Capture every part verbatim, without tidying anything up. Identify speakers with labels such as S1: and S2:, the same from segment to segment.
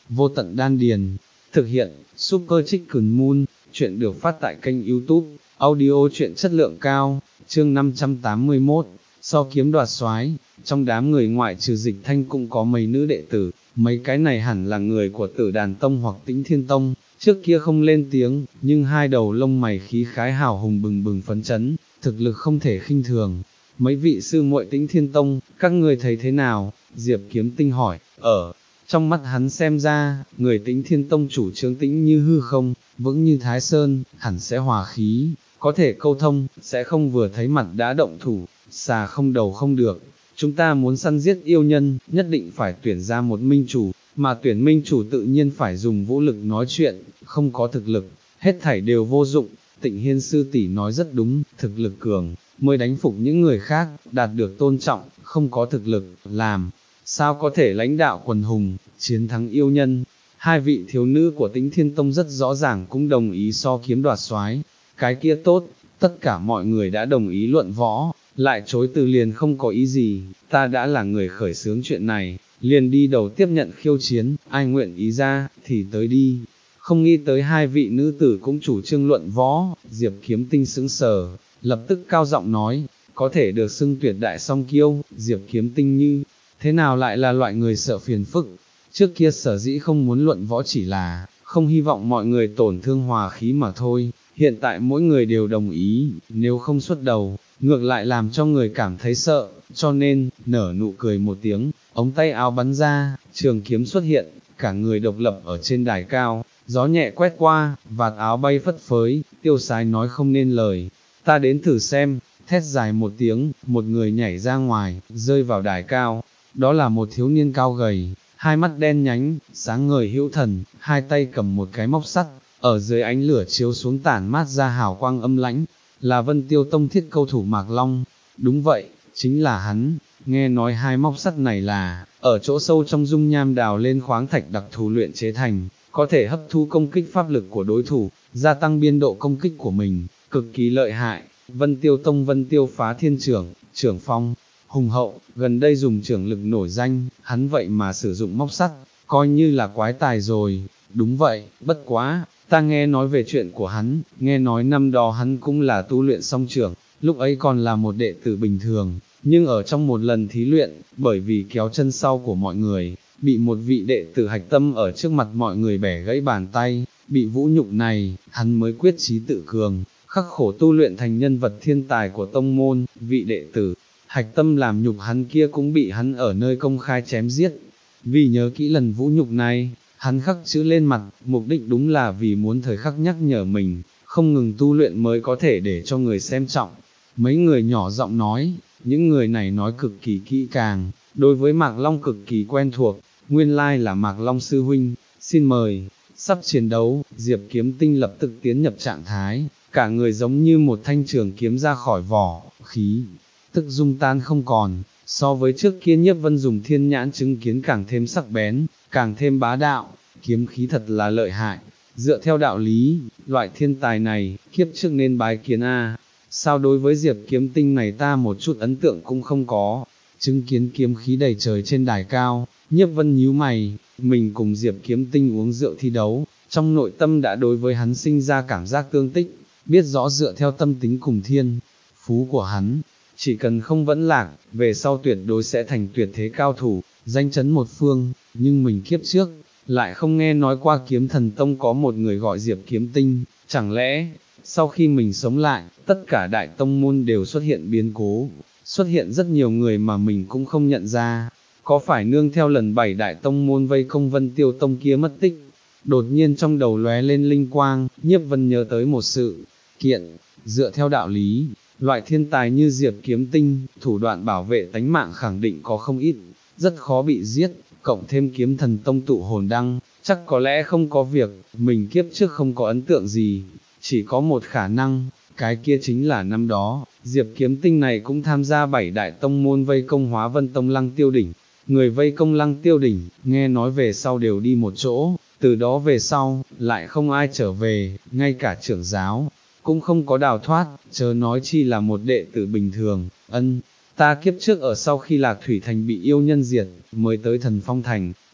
S1: vô tận đan điền. Thực hiện, Super Chicken Moon, chuyện được phát tại kênh YouTube, audio truyện chất lượng cao, chương năm trăm tám mươi mốt, so kiếm đoạt soái. Trong đám người ngoại trừ Dịch Thanh cũng có mấy nữ đệ tử, mấy cái này hẳn là người của Tử Đàn Tông hoặc Tĩnh Thiên Tông, trước kia không lên tiếng, nhưng hai đầu lông mày khí khái hào hùng bừng bừng phấn chấn, thực lực không thể khinh thường. Mấy vị sư muội Tĩnh Thiên Tông, các người thấy thế nào? Diệp Kiếm Tinh hỏi. Ở trong mắt hắn xem ra, người Tĩnh Thiên Tông chủ trương tĩnh như hư không, vững như Thái Sơn, hẳn sẽ hòa khí, có thể câu thông, sẽ không vừa thấy mặt đã động thủ, xà không đầu không được. Chúng ta muốn săn giết yêu nhân, nhất định phải tuyển ra một minh chủ, mà tuyển minh chủ tự nhiên phải dùng vũ lực nói chuyện, không có thực lực, hết thảy đều vô dụng. Tịnh Hiên sư tỷ nói rất đúng, thực lực cường, mới đánh phục những người khác, đạt được tôn trọng, không có thực lực, làm sao có thể lãnh đạo quần hùng, chiến thắng yêu nhân. Hai vị thiếu nữ của Tĩnh Thiên Tông rất rõ ràng cũng đồng ý so kiếm đoạt soái. Cái kia tốt, tất cả mọi người đã đồng ý luận võ, lại chối từ liền không có ý gì, ta đã là người khởi xướng chuyện này, liền đi đầu tiếp nhận khiêu chiến, ai nguyện ý ra, thì tới đi. Không nghĩ tới hai vị nữ tử cũng chủ trương luận võ, Diệp Kiếm Tinh sững sờ, lập tức cao giọng nói, có thể được xưng tuyệt đại song kiêu, Diệp Kiếm Tinh như, thế nào lại là loại người sợ phiền phức. Trước kia sở dĩ không muốn luận võ chỉ là, không hy vọng mọi người tổn thương hòa khí mà thôi, hiện tại mỗi người đều đồng ý, nếu không xuất đầu, ngược lại làm cho người cảm thấy sợ, cho nên, nở nụ cười một tiếng, ống tay áo bắn ra, trường kiếm xuất hiện, cả người độc lập ở trên đài cao, gió nhẹ quét qua, vạt áo bay phất phới, tiêu sái nói không nên lời, ta đến thử xem, thét dài một tiếng, một người nhảy ra ngoài, rơi vào đài cao, đó là một thiếu niên cao gầy, hai mắt đen nhánh, sáng ngời hữu thần, hai tay cầm một cái móc sắt, ở dưới ánh lửa chiếu xuống tản mát ra hào quang âm lãnh, là Vân Tiêu Tông thiết câu thủ Mạc Long. Đúng vậy, chính là hắn. Nghe nói hai móc sắt này là, ở chỗ sâu trong dung nham đào lên khoáng thạch đặc thù luyện chế thành, có thể hấp thu công kích pháp lực của đối thủ, gia tăng biên độ công kích của mình, cực kỳ lợi hại. Vân Tiêu Tông Vân Tiêu Phá Thiên trưởng, trưởng phong, hùng hậu, gần đây dùng trưởng lực nổi danh, hắn vậy mà sử dụng móc sắt, coi như là quái tài rồi. Đúng vậy, bất quá, ta nghe nói về chuyện của hắn, nghe nói năm đó hắn cũng là tu luyện song trưởng, lúc ấy còn là một đệ tử bình thường, nhưng ở trong một lần thí luyện, bởi vì kéo chân sau của mọi người, bị một vị đệ tử hạch tâm ở trước mặt mọi người bẻ gãy bàn tay, bị vũ nhục này, hắn mới quyết chí tự cường, khắc khổ tu luyện thành nhân vật thiên tài của tông môn, vị đệ tử hạch tâm làm nhục hắn kia cũng bị hắn ở nơi công khai chém giết. Vì nhớ kỹ lần vũ nhục này, hắn khắc chữ lên mặt, mục đích đúng là vì muốn thời khắc nhắc nhở mình, không ngừng tu luyện mới có thể để cho người xem trọng. Mấy người nhỏ giọng nói, những người này nói cực kỳ kỹ càng, đối với Mạc Long cực kỳ quen thuộc, nguyên lai là Mạc Long sư huynh, xin mời. Sắp chiến đấu, Diệp Kiếm Tinh lập tức tiến nhập trạng thái, cả người giống như một thanh trường kiếm ra khỏi vỏ, khí, tức dung tan không còn, so với trước kia Nhiếp Vân dùng thiên nhãn chứng kiến càng thêm sắc bén, càng thêm bá đạo, kiếm khí thật là lợi hại. Dựa theo đạo lý, loại thiên tài này, kiếp trước nên bái kiến a. Sao đối với Diệp Kiếm Tinh này ta một chút ấn tượng cũng không có. Chứng kiến kiếm khí đầy trời trên đài cao, Nhiếp Vân nhíu mày, mình cùng Diệp Kiếm Tinh uống rượu thi đấu, trong nội tâm đã đối với hắn sinh ra cảm giác tương tích, biết rõ dựa theo tâm tính cùng thiên phú của hắn, chỉ cần không vẫn lạc, về sau tuyệt đối sẽ thành tuyệt thế cao thủ, danh chấn một phương, nhưng mình kiếp trước, lại không nghe nói qua Kiếm Thần Tông có một người gọi Diệp Kiếm Tinh, chẳng lẽ, sau khi mình sống lại, tất cả đại tông môn đều xuất hiện biến cố, xuất hiện rất nhiều người mà mình cũng không nhận ra, có phải nương theo lần bảy đại tông môn vây công Vân Tiêu Tông kia mất tích. Đột nhiên trong đầu lóe lên linh quang, Nhiếp Vân nhớ tới một sự kiện, dựa theo đạo lý, loại thiên tài như Diệp Kiếm Tinh, thủ đoạn bảo vệ tánh mạng khẳng định có không ít, rất khó bị giết, cộng thêm Kiếm Thần Tông tụ hồn đăng, chắc có lẽ không có việc, mình kiếp trước không có ấn tượng gì, chỉ có một khả năng, cái kia chính là năm đó, Diệp Kiếm Tinh này cũng tham gia bảy đại tông môn vây công Hóa Vân Tông Lăng Tiêu Đỉnh, người vây công Lăng Tiêu Đỉnh, nghe nói về sau đều đi một chỗ, từ đó về sau, lại không ai trở về, ngay cả trưởng giáo, cũng không có đào thoát, chớ nói chi là một đệ tử bình thường. Ân, ta kiếp trước ở sau khi Lạc Thủy Thành bị yêu nhân diệt, mới tới Thần Phong Thành,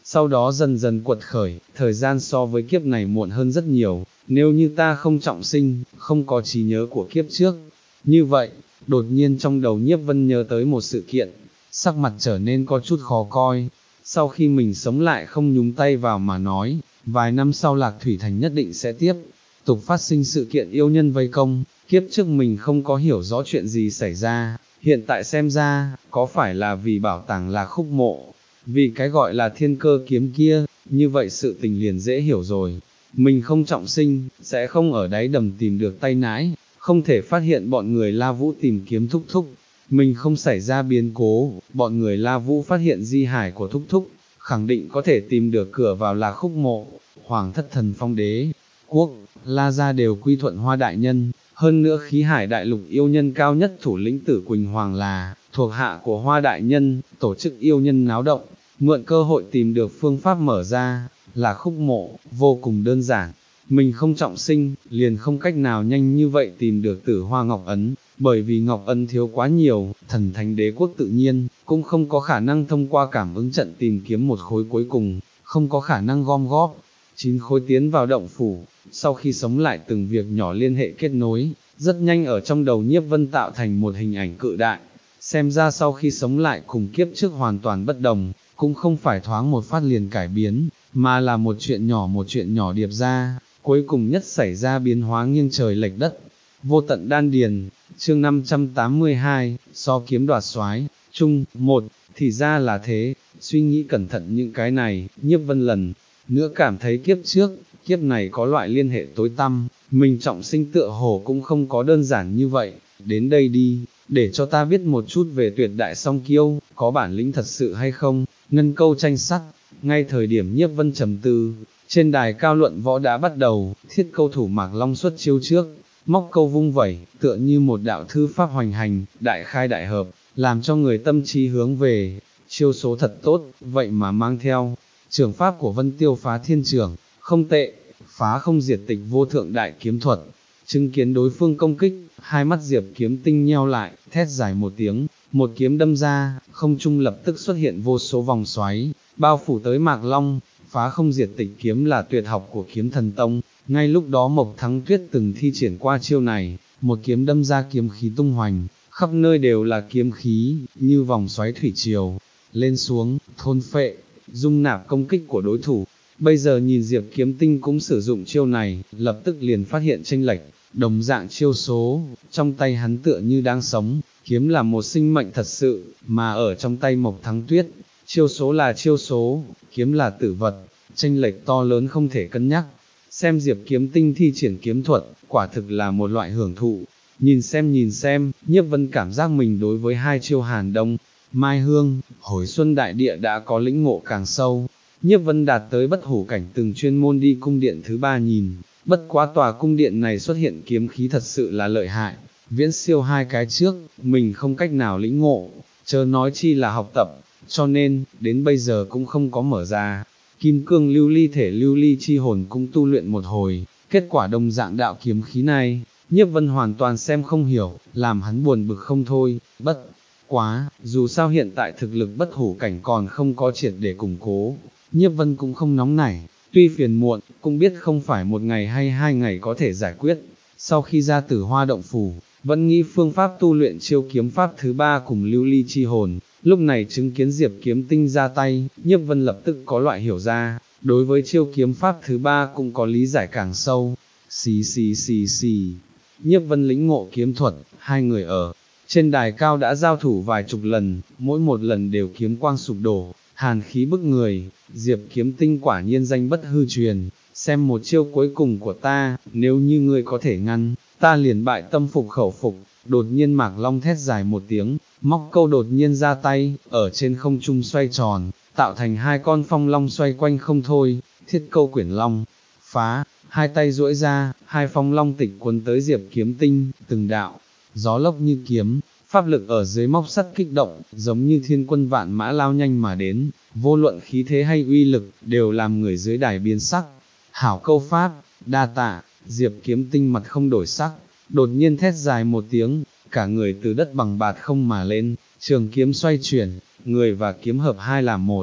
S1: sau đó dần dần quật khởi, thời gian so với kiếp này muộn hơn rất nhiều, nếu như ta không trọng sinh, không có trí nhớ của kiếp trước. Như vậy, đột nhiên trong đầu Nhiếp Vân nhớ tới một sự kiện, sắc mặt trở nên có chút khó coi, sau khi mình sống lại không nhúng tay vào mà nói, vài năm sau Lạc Thủy Thành nhất định sẽ tiếp tục phát sinh sự kiện yêu nhân vây công, kiếp trước mình không có hiểu rõ chuyện gì xảy ra, hiện tại xem ra, có phải là vì bảo tàng Lạc Khúc Mộ, vì cái gọi là thiên cơ kiếm kia, như vậy sự tình liền dễ hiểu rồi, mình không trọng sinh, sẽ không ở đáy đầm tìm được tay nãi, không thể phát hiện bọn người La Vũ tìm kiếm Thúc Thúc, mình không xảy ra biến cố, bọn người La Vũ phát hiện di hải của Thúc Thúc, khẳng định có thể tìm được cửa vào Lạc Khúc Mộ, Hoàng thất thần phong đế, quốc, La gia đều quy thuận Hoa đại nhân, hơn nữa khí hải đại lục yêu nhân cao nhất thủ lĩnh Tử Quỳnh Hoàng là, thuộc hạ của Hoa đại nhân, tổ chức yêu nhân náo động, mượn cơ hội tìm được phương pháp mở ra, Lạc Khúc Mộ, vô cùng đơn giản. Mình không trọng sinh, liền không cách nào nhanh như vậy tìm được Tử Hoa Ngọc Ấn, bởi vì Ngọc Ấn thiếu quá nhiều, thần thánh đế quốc tự nhiên, cũng không có khả năng thông qua cảm ứng trận tìm kiếm một khối cuối cùng, không có khả năng gom góp, chín khối tiến vào động phủ, sau khi sống lại từng việc nhỏ liên hệ kết nối, rất nhanh ở trong đầu Nhiếp Vân tạo thành một hình ảnh cự đại, xem ra sau khi sống lại cùng kiếp trước hoàn toàn bất đồng, cũng không phải thoáng một phát liền cải biến, mà là một chuyện nhỏ một chuyện nhỏ điệp ra, cuối cùng nhất xảy ra biến hóa nghiêng trời lệch đất. Vô tận đan điền, chương năm trăm tám mươi hai, so kiếm đoạt soái, chung, một, thì ra là thế, suy nghĩ cẩn thận những cái này, Nhiếp Vân lần nữa cảm thấy kiếp trước, kiếp này có loại liên hệ tối tăm, mình trọng sinh tựa hồ cũng không có đơn giản như vậy, đến đây đi, để cho ta biết một chút về tuyệt đại song kiêu, có bản lĩnh thật sự hay không, ngân câu tranh sắc, ngay thời điểm Nhiếp Vân trầm tư, trên đài cao luận võ đã bắt đầu, thiết câu thủ Mạc Long xuất chiêu trước, móc câu vung vẩy, tựa như một đạo thư pháp hoành hành, đại khai đại hợp, làm cho người tâm trí hướng về, chiêu số thật tốt, vậy mà mang theo, trường pháp của Vân Tiêu Phá Thiên Trưởng, không tệ, phá không diệt tịch vô thượng đại kiếm thuật, chứng kiến đối phương công kích, hai mắt Diệp Kiếm Tinh nheo lại, thét dài một tiếng, một kiếm đâm ra, không trung lập tức xuất hiện vô số vòng xoáy, bao phủ tới Mạc Long, phá không diệt tịch kiếm là tuyệt học của kiếm thần tông, ngay lúc đó Mộc Thắng Tuyết từng thi triển qua chiêu này, một kiếm đâm ra kiếm khí tung hoành, khắp nơi đều là kiếm khí, như vòng xoáy thủy triều, lên xuống, thôn phệ, dung nạp công kích của đối thủ. Bây giờ nhìn Diệp Kiếm Tinh cũng sử dụng chiêu này, lập tức liền phát hiện chênh lệch, đồng dạng chiêu số, trong tay hắn tựa như đang sống, kiếm là một sinh mệnh thật sự, mà ở trong tay Mộc Thắng Tuyết, chiêu số là chiêu số, kiếm là tử vật, chênh lệch to lớn không thể cân nhắc. Xem Diệp Kiếm Tinh thi triển kiếm thuật, quả thực là một loại hưởng thụ. Nhìn xem nhìn xem, Nhiếp Vân cảm giác mình đối với hai chiêu Hàn Đông, Mai Hương, Hồi Xuân Đại Địa đã có lĩnh ngộ càng sâu. Nhiếp Vân đạt tới bất hủ cảnh từng chuyên môn đi cung điện thứ ba nhìn, bất quá tòa cung điện này xuất hiện kiếm khí thật sự là lợi hại, viễn siêu hai cái trước, mình không cách nào lĩnh ngộ, chớ nói chi là học tập, cho nên, đến bây giờ cũng không có mở ra. Kim cương lưu ly thể lưu ly chi hồn cũng tu luyện một hồi, kết quả đồng dạng đạo kiếm khí này, Nhiếp Vân hoàn toàn xem không hiểu, làm hắn buồn bực không thôi, bất quá, dù sao hiện tại thực lực bất hủ cảnh còn không có triệt để củng cố, Nhiếp Vân cũng không nóng nảy, tuy phiền muộn, cũng biết không phải một ngày hay hai ngày có thể giải quyết, sau khi ra Tử Hoa động phủ, vẫn nghĩ phương pháp tu luyện chiêu kiếm pháp thứ ba cùng lưu ly chi hồn. Lúc này chứng kiến Diệp Kiếm Tinh ra tay, Nhiếp Vân lập tức có loại hiểu ra, đối với chiêu kiếm pháp thứ ba cũng có lý giải càng sâu. Xì xì xì xì, Nhiếp Vân lĩnh ngộ kiếm thuật, hai người ở trên đài cao đã giao thủ vài chục lần, mỗi một lần đều kiếm quang sụp đổ, hàn khí bức người. Diệp Kiếm Tinh quả nhiên danh bất hư truyền, xem một chiêu cuối cùng của ta, nếu như ngươi có thể ngăn, ta liền bại tâm phục khẩu phục. Đột nhiên Mạc Long thét dài một tiếng, móc câu đột nhiên ra tay, ở trên không trung xoay tròn, tạo thành hai con phong long xoay quanh không thôi, thiết câu quyển long, phá, hai tay duỗi ra, hai phong long tịch cuốn tới Diệp Kiếm Tinh, từng đạo, gió lốc như kiếm, pháp lực ở dưới móc sắt kích động, giống như thiên quân vạn mã lao nhanh mà đến, vô luận khí thế hay uy lực, đều làm người dưới đài biến sắc. Hảo câu pháp, đa tạ, Diệp Kiếm Tinh mặt không đổi sắc, đột nhiên thét dài một tiếng, cả người từ đất bằng bạt không mà lên, trường kiếm xoay chuyển, người và kiếm hợp hai làm một,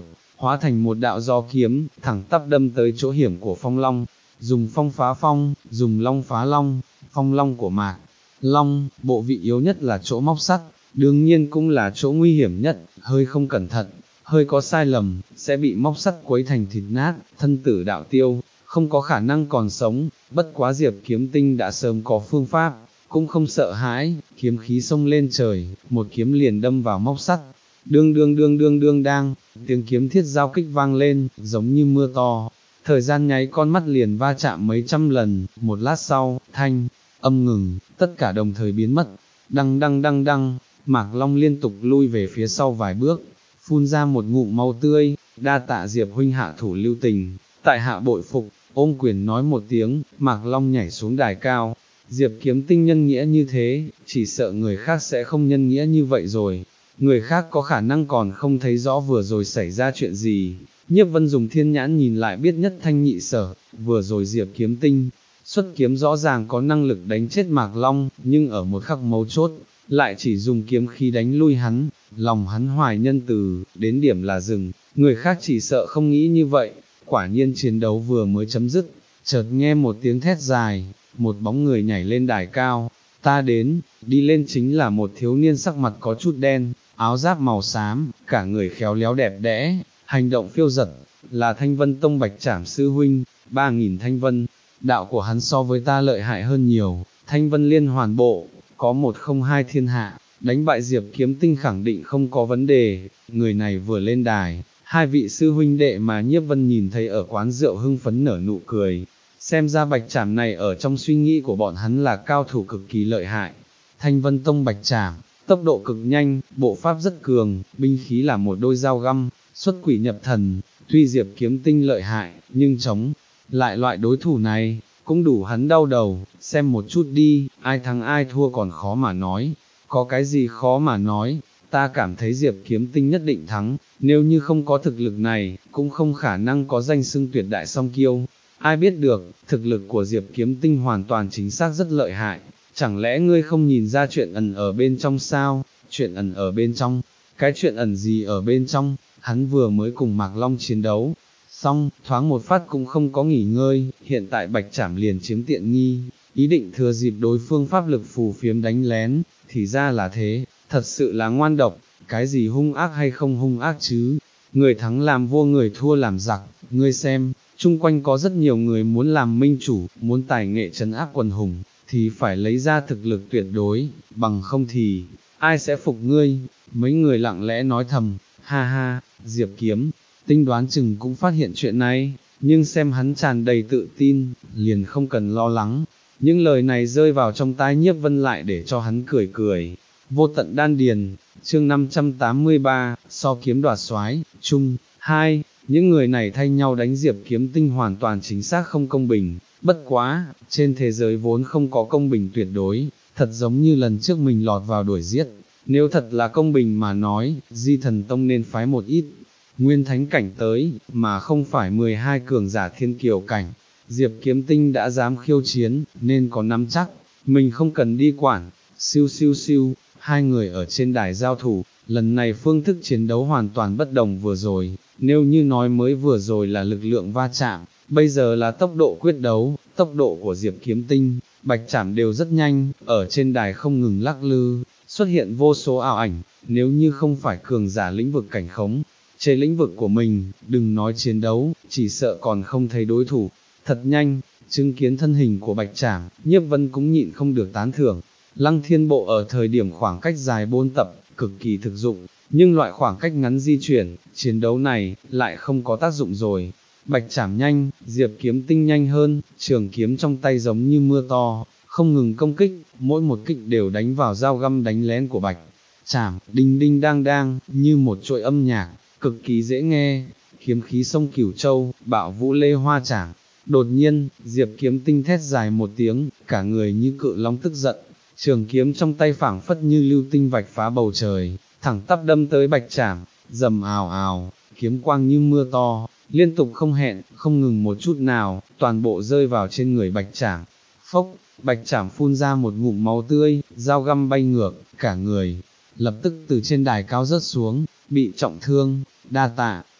S1: hóa thành một đạo gió kiếm, thẳng tắp đâm tới chỗ hiểm của Phong Long, dùng phong phá phong, dùng long phá long, phong long của Mạc Long, bộ vị yếu nhất là chỗ móc sắt, đương nhiên cũng là chỗ nguy hiểm nhất, hơi không cẩn thận, hơi có sai lầm, sẽ bị móc sắt quấy thành thịt nát, thân tử đạo tiêu, không có khả năng còn sống. Bất quá Diệp Kiếm Tinh đã sớm có phương pháp, cũng không sợ hãi, kiếm khí xông lên trời, một kiếm liền đâm vào móc sắt. Đương đương đương đương đương đang, tiếng kiếm thiết giao kích vang lên, giống như mưa to. Thời gian nháy con mắt liền va chạm mấy trăm lần, một lát sau, thanh âm ngừng, tất cả đồng thời biến mất. Đăng đăng đăng đăng, Mạc Long liên tục lui về phía sau vài bước, phun ra một ngụm máu tươi. Đa tạ Diệp huynh hạ thủ lưu tình, tại hạ bội phục. Ôm quyền nói một tiếng, Mạc Long nhảy xuống đài cao. Diệp Kiếm Tinh nhân nghĩa như thế, chỉ sợ người khác sẽ không nhân nghĩa như vậy rồi. Người khác có khả năng còn không thấy rõ vừa rồi xảy ra chuyện gì. Nhiếp Vân dùng thiên nhãn nhìn lại biết nhất thanh nhị sở, vừa rồi Diệp Kiếm Tinh xuất kiếm rõ ràng có năng lực đánh chết Mạc Long, nhưng ở một khắc mấu chốt, lại chỉ dùng kiếm khí đánh lui hắn. Lòng hắn hoài nhân từ, đến điểm là dừng, người khác chỉ sợ không nghĩ như vậy. Quả nhiên chiến đấu vừa mới chấm dứt, chợt nghe một tiếng thét dài, một bóng người nhảy lên đài cao. Ta đến, đi lên chính là một thiếu niên sắc mặt có chút đen, áo giáp màu xám, cả người khéo léo đẹp đẽ, hành động phiêu dật, là Thanh Vân Tông Bạch Trảm sư huynh. Ba nghìn Thanh Vân, đạo của hắn so với ta lợi hại hơn nhiều, Thanh Vân liên hoàn bộ, có một không hai thiên hạ, đánh bại Diệp Kiếm Tinh khẳng định không có vấn đề. Người này vừa lên đài, hai vị sư huynh đệ mà Nhiếp Vân nhìn thấy ở quán rượu hưng phấn nở nụ cười, xem ra Bạch Trảm này ở trong suy nghĩ của bọn hắn là cao thủ cực kỳ lợi hại. Thanh Vân Tông Bạch Trảm, tốc độ cực nhanh, bộ pháp rất cường, binh khí là một đôi dao găm, xuất quỷ nhập thần. Tuy Diệp Kiếm Tinh lợi hại, nhưng chống lại loại đối thủ này, cũng đủ hắn đau đầu. Xem một chút đi, ai thắng ai thua còn khó mà nói. Có cái gì khó mà nói, ta cảm thấy Diệp Kiếm Tinh nhất định thắng, nếu như không có thực lực này, cũng không khả năng có danh xưng tuyệt đại song kiêu. Ai biết được, thực lực của Diệp Kiếm Tinh hoàn toàn chính xác rất lợi hại, chẳng lẽ ngươi không nhìn ra chuyện ẩn ở bên trong sao? Chuyện ẩn ở bên trong, cái chuyện ẩn gì ở bên trong? Hắn vừa mới cùng Mạc Long chiến đấu, xong, thoáng một phát cũng không có nghỉ ngơi, hiện tại Bạch Trảm liền chiếm tiện nghi, ý định thừa dịp đối phương pháp lực phù phiếm đánh lén. Thì ra là thế, thật sự là ngoan độc, cái gì hung ác hay không hung ác chứ? Người thắng làm vua người thua làm giặc, ngươi xem, chung quanh có rất nhiều người muốn làm minh chủ, muốn tài nghệ trấn áp quần hùng, thì phải lấy ra thực lực tuyệt đối, bằng không thì, ai sẽ phục ngươi? Mấy người lặng lẽ nói thầm, ha ha, Diệp Kiếm Tinh đoán chừng cũng phát hiện chuyện này, nhưng xem hắn tràn đầy tự tin, liền không cần lo lắng. Những lời này rơi vào trong tai Nhiếp Vân lại để cho hắn cười cười. Vô tận đan điền, chương năm trăm tám mươi ba, so kiếm đoạt soái, chung, hai, những người này thay nhau đánh Diệp Kiếm Tinh hoàn toàn chính xác không công bình, bất quá, trên thế giới vốn không có công bình tuyệt đối, thật giống như lần trước mình lọt vào đuổi giết, nếu thật là công bình mà nói, Di Thần Tông nên phái một ít nguyên thánh cảnh tới, mà không phải mười hai cường giả thiên kiều cảnh. Diệp Kiếm Tinh đã dám khiêu chiến, nên có nắm chắc, mình không cần đi quản. Siêu siêu siêu, hai người ở trên đài giao thủ, lần này phương thức chiến đấu hoàn toàn bất đồng vừa rồi, nếu như nói mới vừa rồi là lực lượng va chạm, bây giờ là tốc độ quyết đấu. Tốc độ của Diệp Kiếm Tinh, Bạch Trảm đều rất nhanh, ở trên đài không ngừng lắc lư, xuất hiện vô số ảo ảnh, nếu như không phải cường giả lĩnh vực cảnh khống chế lĩnh vực của mình, đừng nói chiến đấu, chỉ sợ còn không thấy đối thủ. Thật nhanh, chứng kiến thân hình của Bạch Trảm, Nhiếp Vân cũng nhịn không được tán thưởng. Lăng Thiên Bộ ở thời điểm khoảng cách dài bôn tập, cực kỳ thực dụng, nhưng loại khoảng cách ngắn di chuyển, chiến đấu này, lại không có tác dụng rồi. Bạch Trảm nhanh, Diệp Kiếm Tinh nhanh hơn, trường kiếm trong tay giống như mưa to, không ngừng công kích, mỗi một kích đều đánh vào dao găm đánh lén của Bạch Trảm, đinh đinh đang đang, như một chuỗi âm nhạc, cực kỳ dễ nghe. Kiếm khí sông Cửu Châu, bạo vũ lê hoa trảm. Đột nhiên, Diệp Kiếm Tinh thét dài một tiếng, cả người như cự long tức giận, trường kiếm trong tay phảng phất như lưu tinh vạch phá bầu trời, thẳng tắp đâm tới Bạch Trảm, rầm ào ào, kiếm quang như mưa to, liên tục không hẹn, không ngừng một chút nào, toàn bộ rơi vào trên người Bạch Trảm. Phốc, Bạch Trảm phun ra một ngụm máu tươi, dao găm bay ngược, cả người lập tức từ trên đài cao rớt xuống, bị trọng thương. Đa tạ,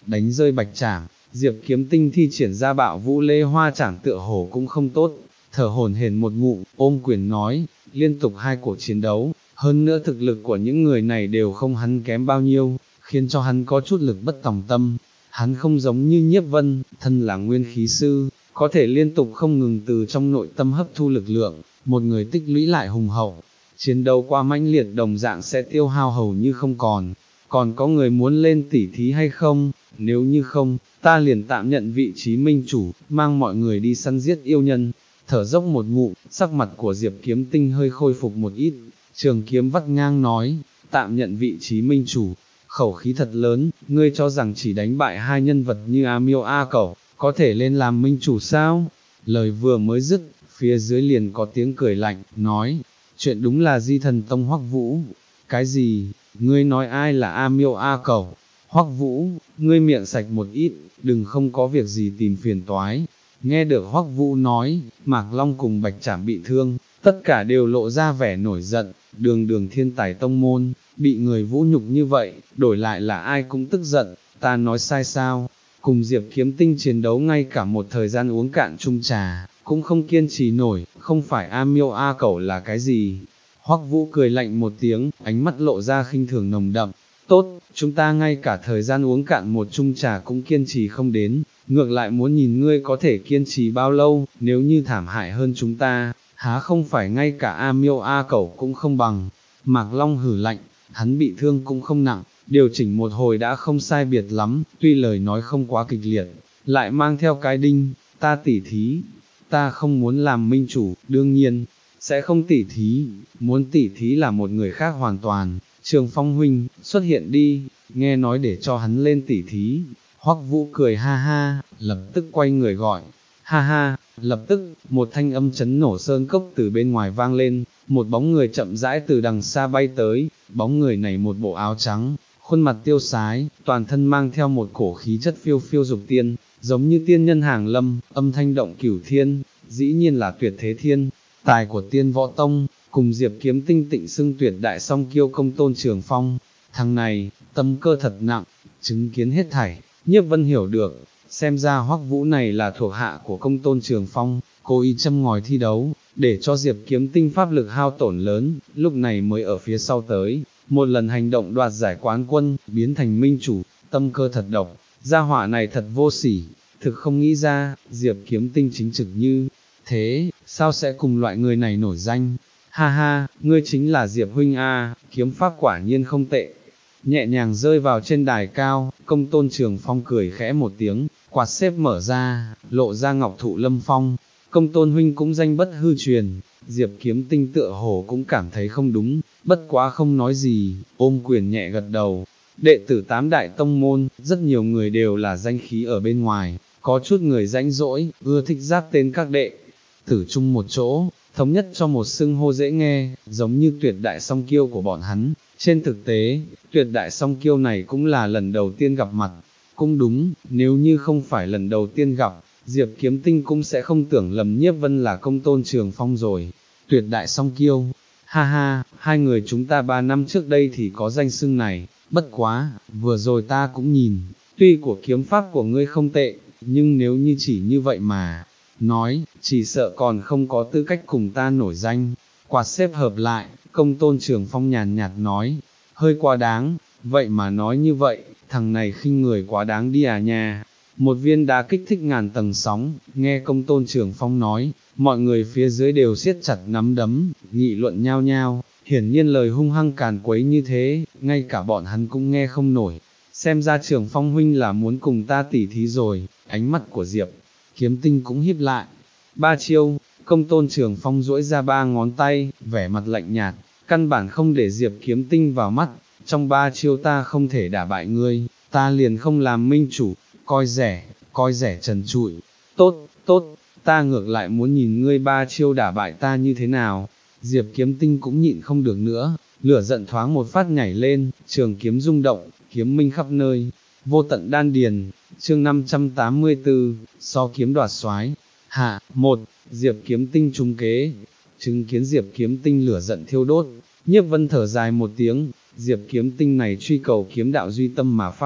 S1: đánh rơi bạch trảm. Diệp Kiếm Tinh thi triển ra bạo vũ lê hoa chảm tựa hồ cũng không tốt, thở hổn hển một ngụm, ôm quyền nói, liên tục hai cuộc chiến đấu, hơn nữa thực lực của những người này đều không hắn kém bao nhiêu, khiến cho hắn có chút lực bất tòng tâm. Hắn không giống như Nhiếp Vân, thân là nguyên khí sư, có thể liên tục không ngừng từ trong nội tâm hấp thu lực lượng, một người tích lũy lại hùng hậu. Chiến đấu qua mãnh liệt đồng dạng sẽ tiêu hao hầu như không còn. Còn có người muốn lên tỉ thí hay không? Nếu như không, ta liền tạm nhận vị trí minh chủ, mang mọi người đi săn giết yêu nhân. Thở dốc một ngụm, sắc mặt của Diệp Kiếm Tinh hơi khôi phục một ít, trường kiếm vắt ngang nói, tạm nhận vị trí minh chủ, khẩu khí thật lớn, ngươi cho rằng chỉ đánh bại hai nhân vật như A Miêu A Cẩu, có thể lên làm minh chủ sao? Lời vừa mới dứt, phía dưới liền có tiếng cười lạnh, nói, chuyện đúng là Di Thần Tông Hoắc Vũ. Cái gì? Ngươi nói ai là A Miêu A Cẩu? Hoắc Vũ, ngươi miệng sạch một ít, đừng không có việc gì tìm phiền toái. Nghe được Hoắc Vũ nói, Mạc Long cùng Bạch Trảm bị thương, tất cả đều lộ ra vẻ nổi giận, đường đường thiên tài tông môn, bị người vũ nhục như vậy, đổi lại là ai cũng tức giận, ta nói sai sao? Cùng Diệp Kiếm Tinh chiến đấu ngay cả một thời gian uống cạn chung trà, cũng không kiên trì nổi, không phải A Miêu A Cẩu là cái gì? Hoắc Vũ cười lạnh một tiếng, ánh mắt lộ ra khinh thường nồng đậm. Tốt, chúng ta ngay cả thời gian uống cạn một chung trà cũng kiên trì không đến, ngược lại muốn nhìn ngươi có thể kiên trì bao lâu, nếu như thảm hại hơn chúng ta, há không phải ngay cả A Miêu A Cẩu cũng không bằng. Mạc Long hử lạnh, hắn bị thương cũng không nặng, điều chỉnh một hồi đã không sai biệt lắm, tuy lời nói không quá kịch liệt, lại mang theo cái đinh, ta tỉ thí, ta không muốn làm minh chủ, đương nhiên, sẽ không tỉ thí, muốn tỉ thí là một người khác hoàn toàn. Trường Phong huynh, xuất hiện đi, nghe nói để cho hắn lên tỉ thí. Hoắc Vũ cười ha ha, lập tức quay người gọi, ha ha, lập tức, một thanh âm chấn nổ sơn cốc từ bên ngoài vang lên, một bóng người chậm rãi từ đằng xa bay tới, bóng người này một bộ áo trắng, khuôn mặt tiêu sái, toàn thân mang theo một cổ khí chất phiêu phiêu dục tiên, giống như tiên nhân hàng lâm, âm thanh động cửu thiên, dĩ nhiên là Tuyệt Thế Thiên, tài của Tiên Võ Tông, cùng Diệp Kiếm Tinh tịnh xưng tuyệt đại song kiêu Công Tôn Trường Phong. Thằng này, tâm cơ thật nặng, chứng kiến hết thảy, Nhiếp Vân hiểu được, xem ra Hoắc Vũ này là thuộc hạ của Công Tôn Trường Phong, cố ý châm ngòi thi đấu, để cho Diệp Kiếm Tinh pháp lực hao tổn lớn, lúc này mới ở phía sau tới, một lần hành động đoạt giải quán quân, biến thành minh chủ, tâm cơ thật độc, gia hỏa này thật vô sỉ, thực không nghĩ ra, Diệp Kiếm Tinh chính trực như thế, sao sẽ cùng loại người này nổi danh? Ha ha, ngươi chính là Diệp huynh a, kiếm pháp quả nhiên không tệ. Nhẹ nhàng rơi vào trên đài cao, Công Tôn Trường Phong cười khẽ một tiếng, quạt xếp mở ra, lộ ra ngọc thụ lâm phong. Công Tôn huynh cũng danh bất hư truyền. Diệp Kiếm Tinh tựa hồ cũng cảm thấy không đúng, bất quá không nói gì, ôm quyền nhẹ gật đầu. Đệ tử tám đại tông môn, rất nhiều người đều là danh khí ở bên ngoài, có chút người rãnh rỗi, ưa thích giáp tên các đệ tử chung một chỗ, thống nhất cho một xưng hô dễ nghe, giống như Tuyệt Đại Song Kiêu của bọn hắn. Trên thực tế, Tuyệt Đại Song Kiêu này cũng là lần đầu tiên gặp mặt. Cũng đúng, nếu như không phải lần đầu tiên gặp, Diệp Kiếm Tinh cũng sẽ không tưởng lầm Nhiếp Vân là Công Tôn Trường Phong rồi. Tuyệt Đại Song Kiêu, ha ha, hai người chúng ta ba năm trước đây thì có danh xưng này, bất quá, vừa rồi ta cũng nhìn, tuy của kiếm pháp của ngươi không tệ, nhưng nếu như chỉ như vậy mà nói, chỉ sợ còn không có tư cách cùng ta nổi danh. Quạt xếp hợp lại, Công Tôn Trường Phong nhàn nhạt nói, hơi quá đáng, vậy mà nói như vậy, thằng này khinh người quá đáng đi à nha. Một viên đá kích thích ngàn tầng sóng, nghe Công Tôn Trường Phong nói, mọi người phía dưới đều siết chặt nắm đấm, nghị luận nhao nhao, hiển nhiên lời hung hăng càn quấy như thế, ngay cả bọn hắn cũng nghe không nổi. Xem ra Trường Phong huynh là muốn cùng ta tỉ thí rồi, ánh mắt của Diệp Kiếm Tinh cũng híp lại. Ba chiêu, Công Tôn Trường Phong duỗi ra ba ngón tay, vẻ mặt lạnh nhạt, căn bản không để Diệp Kiếm Tinh vào mắt, trong ba chiêu ta không thể đả bại ngươi, ta liền không làm minh chủ, coi rẻ, coi rẻ trần trụi. Tốt, tốt, ta ngược lại muốn nhìn ngươi ba chiêu đả bại ta như thế nào. Diệp Kiếm Tinh cũng nhịn không được nữa, lửa giận thoáng một phát nhảy lên, trường kiếm rung động, kiếm minh khắp nơi, vô tận đan điền. Chương năm trăm tám mươi tư, so kiếm đoạt soái. Hạ, một, Diệp Kiếm Tinh trúng kế. Chứng kiến Diệp Kiếm Tinh lửa giận thiêu đốt, Nhiếp Vân thở dài một tiếng, Diệp Kiếm Tinh này truy cầu kiếm đạo duy tâm mà phát,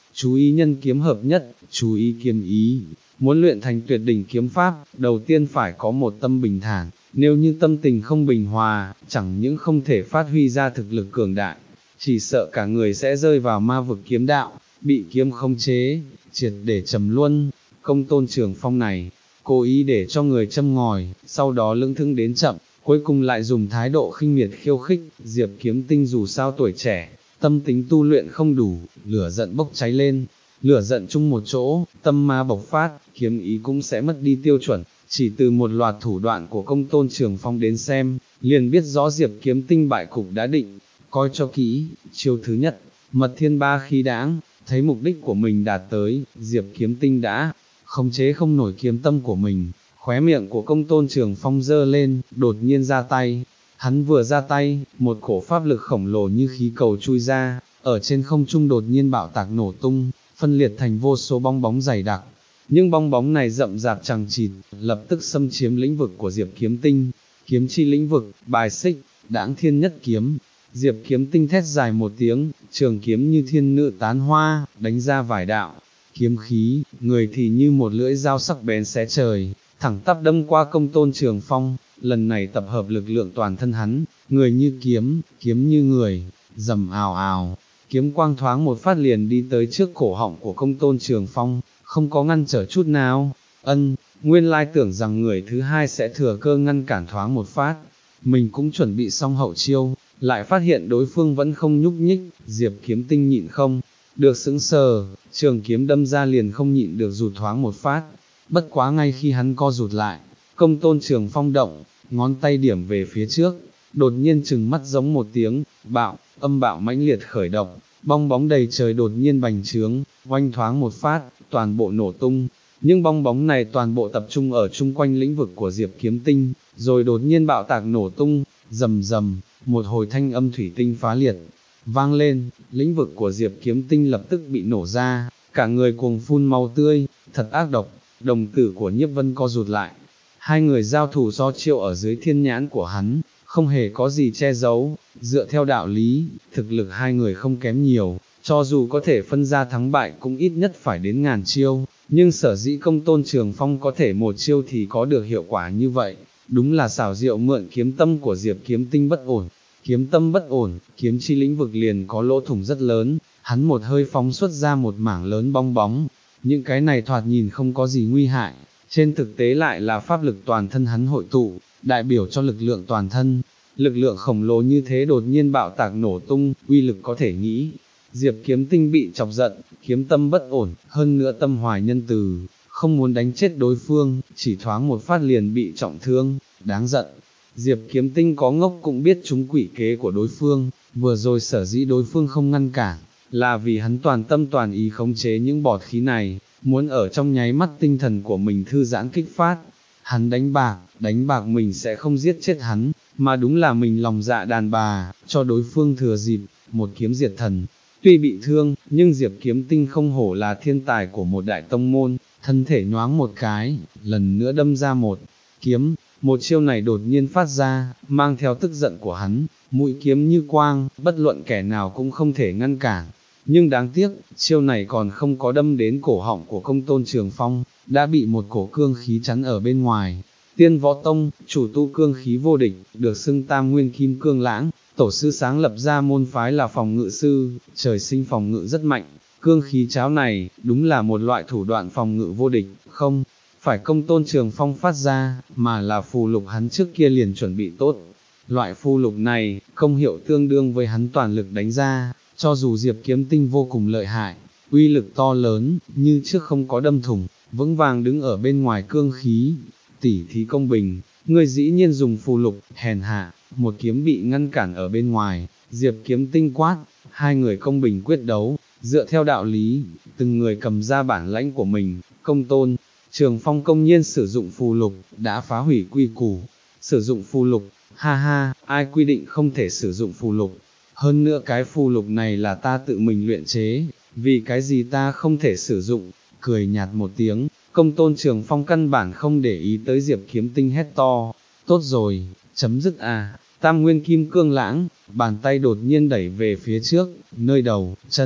S1: chú ý nhân kiếm hợp nhất, chú ý kiếm ý. Muốn luyện thành tuyệt đỉnh kiếm pháp, đầu tiên phải có một tâm bình thản, nếu như tâm tình không bình hòa, chẳng những không thể phát huy ra thực lực cường đại, chỉ sợ cả người sẽ rơi vào ma vực kiếm đạo, bị kiếm khống chế, triệt để trầm luân. Công Tôn Trường Phong này, cố ý để cho người châm ngòi, sau đó lững thững đến chậm, cuối cùng lại dùng thái độ khinh miệt khiêu khích. Diệp Kiếm Tinh dù sao tuổi trẻ, tâm tính tu luyện không đủ, lửa giận bốc cháy lên, lửa giận chung một chỗ, tâm ma bộc phát, kiếm ý cũng sẽ mất đi tiêu chuẩn. Chỉ từ một loạt thủ đoạn của Công Tôn Trường Phong đến xem, liền biết rõ Diệp Kiếm Tinh bại cục đã định. Coi cho kỹ, chiêu thứ nhất, mật thiên ba khí đãng. Thấy mục đích của mình đạt tới, Diệp Kiếm Tinh đã khống chế không nổi kiếm tâm của mình. Khóe miệng của Công Tôn Trường Phong giơ lên, đột nhiên ra tay. Hắn vừa ra tay, một cổ pháp lực khổng lồ như khí cầu chui ra, ở trên không trung đột nhiên bạo tạc nổ tung, phân liệt thành vô số bong bóng dày đặc. Nhưng bong bóng này rậm rạp chằng chịt, lập tức xâm chiếm lĩnh vực của Diệp Kiếm Tinh. Kiếm chi lĩnh vực, bài xích, đãng thiên nhất kiếm. Diệp Kiếm Tinh thét dài một tiếng, trường kiếm như thiên nữ tán hoa, đánh ra vài đạo kiếm khí, người thì như một lưỡi dao sắc bén xé trời, thẳng tắp đâm qua Công Tôn Trường Phong. Lần này tập hợp lực lượng toàn thân hắn, người như kiếm, kiếm như người, rầm ào ào, kiếm quang thoáng một phát liền đi tới trước cổ họng của Công Tôn Trường Phong, không có ngăn trở chút nào. Ân, nguyên lai tưởng rằng người thứ hai sẽ thừa cơ ngăn cản thoáng một phát, mình cũng chuẩn bị xong hậu chiêu, lại phát hiện đối phương vẫn không nhúc nhích. Diệp Kiếm Tinh nhịn không được sững sờ, trường kiếm đâm ra liền không nhịn được rụt thoáng một phát. Bất quá ngay khi hắn co rụt lại, Công Tôn Trường Phong động, ngón tay điểm về phía trước, đột nhiên trừng mắt giống một tiếng, bạo, âm bạo mãnh liệt khởi động, bong bóng đầy trời đột nhiên bành trướng, oanh thoáng một phát, toàn bộ nổ tung. Nhưng bong bóng này toàn bộ tập trung ở chung quanh lĩnh vực của Diệp Kiếm Tinh, rồi đột nhiên bạo tạc nổ tung, rầm rầm, một hồi thanh âm thủy tinh phá liệt, vang lên, lĩnh vực của Diệp Kiếm Tinh lập tức bị nổ ra, cả người cuồng phun máu tươi, thật ác độc. Đồng tử của Nhiếp Vân co rụt lại, hai người giao thủ do chiêu ở dưới thiên nhãn của hắn, không hề có gì che giấu, dựa theo đạo lý, thực lực hai người không kém nhiều, cho dù có thể phân ra thắng bại cũng ít nhất phải đến ngàn chiêu, nhưng sở dĩ Công Tôn Trường Phong có thể một chiêu thì có được hiệu quả như vậy, đúng là xảo diệu mượn kiếm tâm của Diệp Kiếm Tinh bất ổn. Kiếm tâm bất ổn, kiếm chi lĩnh vực liền có lỗ thủng rất lớn, hắn một hơi phóng xuất ra một mảng lớn bong bóng. Những cái này thoạt nhìn không có gì nguy hại, trên thực tế lại là pháp lực toàn thân hắn hội tụ, đại biểu cho lực lượng toàn thân. Lực lượng khổng lồ như thế đột nhiên bạo tạc nổ tung, uy lực có thể nghĩ. Diệp Kiếm Tinh bị chọc giận, kiếm tâm bất ổn, hơn nữa tâm hoài nhân từ, không muốn đánh chết đối phương, chỉ thoáng một phát liền bị trọng thương, đáng giận. Diệp Kiếm Tinh có ngốc cũng biết trúng quỷ kế của đối phương, vừa rồi sở dĩ đối phương không ngăn cản, là vì hắn toàn tâm toàn ý khống chế những bọt khí này, muốn ở trong nháy mắt tinh thần của mình thư giãn kích phát. Hắn đánh bạc, đánh bạc mình sẽ không giết chết hắn, mà đúng là mình lòng dạ đàn bà, cho đối phương thừa dịp, một kiếm diệt thần. Tuy bị thương, nhưng Diệp Kiếm Tinh không hổ là thiên tài của một đại tông môn, thân thể nhoáng một cái, lần nữa đâm ra một kiếm. Một chiêu này đột nhiên phát ra, mang theo tức giận của hắn, mũi kiếm như quang, bất luận kẻ nào cũng không thể ngăn cản. Nhưng đáng tiếc, chiêu này còn không có đâm đến cổ họng của Công Tôn Trường Phong, đã bị một cổ cương khí chắn ở bên ngoài. Tiên Võ Tông, chủ tu cương khí vô địch, được xưng Tam Nguyên Kim Cương Lãng, tổ sư sáng lập ra môn phái là phòng ngự sư, trời sinh phòng ngự rất mạnh. Cương khí cháo này, đúng là một loại thủ đoạn phòng ngự vô địch, không phải Công Tôn Trường Phong phát ra, mà là phù lục hắn trước kia liền chuẩn bị tốt. Loại phù lục này, công hiệu tương đương với hắn toàn lực đánh ra, cho dù Diệp Kiếm Tinh vô cùng lợi hại, uy lực to lớn, như trước không có đâm thủng, vững vàng đứng ở bên ngoài cương khí. Tỉ thí công bình, ngươi dĩ nhiên dùng phù lục, hèn hạ, một kiếm bị ngăn cản ở bên ngoài, Diệp Kiếm Tinh quát, hai người công bình quyết đấu, dựa theo đạo lý, từng người cầm ra bản lãnh của mình. Công Tôn Trường Phong công nhiên sử dụng phù lục, đã phá hủy quy củ. Sử dụng phù lục, ha ha, ai quy định không thể sử dụng phù lục, hơn nữa cái phù lục này là ta tự mình luyện chế, vì cái gì ta không thể sử dụng. Cười nhạt một tiếng, Công Tôn Trường Phong căn bản không để ý tới Diệp Kiếm Tinh hét to, tốt rồi, chấm dứt à. Tam Nguyên Kim Cương Lãng, bàn tay đột nhiên đẩy về phía trước, nơi đầu, chân,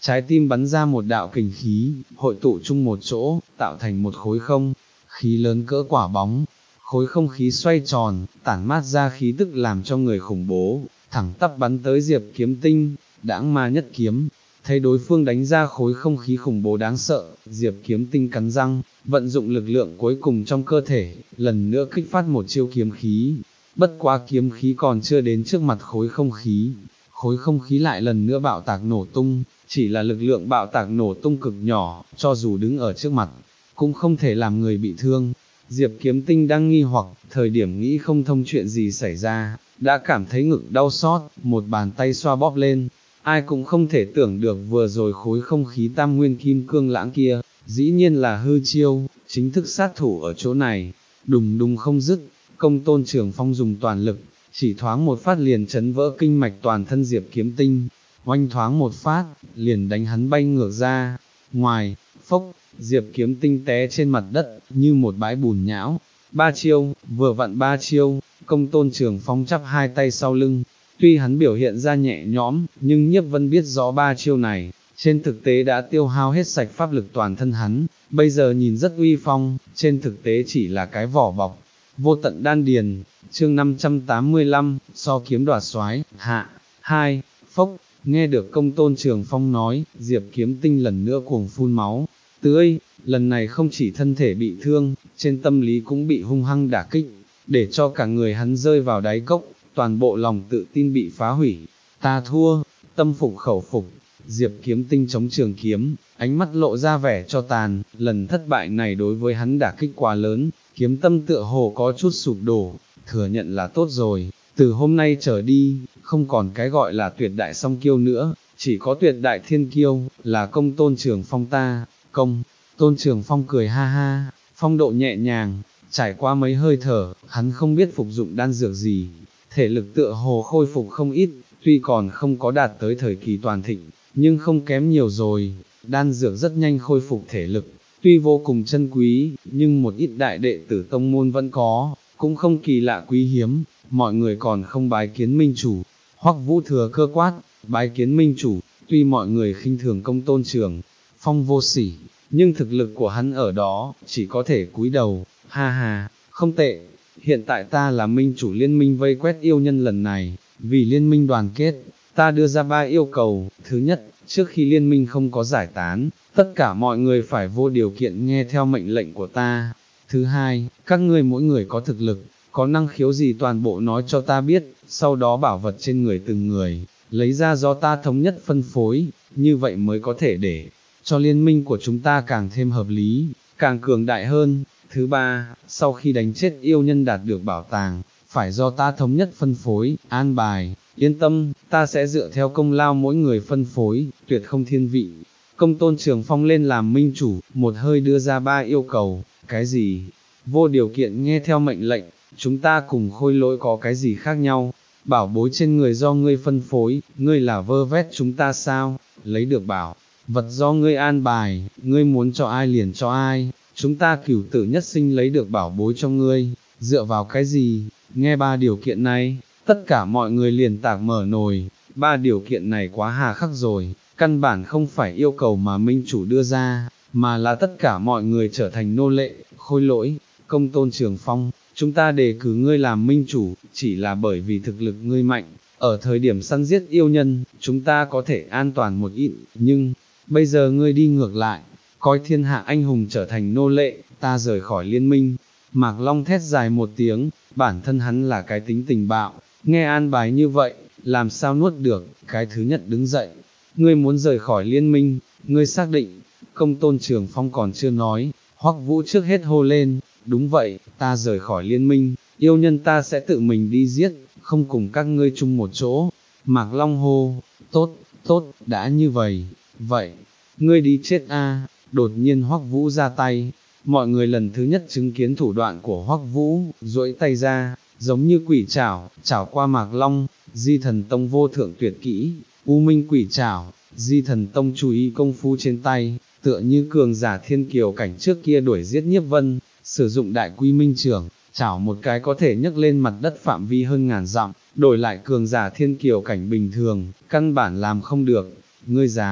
S1: trái tim bắn ra một đạo kình khí, hội tụ chung một chỗ, tạo thành một khối không khí lớn cỡ quả bóng. Khối không khí xoay tròn, tản mát ra khí tức làm cho người khủng bố, thẳng tắp bắn tới Diệp Kiếm Tinh, đãng ma nhất kiếm. Thấy đối phương đánh ra khối không khí khủng bố đáng sợ, Diệp Kiếm Tinh cắn răng, vận dụng lực lượng cuối cùng trong cơ thể, lần nữa kích phát một chiêu kiếm khí. Bất quá kiếm khí còn chưa đến trước mặt khối không khí, khối không khí lại lần nữa bạo tạc nổ tung, chỉ là lực lượng bạo tạc nổ tung cực nhỏ, cho dù đứng ở trước mặt, cũng không thể làm người bị thương. Diệp Kiếm Tinh đang nghi hoặc, thời điểm nghĩ không thông chuyện gì xảy ra, đã cảm thấy ngực đau xót, một bàn tay xoa bóp lên. Ai cũng không thể tưởng được vừa rồi khối không khí tam nguyên kim cương lãng kia, dĩ nhiên là hư chiêu, chính thức sát thủ ở chỗ này. Đùng đùng không dứt, Công Tôn Trường Phong dùng toàn lực, chỉ thoáng một phát liền chấn vỡ kinh mạch toàn thân Diệp Kiếm Tinh, oanh thoáng một phát, liền đánh hắn bay ngược ra. Ngoài, phốc, Diệp Kiếm Tinh té trên mặt đất, như một bãi bùn nhão. Ba chiêu, vừa vặn ba chiêu, Công Tôn Trường Phong chắp hai tay sau lưng. Tuy hắn biểu hiện ra nhẹ nhõm, nhưng Nhiếp Vân biết rõ ba chiêu này, trên thực tế đã tiêu hao hết sạch pháp lực toàn thân hắn, bây giờ nhìn rất uy phong, trên thực tế chỉ là cái vỏ bọc. Vô tận đan điền, chương năm trăm tám mươi lăm, so kiếm đoạt soái, hạ, hai, phốc, nghe được Công Tôn Trường Phong nói, Diệp Kiếm Tinh lần nữa cuồng phun máu, tươi, lần này không chỉ thân thể bị thương, trên tâm lý cũng bị hung hăng đả kích, để cho cả người hắn rơi vào đáy cốc, toàn bộ lòng tự tin bị phá hủy. Ta thua, tâm phục khẩu phục, Diệp Kiếm Tinh chống trường kiếm, ánh mắt lộ ra vẻ cho tàn, lần thất bại này đối với hắn đả kích quá lớn, kiếm tâm tựa hồ có chút sụp đổ, thừa nhận là tốt rồi, từ hôm nay trở đi, không còn cái gọi là tuyệt đại song kiêu nữa, chỉ có tuyệt đại thiên kiêu, là Công Tôn Trường Phong ta. Công Tôn Trường Phong cười ha ha, phong độ nhẹ nhàng, trải qua mấy hơi thở, hắn không biết phục dụng đan dược gì, thể lực tựa hồ khôi phục không ít, tuy còn không có đạt tới thời kỳ toàn thịnh, nhưng không kém nhiều rồi. Đan dược rất nhanh khôi phục thể lực, tuy vô cùng chân quý, nhưng một ít đại đệ tử tông môn vẫn có, cũng không kỳ lạ quý hiếm. Mọi người còn không bái kiến minh chủ. Hoắc Vũ thừa cơ quát, bái kiến minh chủ. Tuy mọi người khinh thường Công Tôn Trường Phong vô sỉ, nhưng thực lực của hắn ở đó, chỉ có thể cúi đầu. Ha ha, không tệ, hiện tại ta là minh chủ liên minh vây quét yêu nhân lần này, vì liên minh đoàn kết, ta đưa ra ba yêu cầu. Thứ nhất, trước khi liên minh không có giải tán, tất cả mọi người phải vô điều kiện nghe theo mệnh lệnh của ta. Thứ hai, các ngươi mỗi người có thực lực, có năng khiếu gì toàn bộ nói cho ta biết, sau đó bảo vật trên người từng người, lấy ra do ta thống nhất phân phối, như vậy mới có thể để cho liên minh của chúng ta càng thêm hợp lý, càng cường đại hơn. Thứ ba, sau khi đánh chết yêu nhân đạt được bảo tàng, phải do ta thống nhất phân phối, an bài, yên tâm, ta sẽ dựa theo công lao mỗi người phân phối, tuyệt không thiên vị. Công Tôn Trường Phong lên làm minh chủ, một hơi đưa ra ba yêu cầu. Cái gì? Vô điều kiện nghe theo mệnh lệnh, chúng ta cùng Khôi Lỗi có cái gì khác nhau? Bảo bối trên người do ngươi phân phối, ngươi là vơ vét chúng ta sao? Lấy được bảo vật do ngươi an bài, ngươi muốn cho ai liền cho ai, chúng ta cửu tử nhất sinh lấy được bảo bối cho ngươi, dựa vào cái gì? Nghe ba điều kiện này, tất cả mọi người liền tạc mở nồi. Ba điều kiện này quá hà khắc rồi, căn bản không phải yêu cầu mà minh chủ đưa ra, mà là tất cả mọi người trở thành nô lệ. Khôi Lỗi, Công Tôn Trường Phong, chúng ta đề cử ngươi làm minh chủ, chỉ là bởi vì thực lực ngươi mạnh, ở thời điểm săn giết yêu nhân, chúng ta có thể an toàn một ít, nhưng, bây giờ ngươi đi ngược lại, coi thiên hạ anh hùng trở thành nô lệ, ta rời khỏi liên minh. Mạc Long thét dài một tiếng, bản thân hắn là cái tính tình bạo, nghe an bài như vậy, làm sao nuốt được. Cái thứ nhất đứng dậy, ngươi muốn rời khỏi liên minh, ngươi xác định? Công Tôn Trường Phong còn chưa nói, Hoắc Vũ trước hết hô lên, đúng vậy, ta rời khỏi liên minh, yêu nhân ta sẽ tự mình đi giết, không cùng các ngươi chung một chỗ. Mạc Long hô, tốt, tốt, đã như vậy, vậy, ngươi đi chết a! Đột nhiên Hoắc Vũ ra tay, mọi người lần thứ nhất chứng kiến thủ đoạn của Hoắc Vũ, duỗi tay ra, giống như quỷ trảo, trảo qua Mạc Long. Di Thần Tông vô thượng tuyệt kỹ, U Minh Quỷ Trảo. Di Thần Tông chú ý công phu trên tay, tựa như cường giả thiên kiều cảnh trước kia đuổi giết Nhiếp Vân, sử dụng đại quy minh trưởng, chảo một cái có thể nhấc lên mặt đất phạm vi hơn ngàn dặm, đổi lại cường giả thiên kiều cảnh bình thường, căn bản làm không được. Ngươi dám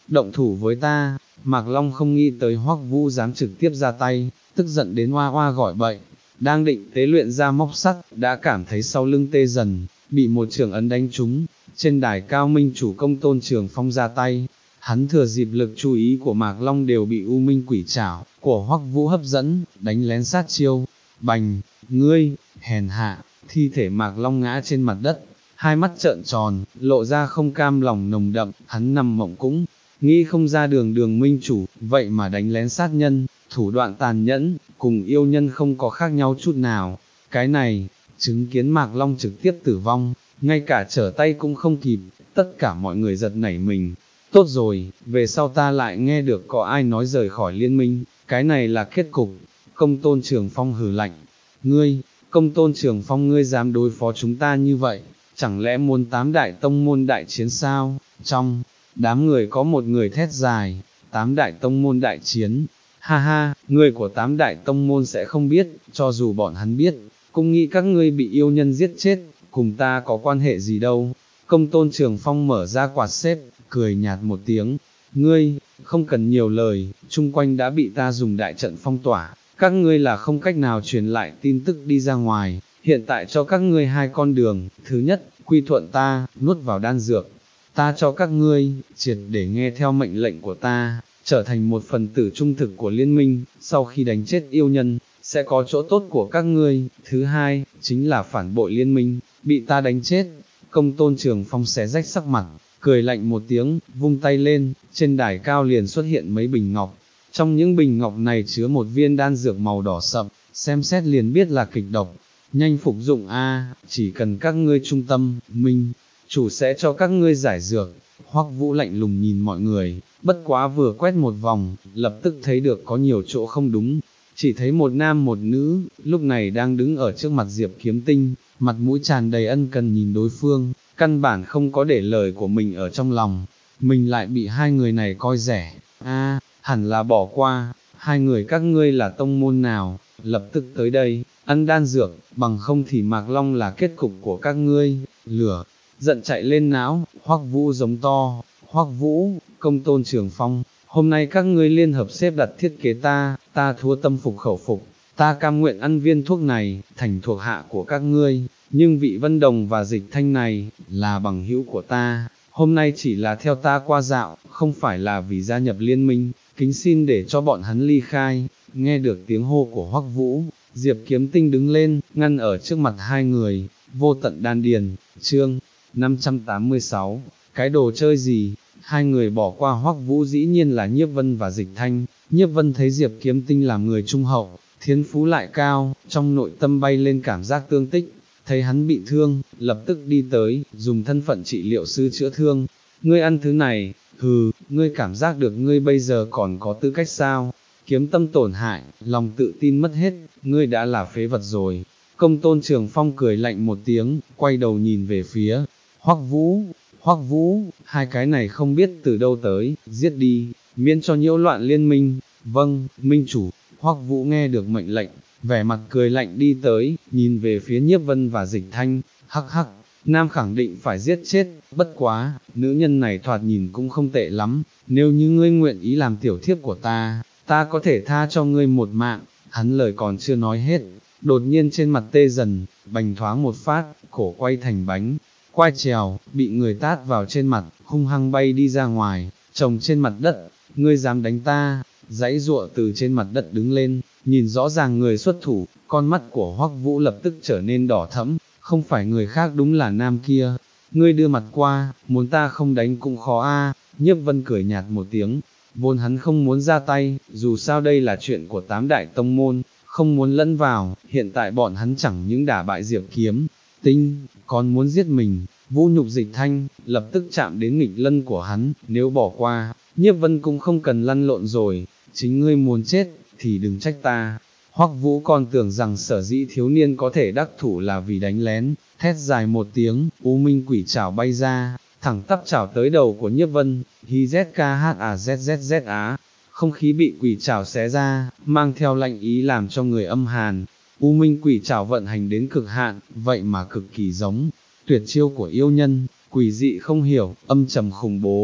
S1: động thủ với ta. Mạc Long không nghĩ tới Hoắc Vũ dám trực tiếp ra tay, tức giận đến oa oa gọi bậy, đang định tế luyện ra móc sắt, đã cảm thấy sau lưng tê dần, bị một trường ấn đánh trúng. Trên đài cao minh chủ Công Tôn Trường Phong ra tay, hắn thừa dịp lực chú ý của Mạc Long đều bị U Minh Quỷ Trảo của Hoắc Vũ hấp dẫn, đánh lén sát chiêu. Bành, ngươi, hèn hạ, thi thể Mạc Long ngã trên mặt đất, hai mắt trợn tròn, lộ ra không cam lòng nồng đậm, hắn nằm mộng cũng nghĩ không ra đường đường minh chủ, vậy mà đánh lén sát nhân, thủ đoạn tàn nhẫn, cùng yêu nhân không có khác nhau chút nào. Cái này, chứng kiến Mạc Long trực tiếp tử vong, ngay cả trở tay cũng không kịp, tất cả mọi người giật nảy mình. Tốt rồi, về sau ta lại nghe được có ai nói rời khỏi liên minh, cái này là kết cục. Công Tôn Trường Phong hừ lạnh, ngươi, Công Tôn Trường Phong ngươi dám đối phó chúng ta như vậy, chẳng lẽ muốn tám đại tông môn đại chiến sao? Trong đám người có một người thét dài, tám đại tông môn đại chiến, ha ha, người của tám đại tông môn sẽ không biết, cho dù bọn hắn biết, cũng nghĩ các ngươi bị yêu nhân giết chết, cùng ta có quan hệ gì đâu. Công Tôn Trường Phong mở ra quạt xếp, cười nhạt một tiếng, ngươi, không cần nhiều lời, chung quanh đã bị ta dùng đại trận phong tỏa, các ngươi là không cách nào truyền lại tin tức đi ra ngoài, hiện tại cho các ngươi hai con đường, thứ nhất, quy thuận ta, nuốt vào đan dược, ta cho các ngươi, triệt để nghe theo mệnh lệnh của ta, trở thành một phần tử trung thực của liên minh, sau khi đánh chết yêu nhân, sẽ có chỗ tốt của các ngươi. Thứ hai, chính là phản bội liên minh, bị ta đánh chết. Công Tôn Trường Phong xé rách sắc mặt, cười lạnh một tiếng, vung tay lên, trên đài cao liền xuất hiện mấy bình ngọc. Trong những bình ngọc này chứa một viên đan dược màu đỏ sậm, xem xét liền biết là kịch độc. Nhanh phục dụng a, chỉ cần các ngươi trung tâm, minh chủ sẽ cho các ngươi giải dược. Hoắc Vũ lạnh lùng nhìn mọi người, bất quá vừa quét một vòng, lập tức thấy được có nhiều chỗ không đúng, chỉ thấy một nam một nữ, lúc này đang đứng ở trước mặt Diệp Kiếm Tinh, mặt mũi tràn đầy ân cần nhìn đối phương, căn bản không có để lời của mình ở trong lòng, mình lại bị hai người này coi rẻ, a, hẳn là bỏ qua, hai người các ngươi là tông môn nào, lập tức tới đây, ăn đan dược, bằng không thì Mạc Long là kết cục của các ngươi. Lửa giận chạy lên não, Hoắc Vũ giống to, Hoắc Vũ, Công Tôn Trường Phong, hôm nay các ngươi liên hợp xếp đặt thiết kế ta, ta thua tâm phục khẩu phục, ta cam nguyện ăn viên thuốc này, thành thuộc hạ của các ngươi, nhưng vị Vân Đồng và Dịch Thanh này, là bằng hữu của ta, hôm nay chỉ là theo ta qua dạo, không phải là vì gia nhập liên minh, kính xin để cho bọn hắn ly khai. Nghe được tiếng hô của Hoắc Vũ, Diệp Kiếm Tinh đứng lên, ngăn ở trước mặt hai người, vô tận đan điền, chương năm trăm tám mươi sáu, cái đồ chơi gì? Hai người bỏ qua Hoắc Vũ dĩ nhiên là Nhiếp Vân và Dịch Thanh. Nhiếp Vân thấy Diệp Kiếm Tinh làm người trung hậu, thiên phú lại cao, trong nội tâm bay lên cảm giác tương tích, thấy hắn bị thương, lập tức đi tới, dùng thân phận trị liệu sư chữa thương. Ngươi ăn thứ này, hừ, ngươi cảm giác được ngươi bây giờ còn có tư cách sao? Kiếm tâm tổn hại, lòng tự tin mất hết, ngươi đã là phế vật rồi. Công Tôn Trường Phong cười lạnh một tiếng, quay đầu nhìn về phía Hoắc Vũ. Hoắc Vũ, hai cái này không biết từ đâu tới, giết đi, miễn cho nhiễu loạn liên minh. Vâng, minh chủ. Hoắc Vũ nghe được mệnh lệnh, vẻ mặt cười lạnh đi tới, nhìn về phía Nhiếp Vân và Dịch Thanh, hắc hắc, nam khẳng định phải giết chết, bất quá, nữ nhân này thoạt nhìn cũng không tệ lắm, nếu như ngươi nguyện ý làm tiểu thiếp của ta, ta có thể tha cho ngươi một mạng. Hắn lời còn chưa nói hết, đột nhiên trên mặt tê dần, bành thoáng một phát, cổ quay thành bánh quai trèo, bị người tát vào trên mặt, hung hăng bay đi ra ngoài, chồng trên mặt đất, ngươi dám đánh ta? Dãy giụa từ trên mặt đất đứng lên, nhìn rõ ràng người xuất thủ, con mắt của Hoắc Vũ lập tức trở nên đỏ thẫm, không phải người khác đúng là nam kia. Ngươi đưa mặt qua, muốn ta không đánh cũng khó a. Nhiếp Vân cười nhạt một tiếng, vốn hắn không muốn ra tay, dù sao đây là chuyện của tám đại tông môn, không muốn lẫn vào, hiện tại bọn hắn chẳng những đả bại Diệp Kiếm Tinh, còn muốn giết mình, vũ nhục Dịch Thanh, lập tức chạm đến nghịch lân của hắn, nếu bỏ qua, Nhiếp Vân cũng không cần lăn lộn rồi, chính ngươi muốn chết, thì đừng trách ta. Hoắc Vũ còn tưởng rằng sở dĩ thiếu niên có thể đắc thủ là vì đánh lén, thét dài một tiếng, U Minh Quỷ Trảo bay ra, thẳng tắp chảo tới đầu của Nhiếp Vân, hi z k h a z z z á, không khí bị quỷ trảo xé ra, mang theo lạnh ý làm cho người âm hàn. U Minh Quỷ Trảo vận hành đến cực hạn, vậy mà cực kỳ giống tuyệt chiêu của yêu nhân, quỷ dị không hiểu, âm trầm khủng bố.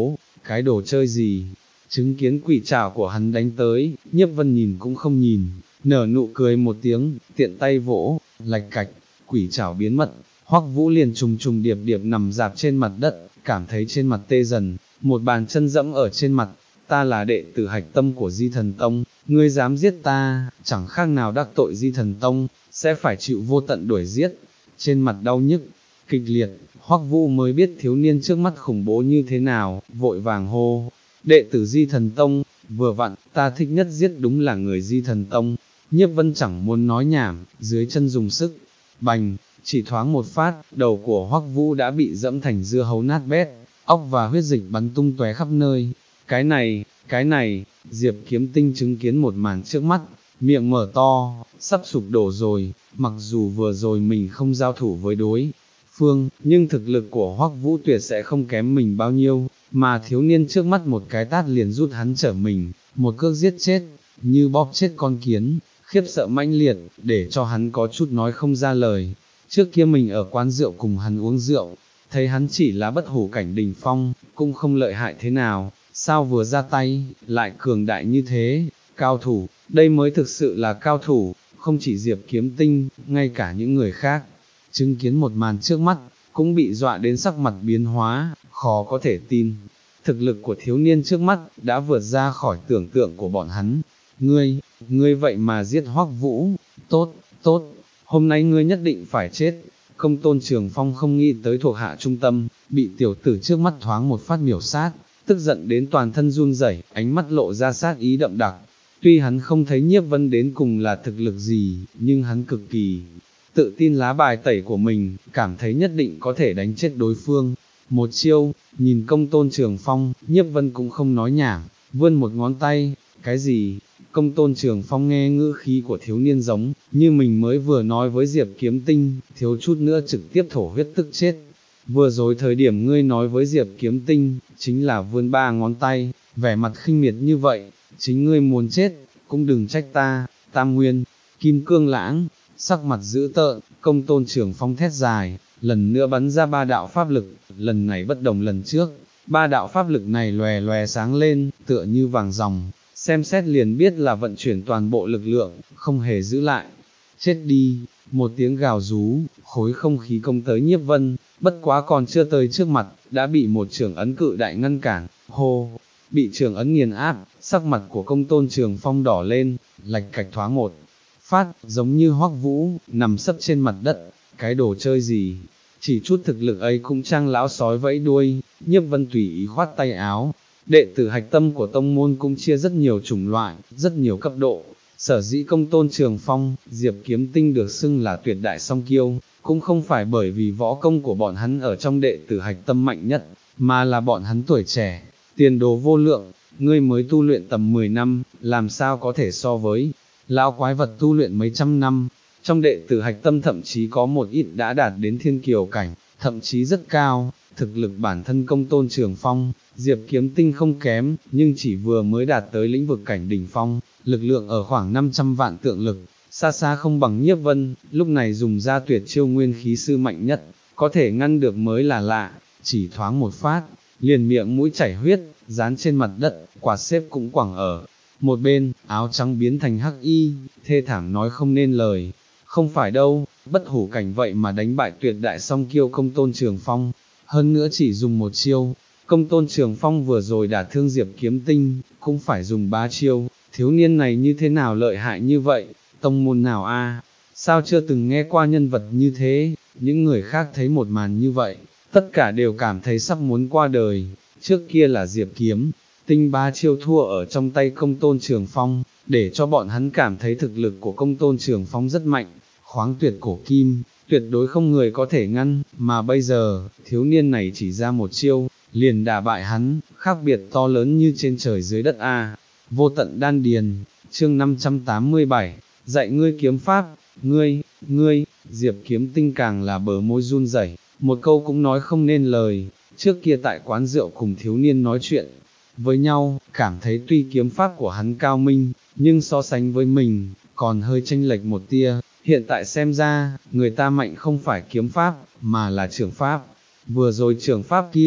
S1: cái đồ chơi gì, chứng kiến quỷ trảo của hắn đánh tới, Nhiếp Vân nhìn cũng không nhìn, nở nụ cười một tiếng, tiện tay vỗ, lạch cạch, quỷ trảo biến mất, Hoắc Vũ liền trùng trùng điệp điệp nằm dạp trên mặt đất, cảm thấy trên mặt tê dần, một bàn chân dẫm ở trên mặt, ta là đệ tử hạch tâm của Di Thần Tông, ngươi dám giết ta, chẳng khác nào đắc tội Di Thần Tông, sẽ phải chịu vô tận đuổi giết, trên mặt đau nhức, kịch liệt, Hoắc Vũ mới biết thiếu niên trước mắt khủng bố như thế nào, vội vàng hô, đệ tử Di Thần Tông, vừa vặn, ta thích nhất giết đúng là người Di Thần Tông, Nhiếp Vân chẳng muốn nói nhảm, dưới chân dùng sức, bành, chỉ thoáng một phát, đầu của Hoắc Vũ đã bị dẫm thành dưa hấu nát bét, óc và huyết dịch bắn tung tóe khắp nơi, cái này, cái này, Diệp Kiếm Tinh chứng kiến một màn trước mắt, miệng mở to, sắp sụp đổ rồi, mặc dù vừa rồi mình không giao thủ với đối phương, nhưng thực lực của Hoắc Vũ tuyệt sẽ không kém mình bao nhiêu, mà thiếu niên trước mắt một cái tát liền rút hắn trở mình, một cước giết chết, như bóp chết con kiến, khiếp sợ mãnh liệt, để cho hắn có chút nói không ra lời. Trước kia mình ở quán rượu cùng hắn uống rượu, thấy hắn chỉ là bất hủ cảnh đỉnh phong, cũng không lợi hại thế nào, sao vừa ra tay, lại cường đại như thế, cao thủ, đây mới thực sự là cao thủ, không chỉ Diệp Kiếm Tinh, ngay cả những người khác, chứng kiến một màn trước mắt, cũng bị dọa đến sắc mặt biến hóa, khó có thể tin. Thực lực của thiếu niên trước mắt, đã vượt ra khỏi tưởng tượng của bọn hắn. Ngươi, ngươi vậy mà giết Hoắc Vũ, tốt, tốt, hôm nay ngươi nhất định phải chết. Công Tôn Trường Phong không nghĩ tới thuộc hạ trung tâm, bị tiểu tử trước mắt thoáng một phát miểu sát, tức giận đến toàn thân run rẩy, ánh mắt lộ ra sát ý đậm đặc. Tuy hắn không thấy Nhiếp Vân đến cùng là thực lực gì, nhưng hắn cực kỳ tự tin lá bài tẩy của mình, cảm thấy nhất định có thể đánh chết đối phương. Một chiêu, nhìn Công Tôn Trường Phong, Nhiếp Vân cũng không nói nhảm, vươn một ngón tay, cái gì? Công Tôn Trường Phong nghe ngữ khí của thiếu niên giống, như mình mới vừa nói với Diệp Kiếm Tinh, thiếu chút nữa trực tiếp thổ huyết tức chết. Vừa rồi thời điểm ngươi nói với Diệp Kiếm Tinh, chính là vươn ba ngón tay, vẻ mặt khinh miệt như vậy, chính ngươi muốn chết, cũng đừng trách ta, Tam Nguyên, Kim Cương Lãng, sắc mặt dữ tợn, Công Tôn Trường Phong thét dài, lần nữa bắn ra ba đạo pháp lực, lần này bất đồng lần trước, ba đạo pháp lực này lòe lòe sáng lên, tựa như vàng ròng, xem xét liền biết là vận chuyển toàn bộ lực lượng, không hề giữ lại. Chết đi, một tiếng gào rú, khối không khí công tới Nhiếp Vân, bất quá còn chưa tới trước mặt, đã bị một trưởng ấn cự đại ngăn cản, hô, bị trưởng ấn nghiền áp, sắc mặt của Công Tôn Trường Phong đỏ lên, lạch cạch thoáng một phát, giống như Hoắc Vũ, nằm sấp trên mặt đất, cái đồ chơi gì, chỉ chút thực lực ấy cũng trang lão sói vẫy đuôi. Nhiếp Vân tùy ý khoát tay áo, đệ tử hạch tâm của tông môn cũng chia rất nhiều chủng loại, rất nhiều cấp độ, sở dĩ Công Tôn Trường Phong, Diệp Kiếm Tinh được xưng là tuyệt đại song kiêu, cũng không phải bởi vì võ công của bọn hắn ở trong đệ tử hạch tâm mạnh nhất, mà là bọn hắn tuổi trẻ, tiền đồ vô lượng, ngươi mới tu luyện tầm mười năm, làm sao có thể so với lão quái vật tu luyện mấy trăm năm. Trong đệ tử hạch tâm thậm chí có một ít đã đạt đến thiên kiều cảnh, thậm chí rất cao. Thực lực bản thân Công Tôn Trường Phong, Diệp Kiếm Tinh không kém, nhưng chỉ vừa mới đạt tới lĩnh vực cảnh đỉnh phong, lực lượng ở khoảng năm trăm vạn tượng lực, xa xa không bằng Nhiếp Vân, lúc này dùng ra tuyệt chiêu nguyên khí sư mạnh nhất, có thể ngăn được mới là lạ, chỉ thoáng một phát, liền miệng mũi chảy huyết, dán trên mặt đất, quạt xếp cũng quẳng ở một bên, áo trắng biến thành hắc y, thê thảm nói không nên lời. Không phải đâu, bất hủ cảnh vậy mà đánh bại tuyệt đại song kiêu Công Tôn Trường Phong, hơn nữa chỉ dùng một chiêu. Công Tôn Trường Phong vừa rồi đả thương Diệp Kiếm Tinh, cũng phải dùng ba chiêu, thiếu niên này như thế nào lợi hại như vậy, tông môn nào a? Sao chưa từng nghe qua nhân vật như thế? Những người khác thấy một màn như vậy, tất cả đều cảm thấy sắp muốn qua đời. Trước kia là Diệp Kiếm Tinh ba chiêu thua ở trong tay Công Tôn Trường Phong, để cho bọn hắn cảm thấy thực lực của Công Tôn Trường Phong rất mạnh, khoáng tuyệt cổ kim, tuyệt đối không người có thể ngăn, mà bây giờ, thiếu niên này chỉ ra một chiêu, liền đả bại hắn, khác biệt to lớn như trên trời dưới đất a. Vô tận đan điền, chương năm trăm tám mươi bảy, dạy ngươi kiếm pháp, ngươi, ngươi, Diệp Kiếm Tinh càng là bờ môi run rẩy, một câu cũng nói không nên lời. Trước kia tại quán rượu cùng thiếu niên nói chuyện với nhau, cảm thấy tuy kiếm pháp của hắn cao minh, nhưng so sánh với mình, còn hơi chênh lệch một tia. Hiện tại xem ra, người ta mạnh không phải kiếm pháp, mà là trưởng pháp. Vừa rồi trưởng pháp kia,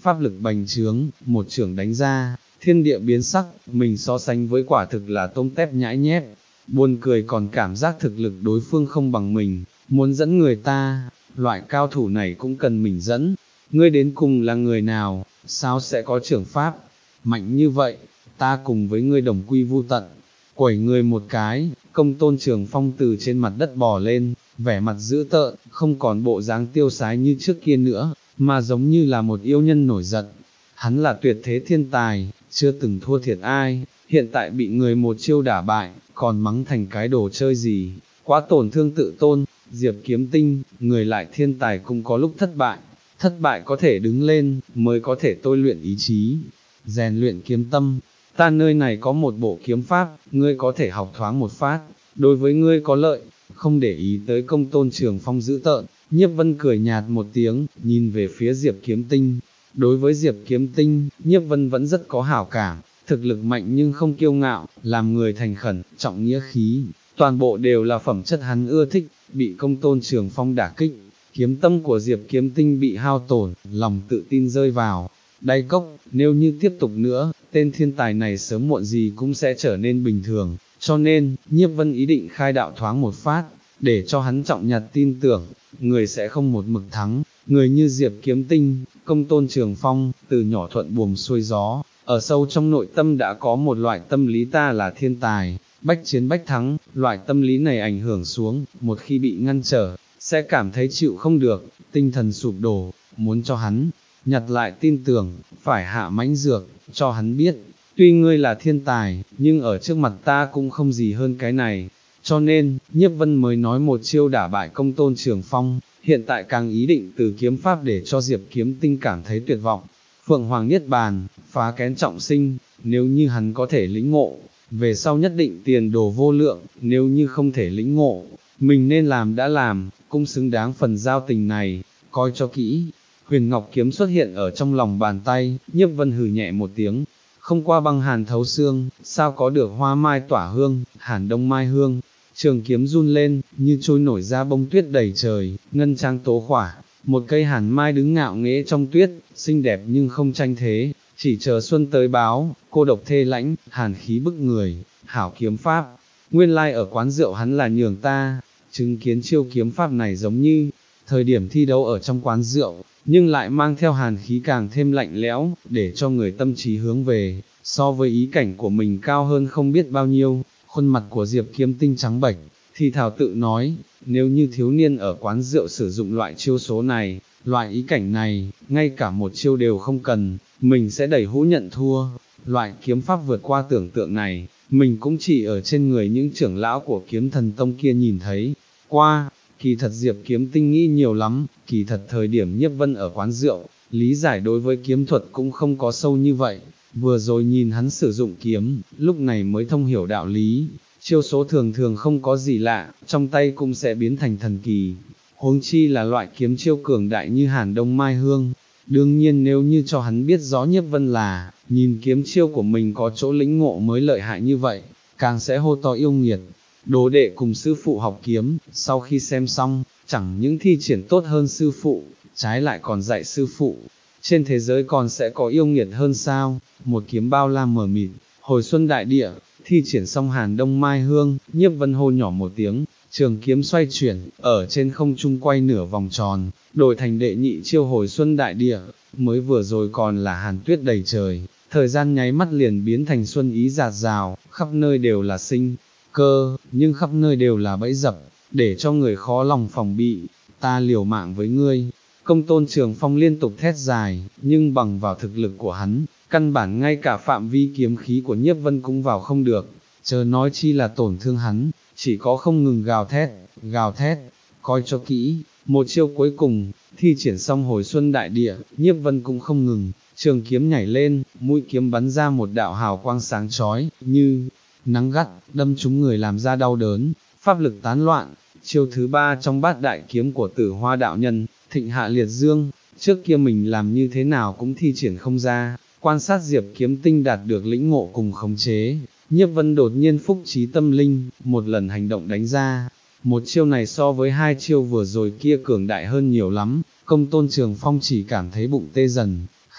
S1: pháp lực bành trướng, một chưởng đánh ra, thiên địa biến sắc, mình so sánh với quả thực là tôm tép nhãi nhép, buồn cười còn cảm giác thực lực đối phương không bằng mình, muốn dẫn người ta, loại cao thủ này cũng cần mình dẫn, ngươi đến cùng là người nào, sao sẽ có trưởng pháp, mạnh như vậy, ta cùng với ngươi đồng quy vu tận, quẩy người một cái, Công Tôn Trường Phong từ trên mặt đất bò lên, vẻ mặt dữ tợn, không còn bộ dáng tiêu sái như trước kia nữa, mà giống như là một yêu nhân nổi giận. Hắn là tuyệt thế thiên tài, chưa từng thua thiệt ai, hiện tại bị người một chiêu đả bại, còn mắng thành cái đồ chơi gì, quá tổn thương tự tôn. Diệp Kiếm Tinh, người lại thiên tài cũng có lúc thất bại, thất bại có thể đứng lên, mới có thể tôi luyện ý chí, rèn luyện kiếm tâm. Ta nơi này có một bộ kiếm pháp, ngươi có thể học thoáng một phát, đối với ngươi có lợi, không để ý tới Công Tôn Trường Phong dữ tợn, Nhiếp Vân cười nhạt một tiếng, nhìn về phía Diệp Kiếm Tinh. Đối với Diệp Kiếm Tinh, Nhiếp Vân vẫn rất có hảo cảm, thực lực mạnh nhưng không kiêu ngạo, làm người thành khẩn, trọng nghĩa khí, toàn bộ đều là phẩm chất hắn ưa thích, bị Công Tôn Trường Phong đả kích, kiếm tâm của Diệp Kiếm Tinh bị hao tổn, lòng tự tin rơi vào đáy cốc, nếu như tiếp tục nữa, tên thiên tài này sớm muộn gì cũng sẽ trở nên bình thường, cho nên, Nhiếp Vân ý định khai đạo thoáng một phát, để cho hắn trọng nhặt tin tưởng, người sẽ không một mực thắng, người như Diệp Kiếm Tinh, Công Tôn Trường Phong, từ nhỏ thuận buồm xuôi gió, ở sâu trong nội tâm đã có một loại tâm lý ta là thiên tài, bách chiến bách thắng, loại tâm lý này ảnh hưởng xuống, một khi bị ngăn trở, sẽ cảm thấy chịu không được, tinh thần sụp đổ, muốn cho hắn nhặt lại tin tưởng, phải hạ mãnh dược, cho hắn biết, tuy ngươi là thiên tài, nhưng ở trước mặt ta cũng không gì hơn cái này, cho nên, Nhiếp Vân mới nói một chiêu đả bại Công Tôn Trường Phong, hiện tại càng ý định từ kiếm pháp để cho Diệp Kiếm Tinh cảm thấy tuyệt vọng. Phượng Hoàng Niết Bàn, phá kén trọng sinh, nếu như hắn có thể lĩnh ngộ, về sau nhất định tiền đồ vô lượng, nếu như không thể lĩnh ngộ, mình nên làm đã làm, cũng xứng đáng phần giao tình này, coi cho kỹ. Huyền Ngọc Kiếm xuất hiện ở trong lòng bàn tay, Nhiếp Vân hừ nhẹ một tiếng, không qua băng hàn thấu xương, sao có được hoa mai tỏa hương, hàn đông mai hương. Trường kiếm run lên, như trôi nổi ra bông tuyết đầy trời, ngân trang tố khỏa, một cây hàn mai đứng ngạo nghễ trong tuyết, xinh đẹp nhưng không tranh thế, chỉ chờ xuân tới báo, cô độc thê lãnh, hàn khí bức người, hảo kiếm pháp, nguyên lai like ở quán rượu hắn là nhường ta, chứng kiến chiêu kiếm pháp này giống như, thời điểm thi đấu ở trong quán rượu, nhưng lại mang theo hàn khí càng thêm lạnh lẽo, để cho người tâm trí hướng về, so với ý cảnh của mình cao hơn không biết bao nhiêu. Khuôn mặt của Diệp Kiếm Tinh trắng bệch, thì thảo tự nói, nếu như thiếu niên ở quán rượu sử dụng loại chiêu số này, loại ý cảnh này, ngay cả một chiêu đều không cần, mình sẽ đẩy hũ nhận thua. Loại kiếm pháp vượt qua tưởng tượng này, mình cũng chỉ ở trên người những trưởng lão của Kiếm Thần Tông kia nhìn thấy qua. Kỳ thật Diệp Kiếm Tinh nghĩ nhiều lắm, kỳ thật thời điểm Nhiếp Vân ở quán rượu, lý giải đối với kiếm thuật cũng không có sâu như vậy. Vừa rồi nhìn hắn sử dụng kiếm, lúc này mới thông hiểu đạo lý, chiêu số thường thường không có gì lạ, trong tay cũng sẽ biến thành thần kỳ, huống chi là loại kiếm chiêu cường đại như Hàn Đông Mai Hương. Đương nhiên nếu như cho hắn biết rõ Nhiếp Vân là, nhìn kiếm chiêu của mình có chỗ lĩnh ngộ mới lợi hại như vậy, càng sẽ hô to yêu nghiệt. Đồ đệ cùng sư phụ học kiếm, sau khi xem xong, chẳng những thi triển tốt hơn sư phụ, trái lại còn dạy sư phụ. Trên thế giới còn sẽ có yêu nghiệt hơn sao, một kiếm bao la mờ mịt, hồi xuân đại địa, thi triển xong Hàn Đông Mai Hương, Nhiếp Vân hô nhỏ một tiếng, trường kiếm xoay chuyển, ở trên không trung quay nửa vòng tròn, đổi thành đệ nhị chiêu hồi xuân đại địa, mới vừa rồi còn là hàn tuyết đầy trời, thời gian nháy mắt liền biến thành xuân ý rạt rào, khắp nơi đều là sinh cơ, nhưng khắp nơi đều là bẫy dập, để cho người khó lòng phòng bị, ta liều mạng với ngươi. Công Tôn Trường Phong liên tục thét dài, nhưng bằng vào thực lực của hắn, căn bản ngay cả phạm vi kiếm khí của Nhiếp Vân cũng vào không được, chớ nói chi là tổn thương hắn, chỉ có không ngừng gào thét, gào thét, coi cho kỹ, một chiêu cuối cùng, thi triển xong hồi xuân đại địa, Nhiếp Vân cũng không ngừng, trường kiếm nhảy lên, mũi kiếm bắn ra một đạo hào quang sáng chói, như nắng gắt, đâm trúng người làm ra đau đớn, pháp lực tán loạn. Chiêu thứ ba trong bát đại kiếm của Tử Hoa đạo nhân, Thịnh Hạ Liệt Dương, trước kia mình làm như thế nào cũng thi triển không ra, quan sát Diệp Kiếm Tinh đạt được lĩnh ngộ cùng khống chế, Nhiếp Vân đột nhiên phúc trí tâm linh, một lần hành động đánh ra, một chiêu này so với hai chiêu vừa rồi kia cường đại hơn nhiều lắm, Công Tôn Trường Phong chỉ cảm thấy bụng tê dần,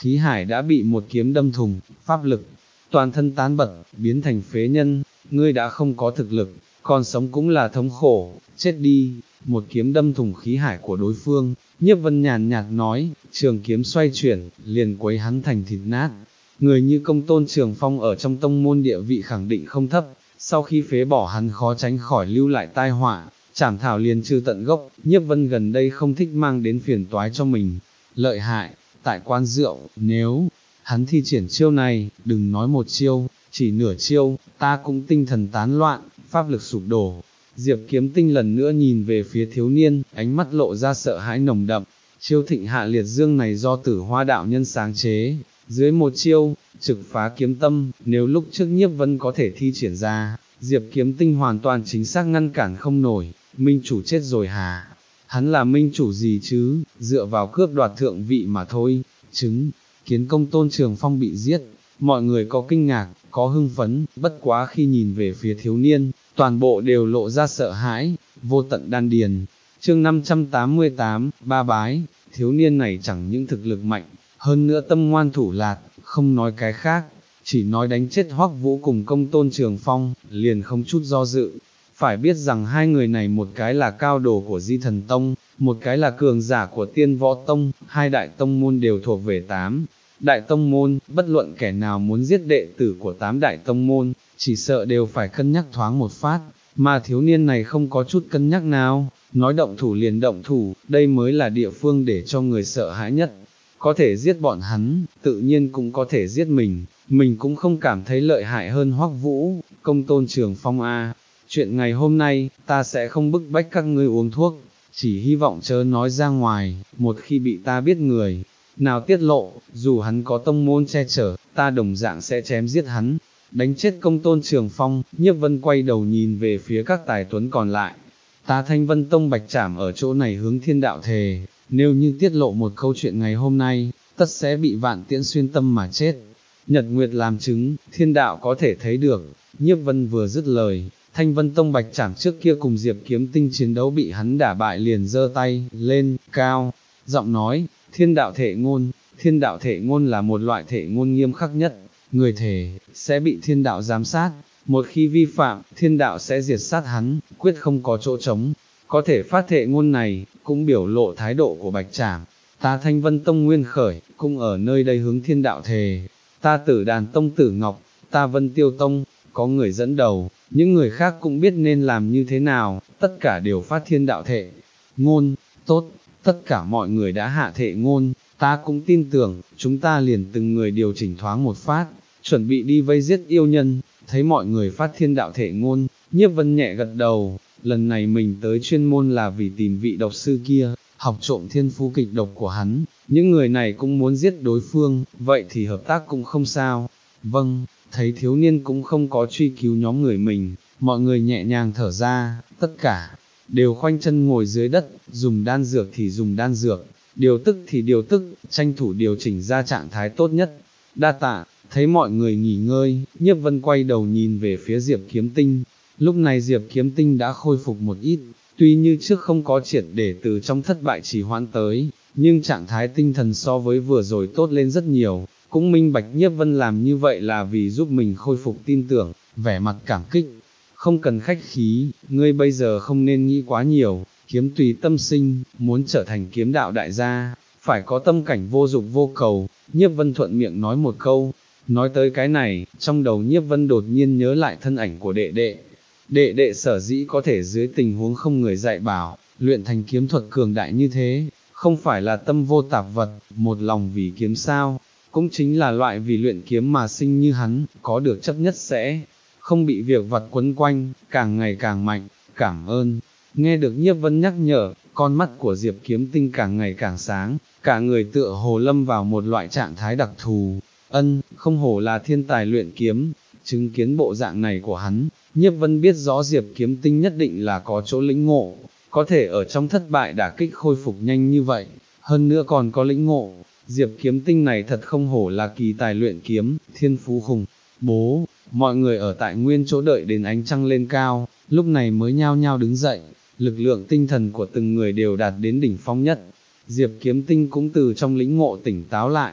S1: khí hải đã bị một kiếm đâm thùng, pháp lực, toàn thân tán bật, biến thành phế nhân, ngươi đã không có thực lực, còn sống cũng là thống khổ, chết đi, một kiếm đâm thùng khí hải của đối phương, Nhiếp Vân nhàn nhạt nói, trường kiếm xoay chuyển, liền quấy hắn thành thịt nát. Người như Công Tôn Trường Phong ở trong tông môn địa vị khẳng định không thấp, sau khi phế bỏ hắn khó tránh khỏi lưu lại tai họa, chảm thảo liền trừ tận gốc. Nhiếp Vân gần đây không thích mang đến phiền toái cho mình, lợi hại, tại quán rượu, nếu hắn thi triển chiêu này, đừng nói một chiêu, chỉ nửa chiêu, ta cũng tinh thần tán loạn, pháp lực sụp đổ. Diệp Kiếm Tinh lần nữa nhìn về phía thiếu niên, ánh mắt lộ ra sợ hãi nồng đậm, chiêu thịnh hạ liệt dương này do Tử Hoa đạo nhân sáng chế, dưới một chiêu, trực phá kiếm tâm, nếu lúc trước Nhiếp Vân có thể thi triển ra, Diệp Kiếm Tinh hoàn toàn chính xác ngăn cản không nổi. Minh chủ chết rồi hả? Hắn là minh chủ gì chứ, dựa vào cướp đoạt thượng vị mà thôi. Chứng kiến Công Tôn Trường Phong bị giết, mọi người có kinh ngạc, có hưng phấn, bất quá khi nhìn về phía thiếu niên, toàn bộ đều lộ ra sợ hãi, vô tận đan điền. Chương năm trăm tám mươi tám, ba bái, thiếu niên này chẳng những thực lực mạnh, hơn nữa tâm ngoan thủ lạt, không nói cái khác, chỉ nói đánh chết Hoắc Vũ cùng Công Tôn Trường Phong, liền không chút do dự. Phải biết rằng hai người này một cái là cao đồ của Di Thần Tông, một cái là cường giả của Tiên Võ Tông, hai đại tông môn đều thuộc về tám đại tông môn, bất luận kẻ nào muốn giết đệ tử của tám đại tông môn, chỉ sợ đều phải cân nhắc thoáng một phát, mà thiếu niên này không có chút cân nhắc nào, nói động thủ liền động thủ, đây mới là địa phương để cho người sợ hãi nhất. Có thể giết bọn hắn, tự nhiên cũng có thể giết mình, mình cũng không cảm thấy lợi hại hơn Hoắc Vũ, Công Tôn Trường Phong a. Chuyện ngày hôm nay, ta sẽ không bức bách các ngươi uống thuốc, chỉ hy vọng chớ nói ra ngoài, một khi bị ta biết người nào tiết lộ, dù hắn có tông môn che chở, ta đồng dạng sẽ chém giết hắn. Đánh chết Công Tôn Trường Phong, Nhiếp Vân quay đầu nhìn về phía các tài tuấn còn lại. Ta Thanh Vân Tông Bạch Trảm ở chỗ này hướng thiên đạo thề, nếu như tiết lộ một câu chuyện ngày hôm nay, tất sẽ bị vạn tiễn xuyên tâm mà chết. Nhật Nguyệt làm chứng, thiên đạo có thể thấy được. Nhiếp Vân vừa dứt lời, Thanh Vân Tông Bạch Trảm trước kia cùng Diệp Kiếm Tinh chiến đấu bị hắn đả bại liền giơ tay lên cao, giọng nói, thiên đạo thệ ngôn. Thiên đạo thệ ngôn là một loại thệ ngôn nghiêm khắc nhất, người thề sẽ bị thiên đạo giám sát, một khi vi phạm, thiên đạo sẽ diệt sát hắn, quyết không có chỗ trống. Có thể phát thệ ngôn này, cũng biểu lộ thái độ của Bạch Trảm. Ta Thanh Vân Tông Nguyên Khởi, cũng ở nơi đây hướng thiên đạo thề. Ta Tử Đàn Tông Tử Ngọc, ta Vân Tiêu Tông, có người dẫn đầu, những người khác cũng biết nên làm như thế nào, tất cả đều phát thiên đạo thệ ngôn. Tốt, tất cả mọi người đã hạ thệ ngôn, ta cũng tin tưởng, chúng ta liền từng người điều chỉnh thoáng một phát, chuẩn bị đi vây giết yêu nhân. Thấy mọi người phát thiên đạo thệ ngôn, Nhiếp Vân nhẹ gật đầu, lần này mình tới chuyên môn là vì tìm vị độc sư kia, học trộm thiên phú kịch độc của hắn, những người này cũng muốn giết đối phương, vậy thì hợp tác cũng không sao. Vâng, thấy thiếu niên cũng không có truy cứu nhóm người mình, mọi người nhẹ nhàng thở ra, tất cả đều khoanh chân ngồi dưới đất, dùng đan dược thì dùng đan dược, điều tức thì điều tức, tranh thủ điều chỉnh ra trạng thái tốt nhất. Đa tạ. Thấy mọi người nghỉ ngơi, Nhiếp Vân quay đầu nhìn về phía Diệp Kiếm Tinh. Lúc này Diệp Kiếm Tinh đã khôi phục một ít, tuy như trước không có triệt để từ trong thất bại trì hoãn tới, nhưng trạng thái tinh thần so với vừa rồi tốt lên rất nhiều, cũng minh bạch Nhiếp Vân làm như vậy là vì giúp mình khôi phục tin tưởng, vẻ mặt cảm kích. Không cần khách khí, ngươi bây giờ không nên nghĩ quá nhiều, kiếm tùy tâm sinh, muốn trở thành kiếm đạo đại gia, phải có tâm cảnh vô dục vô cầu. Nhiếp Vân thuận miệng nói một câu. Nói tới cái này, trong đầu Nhiếp Vân đột nhiên nhớ lại thân ảnh của đệ đệ. Đệ đệ sở dĩ có thể dưới tình huống không người dạy bảo, luyện thành kiếm thuật cường đại như thế, không phải là tâm vô tạp vật, một lòng vì kiếm sao, cũng chính là loại vì luyện kiếm mà sinh như hắn, có được chấp nhất sẽ không bị việc vặt quấn quanh, càng ngày càng mạnh. Cảm ơn. Nghe được Nhiếp Vân nhắc nhở, con mắt của Diệp Kiếm Tinh càng ngày càng sáng, cả người tựa hồ lâm vào một loại trạng thái đặc thù. Ân, không hổ là thiên tài luyện kiếm. Chứng kiến bộ dạng này của hắn, Nhiếp Vân biết rõ Diệp Kiếm Tinh nhất định là có chỗ lĩnh ngộ, có thể ở trong thất bại đả kích khôi phục nhanh như vậy, hơn nữa còn có lĩnh ngộ. Diệp Kiếm Tinh này thật không hổ là kỳ tài luyện kiếm, thiên phú khủng bố. Mọi người ở tại nguyên chỗ đợi đến ánh trăng lên cao, lúc này mới nhao nhao đứng dậy, lực lượng tinh thần của từng người đều đạt đến đỉnh phong nhất. Diệp Kiếm Tinh cũng từ trong lĩnh ngộ tỉnh táo lại,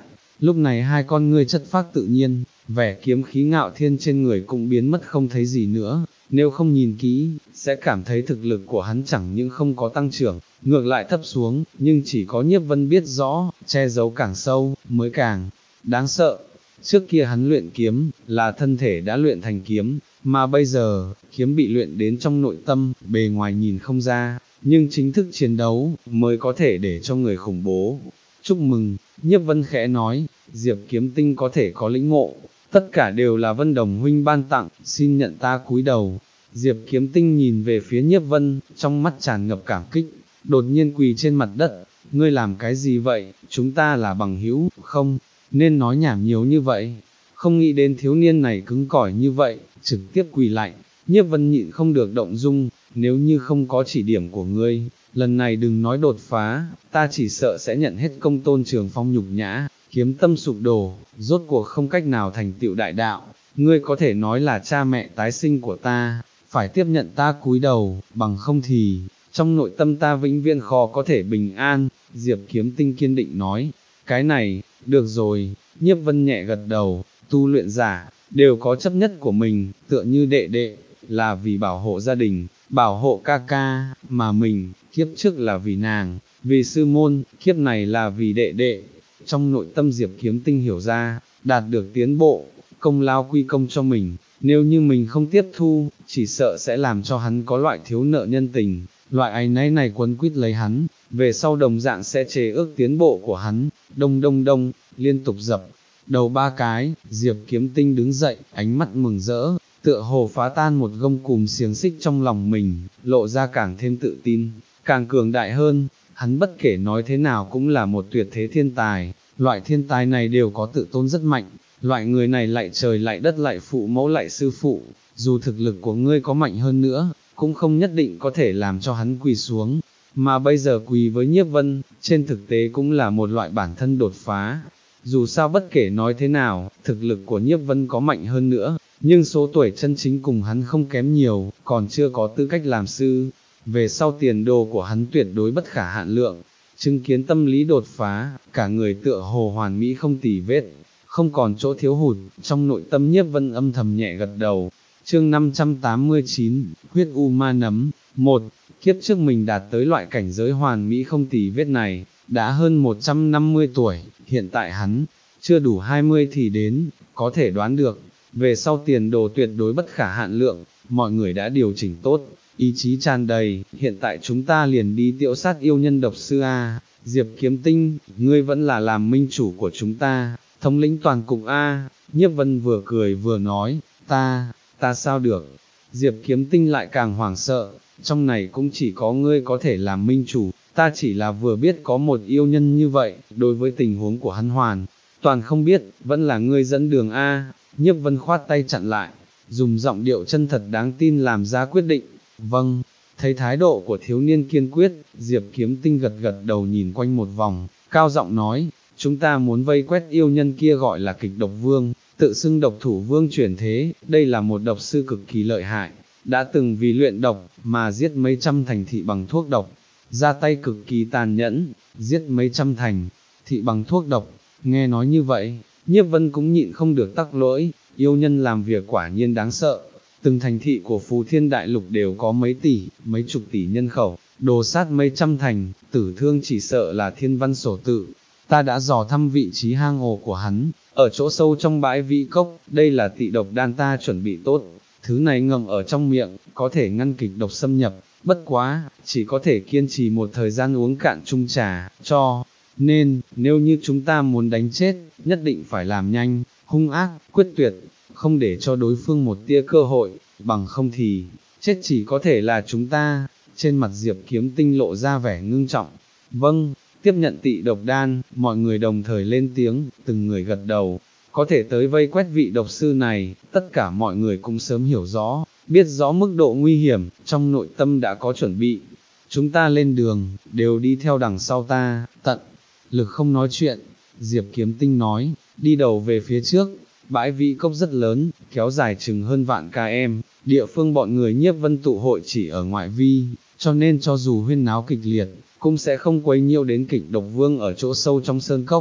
S1: lúc này hai con ngươi chất phác tự nhiên, vẻ kiếm khí ngạo thiên trên người cũng biến mất không thấy gì nữa, nếu không nhìn kỹ, sẽ cảm thấy thực lực của hắn chẳng những không có tăng trưởng, ngược lại thấp xuống, nhưng chỉ có Nhiếp Vân biết rõ, che giấu càng sâu, mới càng đáng sợ. Trước kia hắn luyện kiếm, là thân thể đã luyện thành kiếm, mà bây giờ, kiếm bị luyện đến trong nội tâm, bề ngoài nhìn không ra, nhưng chính thức chiến đấu, mới có thể để cho người khủng bố. Chúc mừng, Nhiếp Vân khẽ nói, Diệp Kiếm Tinh có thể có lĩnh ngộ, tất cả đều là Vân Đồng huynh ban tặng, xin nhận ta cúi đầu. Diệp Kiếm Tinh nhìn về phía Nhiếp Vân, trong mắt tràn ngập cảm kích, đột nhiên quỳ trên mặt đất, ngươi làm cái gì vậy, chúng ta là bằng hữu, không, nên nói nhảm nhiều như vậy, không nghĩ đến thiếu niên này cứng cỏi như vậy, trực tiếp quỳ lạy. Nhiếp Vân nhịn không được động dung, nếu như không có chỉ điểm của ngươi, lần này đừng nói đột phá, ta chỉ sợ sẽ nhận hết công tôn Trường Phong nhục nhã, kiếm tâm sụp đổ, rốt cuộc không cách nào thành tựu đại đạo, ngươi có thể nói là cha mẹ tái sinh của ta, phải tiếp nhận ta cúi đầu, bằng không thì, trong nội tâm ta vĩnh viễn khó có thể bình an. Diệp Kiếm Tinh kiên định nói, cái này, được rồi. Nhiếp Vân nhẹ gật đầu, tu luyện giả, đều có chấp nhất của mình, tựa như đệ đệ, là vì bảo hộ gia đình, bảo hộ ca ca, mà mình, kiếp trước là vì nàng, vì sư môn, kiếp này là vì đệ đệ. Trong nội tâm Diệp Kiếm Tinh hiểu ra, đạt được tiến bộ, công lao quy công cho mình, nếu như mình không tiếp thu, chỉ sợ sẽ làm cho hắn có loại thiếu nợ nhân tình, loại áy náy này quấn quýt lấy hắn, về sau đồng dạng sẽ chế ước tiến bộ của hắn. Đông đông đông, liên tục dập đầu ba cái, Diệp Kiếm Tinh đứng dậy, ánh mắt mừng rỡ, tựa hồ phá tan một gông cùm xiềng xích trong lòng mình, lộ ra càng thêm tự tin, càng cường đại hơn. Hắn bất kể nói thế nào cũng là một tuyệt thế thiên tài, loại thiên tài này đều có tự tôn rất mạnh, loại người này lại trời lại đất lại phụ mẫu lại sư phụ, dù thực lực của ngươi có mạnh hơn nữa, cũng không nhất định có thể làm cho hắn quỳ xuống, mà bây giờ quỳ với Nhiếp Vân, trên thực tế cũng là một loại bản thân đột phá. Dù sao bất kể nói thế nào, thực lực của Nhiếp Vân có mạnh hơn nữa, nhưng số tuổi chân chính cùng hắn không kém nhiều, còn chưa có tư cách làm sư. Về sau tiền đồ của hắn tuyệt đối bất khả hạn lượng, chứng kiến tâm lý đột phá, cả người tựa hồ hoàn mỹ không tì vết, không còn chỗ thiếu hụt, trong nội tâm Nhiếp Vân âm thầm nhẹ gật đầu. Chương năm trăm tám mươi chín, huyết u ma nấm. Một, kiếp trước mình đạt tới loại cảnh giới hoàn mỹ không tì vết này, đã hơn một trăm năm mươi tuổi, hiện tại hắn, chưa đủ hai mươi thì đến, có thể đoán được, về sau tiền đồ tuyệt đối bất khả hạn lượng, mọi người đã điều chỉnh tốt, ý chí tràn đầy, hiện tại chúng ta liền đi tiễu sát yêu nhân độc sư A. Diệp Kiếm Tinh, ngươi vẫn là làm minh chủ của chúng ta, thống lĩnh toàn cục A. Nhiếp Vân vừa cười vừa nói, ta, ta sao được. Diệp Kiếm Tinh lại càng hoảng sợ, trong này cũng chỉ có ngươi có thể làm minh chủ, ta chỉ là vừa biết có một yêu nhân như vậy, đối với tình huống của hắn hoàn, toàn không biết, vẫn là ngươi dẫn đường A. Nhiếp Vân khoát tay chặn lại, dùng giọng điệu chân thật đáng tin làm ra quyết định. Vâng, thấy thái độ của thiếu niên kiên quyết, Diệp Kiếm Tinh gật gật đầu nhìn quanh một vòng, cao giọng nói, chúng ta muốn vây quét yêu nhân kia gọi là Kịch Độc Vương, tự xưng độc thủ vương chuyển thế, đây là một độc sư cực kỳ lợi hại, đã từng vì luyện độc, mà giết mấy trăm thành thị bằng thuốc độc, ra tay cực kỳ tàn nhẫn, giết mấy trăm thành thị bằng thuốc độc. Nghe nói như vậy, Nhiếp Vân cũng nhịn không được tắc lỗi, yêu nhân làm việc quả nhiên đáng sợ. Từng thành thị của Phù Thiên Đại Lục đều có mấy tỷ, mấy chục tỷ nhân khẩu, đồ sát mấy trăm thành, tử thương chỉ sợ là thiên văn sổ tự. Ta đã dò thăm vị trí hang ổ của hắn, ở chỗ sâu trong bãi vĩ cốc, đây là tị độc đan ta chuẩn bị tốt, thứ này ngầm ở trong miệng, có thể ngăn kịch độc xâm nhập, bất quá, chỉ có thể kiên trì một thời gian uống cạn chung trà, cho nên, nếu như chúng ta muốn đánh chết, nhất định phải làm nhanh, hung ác, quyết tuyệt, không để cho đối phương một tia cơ hội, bằng không thì, chết chỉ có thể là chúng ta. Trên mặt Diệp Kiếm Tinh lộ ra vẻ ngưng trọng. Vâng, tiếp nhận tị độc đan, mọi người đồng thời lên tiếng, từng người gật đầu, có thể tới vây quét vị độc sư này, tất cả mọi người cũng sớm hiểu rõ, biết rõ mức độ nguy hiểm, trong nội tâm đã có chuẩn bị. Chúng ta lên đường, đều đi theo đằng sau ta, tận lực không nói chuyện. Diệp Kiếm Tinh nói, đi đầu về phía trước. Bãi vĩ cốc rất lớn, kéo dài chừng hơn vạn km, địa phương bọn người Nhiếp Vân tụ hội chỉ ở ngoại vi, cho nên cho dù huyên náo kịch liệt, cũng sẽ không quấy nhiễu đến Kịch Độc Vương ở chỗ sâu trong sơn cốc.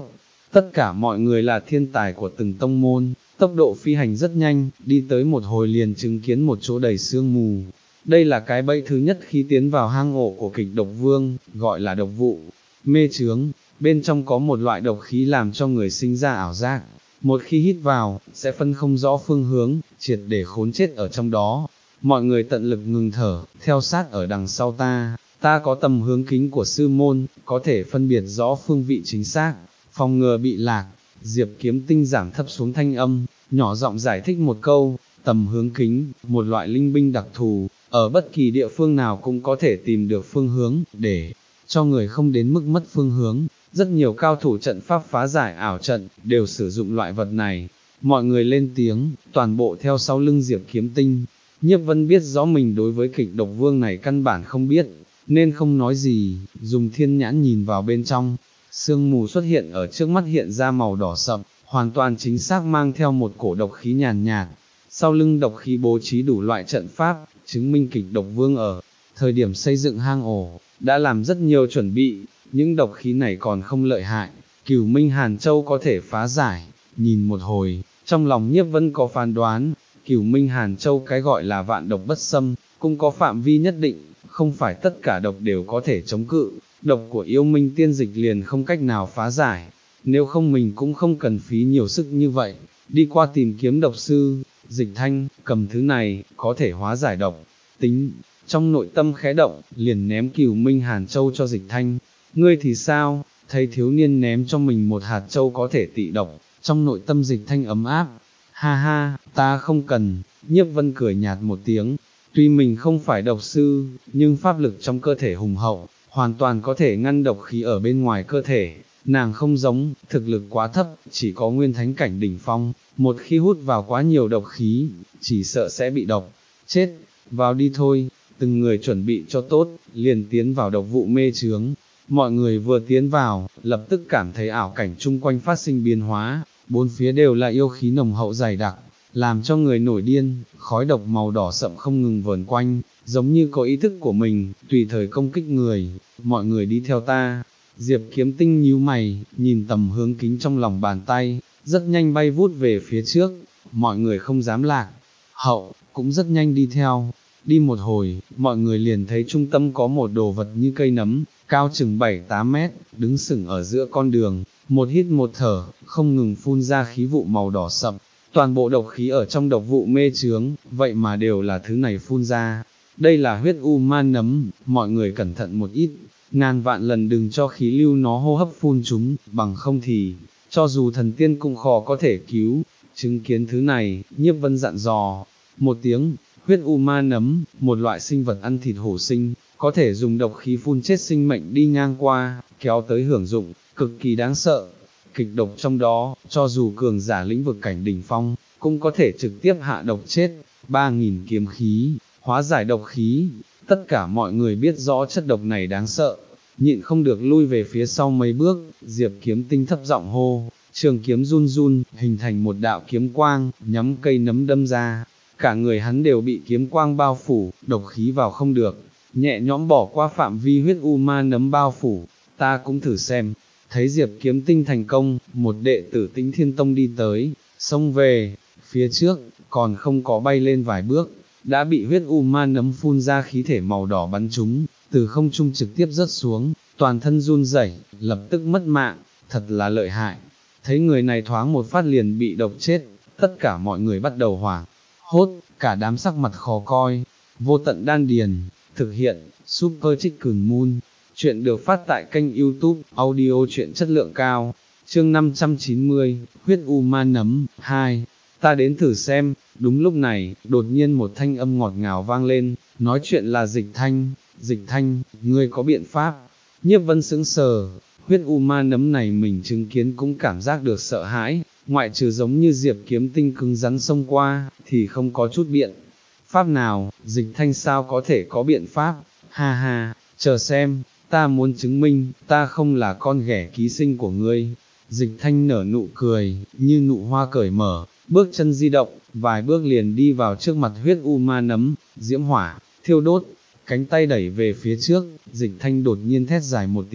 S1: Tất cả mọi người là thiên tài của từng tông môn, tốc độ phi hành rất nhanh, đi tới một hồi liền chứng kiến một chỗ đầy sương mù. Đây là cái bẫy thứ nhất khi tiến vào hang ổ của kịch độc vương, gọi là độc vụ, mê chướng. Bên trong có một loại độc khí làm cho người sinh ra ảo giác, một khi hít vào, sẽ phân không rõ phương hướng, triệt để khốn chết ở trong đó. Mọi người tận lực ngừng thở, theo sát ở đằng sau ta, ta có tầm hướng kính của sư môn, có thể phân biệt rõ phương vị chính xác, phòng ngừa bị lạc. Diệp Kiếm Tinh giảm thấp xuống thanh âm, nhỏ giọng giải thích một câu, tầm hướng kính, một loại linh binh đặc thù, ở bất kỳ địa phương nào cũng có thể tìm được phương hướng, để cho người không đến mức mất phương hướng. Rất nhiều cao thủ trận pháp phá giải ảo trận, đều sử dụng loại vật này. Mọi người lên tiếng, toàn bộ theo sau lưng Diệp Kiếm Tinh. Nhiếp Vân biết rõ mình đối với kịch độc vương này căn bản không biết, nên không nói gì, dùng thiên nhãn nhìn vào bên trong. Sương mù xuất hiện ở trước mắt hiện ra màu đỏ sậm, hoàn toàn chính xác mang theo một cổ độc khí nhàn nhạt. Sau lưng độc khí bố trí đủ loại trận pháp, chứng minh kịch độc vương ở thời điểm xây dựng hang ổ, đã làm rất nhiều chuẩn bị. Những độc khí này còn không lợi hại, Cửu Minh Hàn Châu có thể phá giải. Nhìn một hồi, trong lòng Nhiếp Vân có phán đoán, Cửu Minh Hàn Châu cái gọi là vạn độc bất xâm, cũng có phạm vi nhất định, không phải tất cả độc đều có thể chống cự, độc của yêu minh tiên dịch liền không cách nào phá giải, nếu không mình cũng không cần phí nhiều sức như vậy, đi qua tìm kiếm độc sư. Dịch Thanh, cầm thứ này, có thể hóa giải độc, tính, trong nội tâm khẽ động, liền ném Cửu Minh Hàn Châu cho Dịch Thanh. Ngươi thì sao, thấy thiếu niên ném cho mình một hạt châu có thể tị độc, trong nội tâm Dịch Thanh ấm áp. Ha ha, ta không cần. Nhiếp Vân cười nhạt một tiếng, tuy mình không phải độc sư, nhưng pháp lực trong cơ thể hùng hậu, hoàn toàn có thể ngăn độc khí ở bên ngoài cơ thể. Nàng không giống, thực lực quá thấp, chỉ có nguyên thánh cảnh đỉnh phong, một khi hút vào quá nhiều độc khí, chỉ sợ sẽ bị độc chết. Vào đi thôi. Từng người chuẩn bị cho tốt, liền tiến vào độc vụ mê chướng. Mọi người vừa tiến vào, lập tức cảm thấy ảo cảnh chung quanh phát sinh biến hóa, bốn phía đều là yêu khí nồng hậu dày đặc, làm cho người nổi điên, khói độc màu đỏ sậm không ngừng vờn quanh, giống như có ý thức của mình, tùy thời công kích người. Mọi người đi theo ta. Diệp Kiếm Tinh nhíu mày, nhìn tầm hướng kính trong lòng bàn tay, rất nhanh bay vút về phía trước. Mọi người không dám lạc hậu, cũng rất nhanh đi theo. Đi một hồi, mọi người liền thấy trung tâm có một đồ vật như cây nấm, cao chừng bảy tám mét, đứng sừng ở giữa con đường, một hít một thở, không ngừng phun ra khí vụ màu đỏ sậm. Toàn bộ độc khí ở trong độc vụ mê chướng, vậy mà đều là thứ này phun ra. Đây là huyết u ma nấm, mọi người cẩn thận một ít, ngàn vạn lần đừng cho khí lưu nó hô hấp phun chúng, bằng không thì, cho dù thần tiên cũng khó có thể cứu. Chứng kiến thứ này, Nhiếp Vân dặn dò một tiếng. Huyết u ma nấm, một loại sinh vật ăn thịt hổ sinh, có thể dùng độc khí phun chết sinh mệnh đi ngang qua, kéo tới hưởng dụng, cực kỳ đáng sợ. Kịch độc trong đó, cho dù cường giả lĩnh vực cảnh đỉnh phong, cũng có thể trực tiếp hạ độc chết. Ba nghìn kiếm khí, hóa giải độc khí. Tất cả mọi người biết rõ chất độc này đáng sợ, nhịn không được lui về phía sau mấy bước. Diệp Kiếm Tinh thấp giọng hô, trường kiếm run run, hình thành một đạo kiếm quang, nhắm cây nấm đâm ra. Cả người hắn đều bị kiếm quang bao phủ, độc khí vào không được, nhẹ nhõm bỏ qua phạm vi huyết u ma nấm bao phủ. Ta cũng thử xem. Thấy Diệp Kiếm Tinh thành công, một đệ tử Tĩnh Thiên Tông đi tới, xông về, phía trước, còn không có bay lên vài bước, đã bị huyết u ma nấm phun ra khí thể màu đỏ bắn trúng, từ không trung trực tiếp rớt xuống, toàn thân run rẩy, lập tức mất mạng, thật là lợi hại. Thấy người này thoáng một phát liền bị độc chết, tất cả mọi người bắt đầu hoảng hốt, cả đám sắc mặt khó coi. Vô Tận Đan Điền, thực hiện, Super Chicken Moon. Chuyện được phát tại kênh YouTube, audio truyện chất lượng cao. Chương năm trăm chín mươi, huyết u ma nấm, hai. Ta đến thử xem. Đúng lúc này, đột nhiên một thanh âm ngọt ngào vang lên, nói chuyện là Dịch Thanh. Dịch Thanh, ngươi có biện pháp? Nhiếp Vân sững sờ, huyết u ma nấm này mình chứng kiến cũng cảm giác được sợ hãi, ngoại trừ giống như Diệp Kiếm Tinh cứng rắn xông qua, thì không có chút biện pháp nào. Dịch Thanh sao có thể có biện pháp? Ha ha, chờ xem, ta muốn chứng minh, ta không là con ghẻ ký sinh của ngươi. Dịch Thanh nở nụ cười, như nụ hoa cởi mở, bước chân di động, vài bước liền đi vào trước mặt huyết u ma nấm, diễm hỏa thiêu đốt, cánh tay đẩy về phía trước. Dịch Thanh đột nhiên thét dài một tiếng,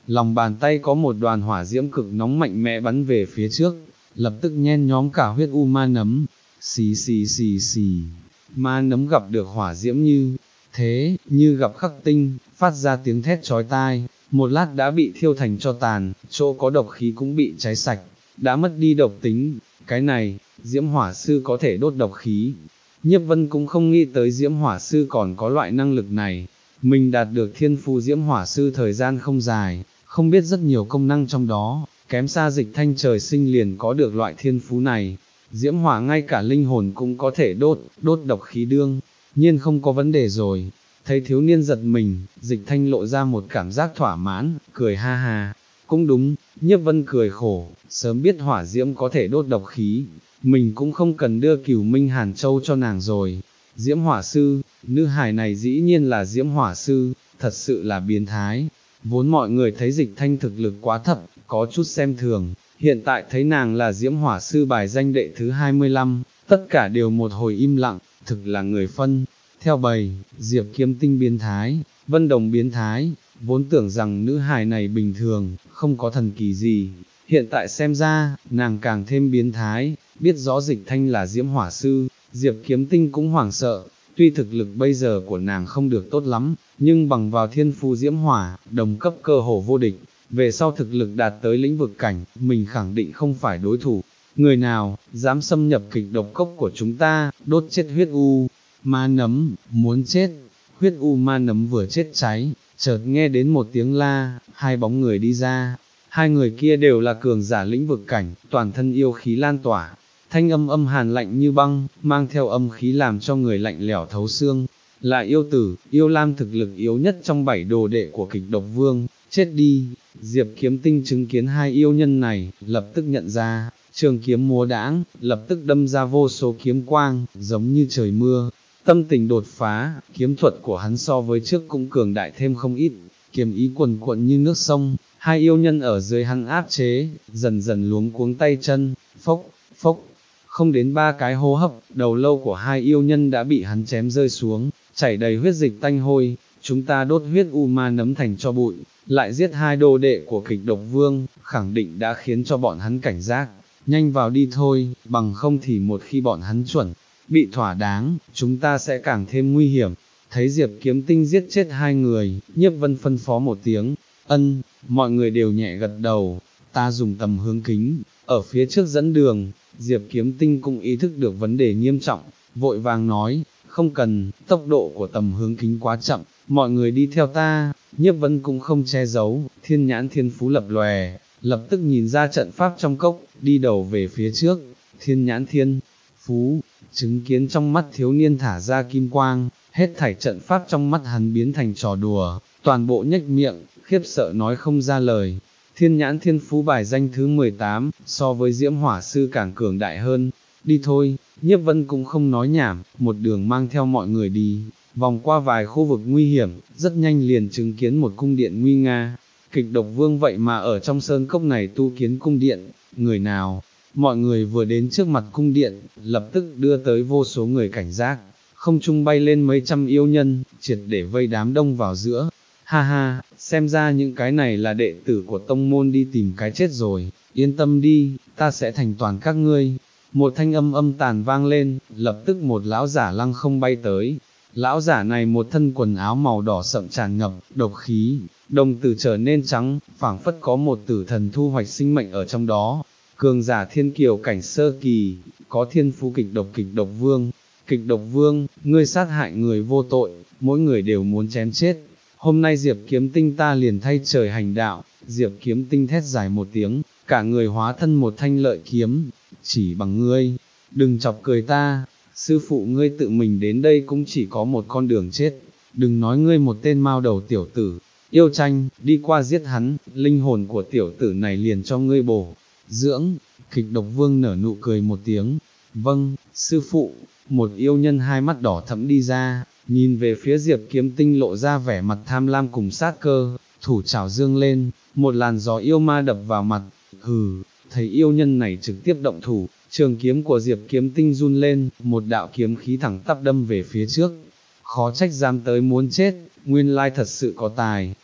S1: lòng bàn tay có một đoàn hỏa diễm cực nóng mạnh mẽ bắn về phía trước, lập tức nhen nhóm cả huyết u ma nấm, xì xì xì xì, ma nấm gặp được hỏa diễm như thế, như gặp khắc tinh, phát ra tiếng thét chói tai, một lát đã bị thiêu thành tro tàn, chỗ có độc khí cũng bị cháy sạch, đã mất đi độc tính, cái này, diễm hỏa sư có thể đốt độc khí. Nhiếp Vân cũng không nghĩ tới diễm hỏa sư còn có loại năng lực này, mình đạt được thiên phú diễm hỏa sư thời gian không dài, không biết rất nhiều công năng trong đó, kém xa Dịch Thanh trời sinh liền có được loại thiên phú này. Diễm hỏa ngay cả linh hồn cũng có thể đốt, đốt độc khí đương, nhiên không có vấn đề rồi. Thấy thiếu niên giật mình, Dịch Thanh lộ ra một cảm giác thỏa mãn, cười ha ha. Cũng đúng, Nhiếp Vân cười khổ, sớm biết hỏa diễm có thể đốt độc khí, mình cũng không cần đưa Cửu Minh Hàn Châu cho nàng rồi. Diễm hỏa sư, nữ hài này dĩ nhiên là diễm hỏa sư, thật sự là biến thái. Vốn mọi người thấy Dịch Thanh thực lực quá thấp, có chút xem thường, hiện tại thấy nàng là diễm hỏa sư bài danh đệ thứ hai mươi lăm, tất cả đều một hồi im lặng, thực là người phân. Theo bầy, Diệp Kiếm Tinh biến thái, Vân Đồng biến thái, vốn tưởng rằng nữ hài này bình thường, không có thần kỳ gì, hiện tại xem ra, nàng càng thêm biến thái, biết rõ Dịch Thanh là diễm hỏa sư, Diệp Kiếm Tinh cũng hoảng sợ, tuy thực lực bây giờ của nàng không được tốt lắm, nhưng bằng vào thiên phú diễm hỏa, đồng cấp cơ hồ vô địch, về sau thực lực đạt tới lĩnh vực cảnh, mình khẳng định không phải đối thủ. Người nào, dám xâm nhập kịch độc cốc của chúng ta, đốt chết huyết u, ma nấm, muốn chết, huyết u ma nấm vừa chết cháy, chợt nghe đến một tiếng la, hai bóng người đi ra, hai người kia đều là cường giả lĩnh vực cảnh, toàn thân yêu khí lan tỏa, thanh âm âm hàn lạnh như băng, mang theo âm khí làm cho người lạnh lẽo thấu xương, là yêu tử, yêu lam thực lực yếu nhất trong bảy đồ đệ của kịch độc vương, chết đi. Diệp Kiếm Tinh chứng kiến hai yêu nhân này, lập tức nhận ra, trường kiếm múa đãng, lập tức đâm ra vô số kiếm quang, giống như trời mưa. Tâm tình đột phá, kiếm thuật của hắn so với trước cũng cường đại thêm không ít, kiếm ý cuồn cuộn như nước sông, hai yêu nhân ở dưới hắn áp chế, dần dần luống cuống tay chân, phốc, phốc, không đến ba cái hô hấp, đầu lâu của hai yêu nhân đã bị hắn chém rơi xuống, chảy đầy huyết dịch tanh hôi, chúng ta đốt huyết u ma nấm thành cho bụi, lại giết hai đồ đệ của kịch độc vương, khẳng định đã khiến cho bọn hắn cảnh giác, nhanh vào đi thôi, bằng không thì một khi bọn hắn chuẩn bị thỏa đáng, chúng ta sẽ càng thêm nguy hiểm. Thấy Diệp Kiếm Tinh giết chết hai người, Nhiếp Vân phân phó một tiếng, ân, mọi người đều nhẹ gật đầu, ta dùng tầm hướng kính, ở phía trước dẫn đường. Diệp Kiếm Tinh cũng ý thức được vấn đề nghiêm trọng, vội vàng nói, không cần, tốc độ của tầm hướng kính quá chậm, mọi người đi theo ta. Nhiếp Vân cũng không che giấu, thiên nhãn thiên phú lập lòe, lập tức nhìn ra trận pháp trong cốc, đi đầu về phía trước, thiên nhãn thiên phú, chứng kiến trong mắt thiếu niên thả ra kim quang, hết thảy trận pháp trong mắt hắn biến thành trò đùa, toàn bộ nhếch miệng, khiếp sợ nói không ra lời. Thiên nhãn thiên phú bài danh thứ mười tám, so với diễm hỏa sư càng cường đại hơn. Đi thôi, Nhiếp Vân cũng không nói nhảm, một đường mang theo mọi người đi, vòng qua vài khu vực nguy hiểm, rất nhanh liền chứng kiến một cung điện nguy nga. Kịch độc vương vậy mà ở trong sơn cốc này tu kiến cung điện, người nào? Mọi người vừa đến trước mặt cung điện, lập tức đưa tới vô số người cảnh giác, không trung bay lên mấy trăm yêu nhân, triệt để vây đám đông vào giữa. Ha ha, xem ra những cái này là đệ tử của tông môn đi tìm cái chết rồi, yên tâm đi, ta sẽ thành toàn các ngươi. Một thanh âm âm tàn vang lên, lập tức một lão giả lăng không bay tới. Lão giả này một thân quần áo màu đỏ sậm tràn ngập, độc khí, đồng tử trở nên trắng, phảng phất có một tử thần thu hoạch sinh mệnh ở trong đó. Cường giả thiên kiều cảnh sơ kỳ, có thiên phú kịch độc kịch độc vương. Kịch độc vương, ngươi sát hại người vô tội, mỗi người đều muốn chém chết. Hôm nay Diệp Kiếm Tinh ta liền thay trời hành đạo. Diệp Kiếm Tinh thét dài một tiếng, cả người hóa thân một thanh lợi kiếm, chỉ bằng ngươi, đừng chọc cười ta, sư phụ ngươi tự mình đến đây cũng chỉ có một con đường chết, đừng nói ngươi một tên mao đầu tiểu tử, yêu tranh, đi qua giết hắn, linh hồn của tiểu tử này liền cho ngươi bổ, dưỡng. Kịch độc vương nở nụ cười một tiếng, vâng, sư phụ. Một yêu nhân hai mắt đỏ thẫm đi ra, nhìn về phía Diệp Kiếm Tinh lộ ra vẻ mặt tham lam cùng sát cơ, thủ chảo dương lên, một làn gió yêu ma đập vào mặt, hừ, thấy yêu nhân này trực tiếp động thủ, trường kiếm của Diệp Kiếm Tinh run lên, một đạo kiếm khí thẳng tắp đâm về phía trước, khó trách dám tới muốn chết, nguyên lai thật sự có tài,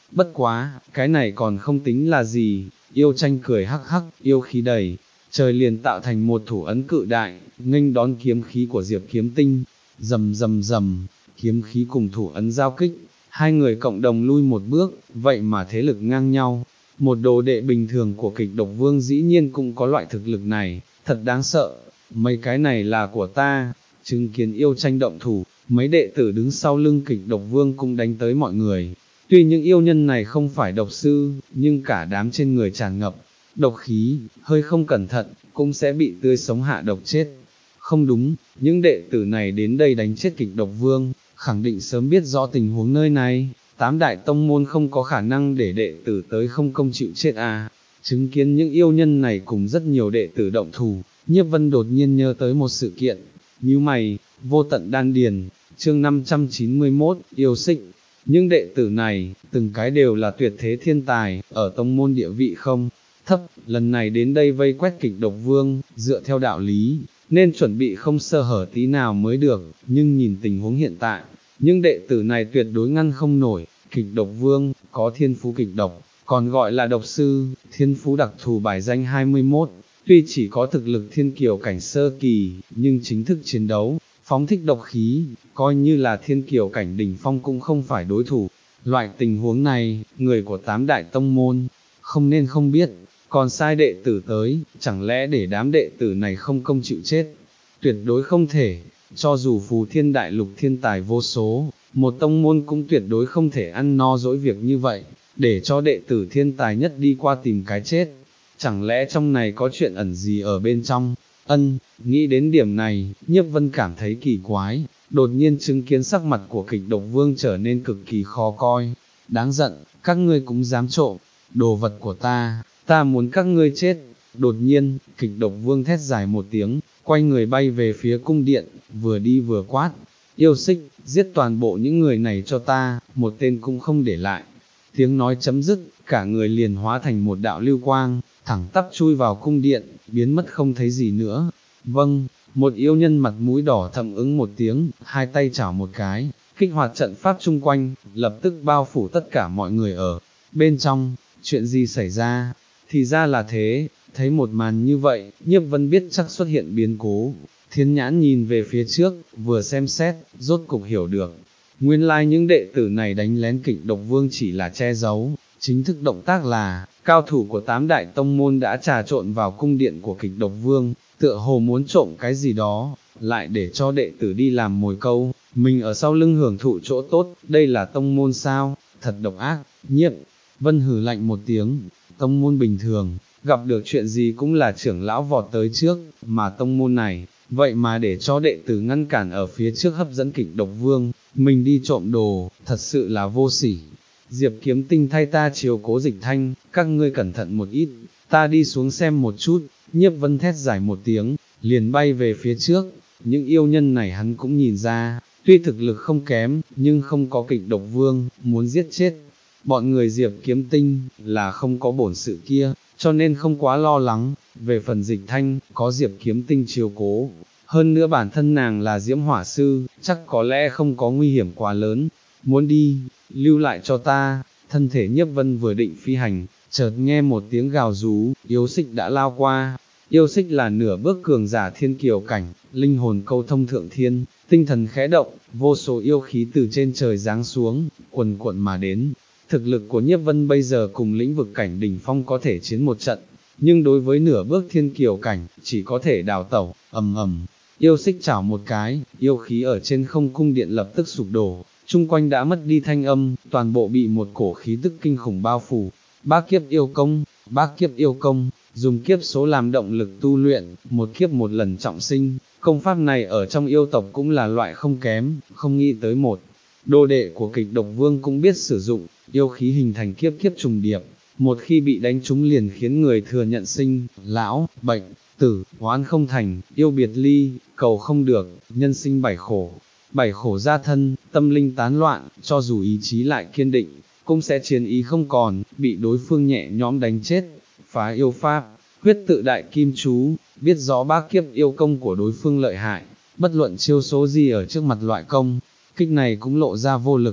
S1: bất quá, cái này còn không tính là gì, yêu tranh cười hắc hắc, yêu khí đầy, trời liền tạo thành một thủ ấn cự đại, nghênh đón kiếm khí của Diệp Kiếm Tinh, rầm rầm rầm, kiếm khí cùng thủ ấn giao kích, hai người cộng đồng lui một bước, vậy mà thế lực ngang nhau. Một đồ đệ bình thường của Kịch Độc Vương dĩ nhiên cũng có loại thực lực này, thật đáng sợ, mấy cái này là của ta. Chứng kiến yêu tranh động thủ, mấy đệ tử đứng sau lưng Kịch Độc Vương cũng đánh tới mọi người. Tuy những yêu nhân này không phải độc sư, nhưng cả đám trên người tràn ngập độc khí, hơi không cẩn thận, cũng sẽ bị tươi sống hạ độc chết. Không đúng, những đệ tử này đến đây đánh chết Kịch Độc Vương, khẳng định sớm biết rõ tình huống nơi này, tám đại tông môn không có khả năng để đệ tử tới không công chịu chết à. Chứng kiến những yêu nhân này cùng rất nhiều đệ tử động thủ, Nhiếp Vân đột nhiên nhớ tới một sự kiện, nhíu mày, vô tận đan điền, chương năm trăm chín mươi mốt, yêu xích. Những đệ tử này, từng cái đều là tuyệt thế thiên tài, ở tông môn địa vị không thấp, lần này đến đây vây quét Kịch Độc Vương, dựa theo đạo lý, nên chuẩn bị không sơ hở tí nào mới được, nhưng nhìn tình huống hiện tại, những đệ tử này tuyệt đối ngăn không nổi. Kịch Độc Vương, có thiên phú kịch độc, còn gọi là độc sư, thiên phú đặc thù bài danh hai mươi mốt, tuy chỉ có thực lực thiên kiều cảnh sơ kỳ, nhưng chính thức chiến đấu, phóng thích độc khí, coi như là thiên kiều cảnh đỉnh phong cũng không phải đối thủ. Loại tình huống này, người của tám đại tông môn, không nên không biết, còn sai đệ tử tới, chẳng lẽ để đám đệ tử này không công chịu chết? Tuyệt đối không thể, cho dù Phù Thiên Đại Lục thiên tài vô số, một tông môn cũng tuyệt đối không thể ăn no dỗi việc như vậy, để cho đệ tử thiên tài nhất đi qua tìm cái chết. Chẳng lẽ trong này có chuyện ẩn gì ở bên trong? Ân, nghĩ đến điểm này, Nhiếp Vân cảm thấy kỳ quái, đột nhiên chứng kiến sắc mặt của Kịch Độc Vương trở nên cực kỳ khó coi. Đáng giận, các ngươi cũng dám trộm đồ vật của ta, ta muốn các ngươi chết. Đột nhiên, Kịch Độc Vương thét dài một tiếng, quay người bay về phía cung điện, vừa đi vừa quát, yêu xích, giết toàn bộ những người này cho ta, một tên cũng không để lại. Tiếng nói chấm dứt, cả người liền hóa thành một đạo lưu quang, thẳng tắp chui vào cung điện, biến mất không thấy gì nữa. Vâng, một yêu nhân mặt mũi đỏ thẫm ứng một tiếng, hai tay chảo một cái, kích hoạt trận pháp chung quanh, lập tức bao phủ tất cả mọi người ở bên trong. Chuyện gì xảy ra? Thì ra là thế. Thấy một màn như vậy, Nhiếp Vân biết chắc xuất hiện biến cố. Thiên nhãn nhìn về phía trước, vừa xem xét, rốt cục hiểu được. Nguyên lai like những đệ tử này đánh lén Kịch Độc Vương chỉ là che giấu, chính thức động tác là, cao thủ của tám đại tông môn đã trà trộn vào cung điện của Kịch Độc Vương, tựa hồ muốn trộm cái gì đó, lại để cho đệ tử đi làm mồi câu, mình ở sau lưng hưởng thụ chỗ tốt, đây là tông môn sao, thật độc ác. Nhiếp Vân hừ lạnh một tiếng, tông môn bình thường, gặp được chuyện gì cũng là trưởng lão vọt tới trước, mà tông môn này, vậy mà để cho đệ tử ngăn cản ở phía trước hấp dẫn Kịch Độc Vương, mình đi trộm đồ, thật sự là vô sỉ. Diệp Kiếm Tinh thay ta chiếu cố Dịch Thanh, các ngươi cẩn thận một ít, ta đi xuống xem một chút. Nhiếp Vân thét dài một tiếng, liền bay về phía trước. Những yêu nhân này hắn cũng nhìn ra, tuy thực lực không kém, nhưng không có Kịch Độc Vương, muốn giết chết bọn người Diệp Kiếm Tinh, là không có bổn sự kia, cho nên không quá lo lắng. Về phần Dịch Thanh, có Diệp Kiếm Tinh chiếu cố, hơn nữa bản thân nàng là Diễm Hỏa Sư, chắc có lẽ không có nguy hiểm quá lớn. Muốn đi, lưu lại cho ta. Thân thể Nhiếp Vân vừa định phi hành, chợt nghe một tiếng gào rú, yêu xích đã lao qua. Yêu xích là nửa bước cường giả thiên kiều cảnh, linh hồn câu thông thượng thiên, tinh thần khẽ động, vô số yêu khí từ trên trời giáng xuống, quần cuộn mà đến. Thực lực của Nhiếp Vân bây giờ cùng lĩnh vực cảnh đỉnh phong có thể chiến một trận, nhưng đối với nửa bước thiên kiều cảnh, chỉ có thể đào tẩu. Ầm ầm, yêu xích chảo một cái, yêu khí ở trên không cung điện lập tức sụp đổ, chung quanh đã mất đi thanh âm, toàn bộ bị một cổ khí tức kinh khủng bao phủ. Bác kiếp yêu công, bác kiếp yêu công, dùng kiếp số làm động lực tu luyện, một kiếp một lần trọng sinh, công pháp này ở trong yêu tộc cũng là loại không kém, không nghĩ tới một đồ đệ của Kịch Độc Vương cũng biết sử dụng, yêu khí hình thành kiếp kiếp trùng điệp, một khi bị đánh trúng liền khiến người thừa nhận sinh, lão, bệnh, tử, oán không thành, yêu biệt ly, cầu không được, nhân sinh bảy khổ, bảy khổ gia thân, tâm linh tán loạn, cho dù ý chí lại kiên định, cũng sẽ chiến ý không còn, bị đối phương nhẹ nhõm đánh chết. Phá yêu pháp, huyết tự đại kim chú, biết rõ bác kiếp yêu công của đối phương lợi hại, bất luận chiêu số gì ở trước mặt loại công kích này cũng lộ ra vô lực,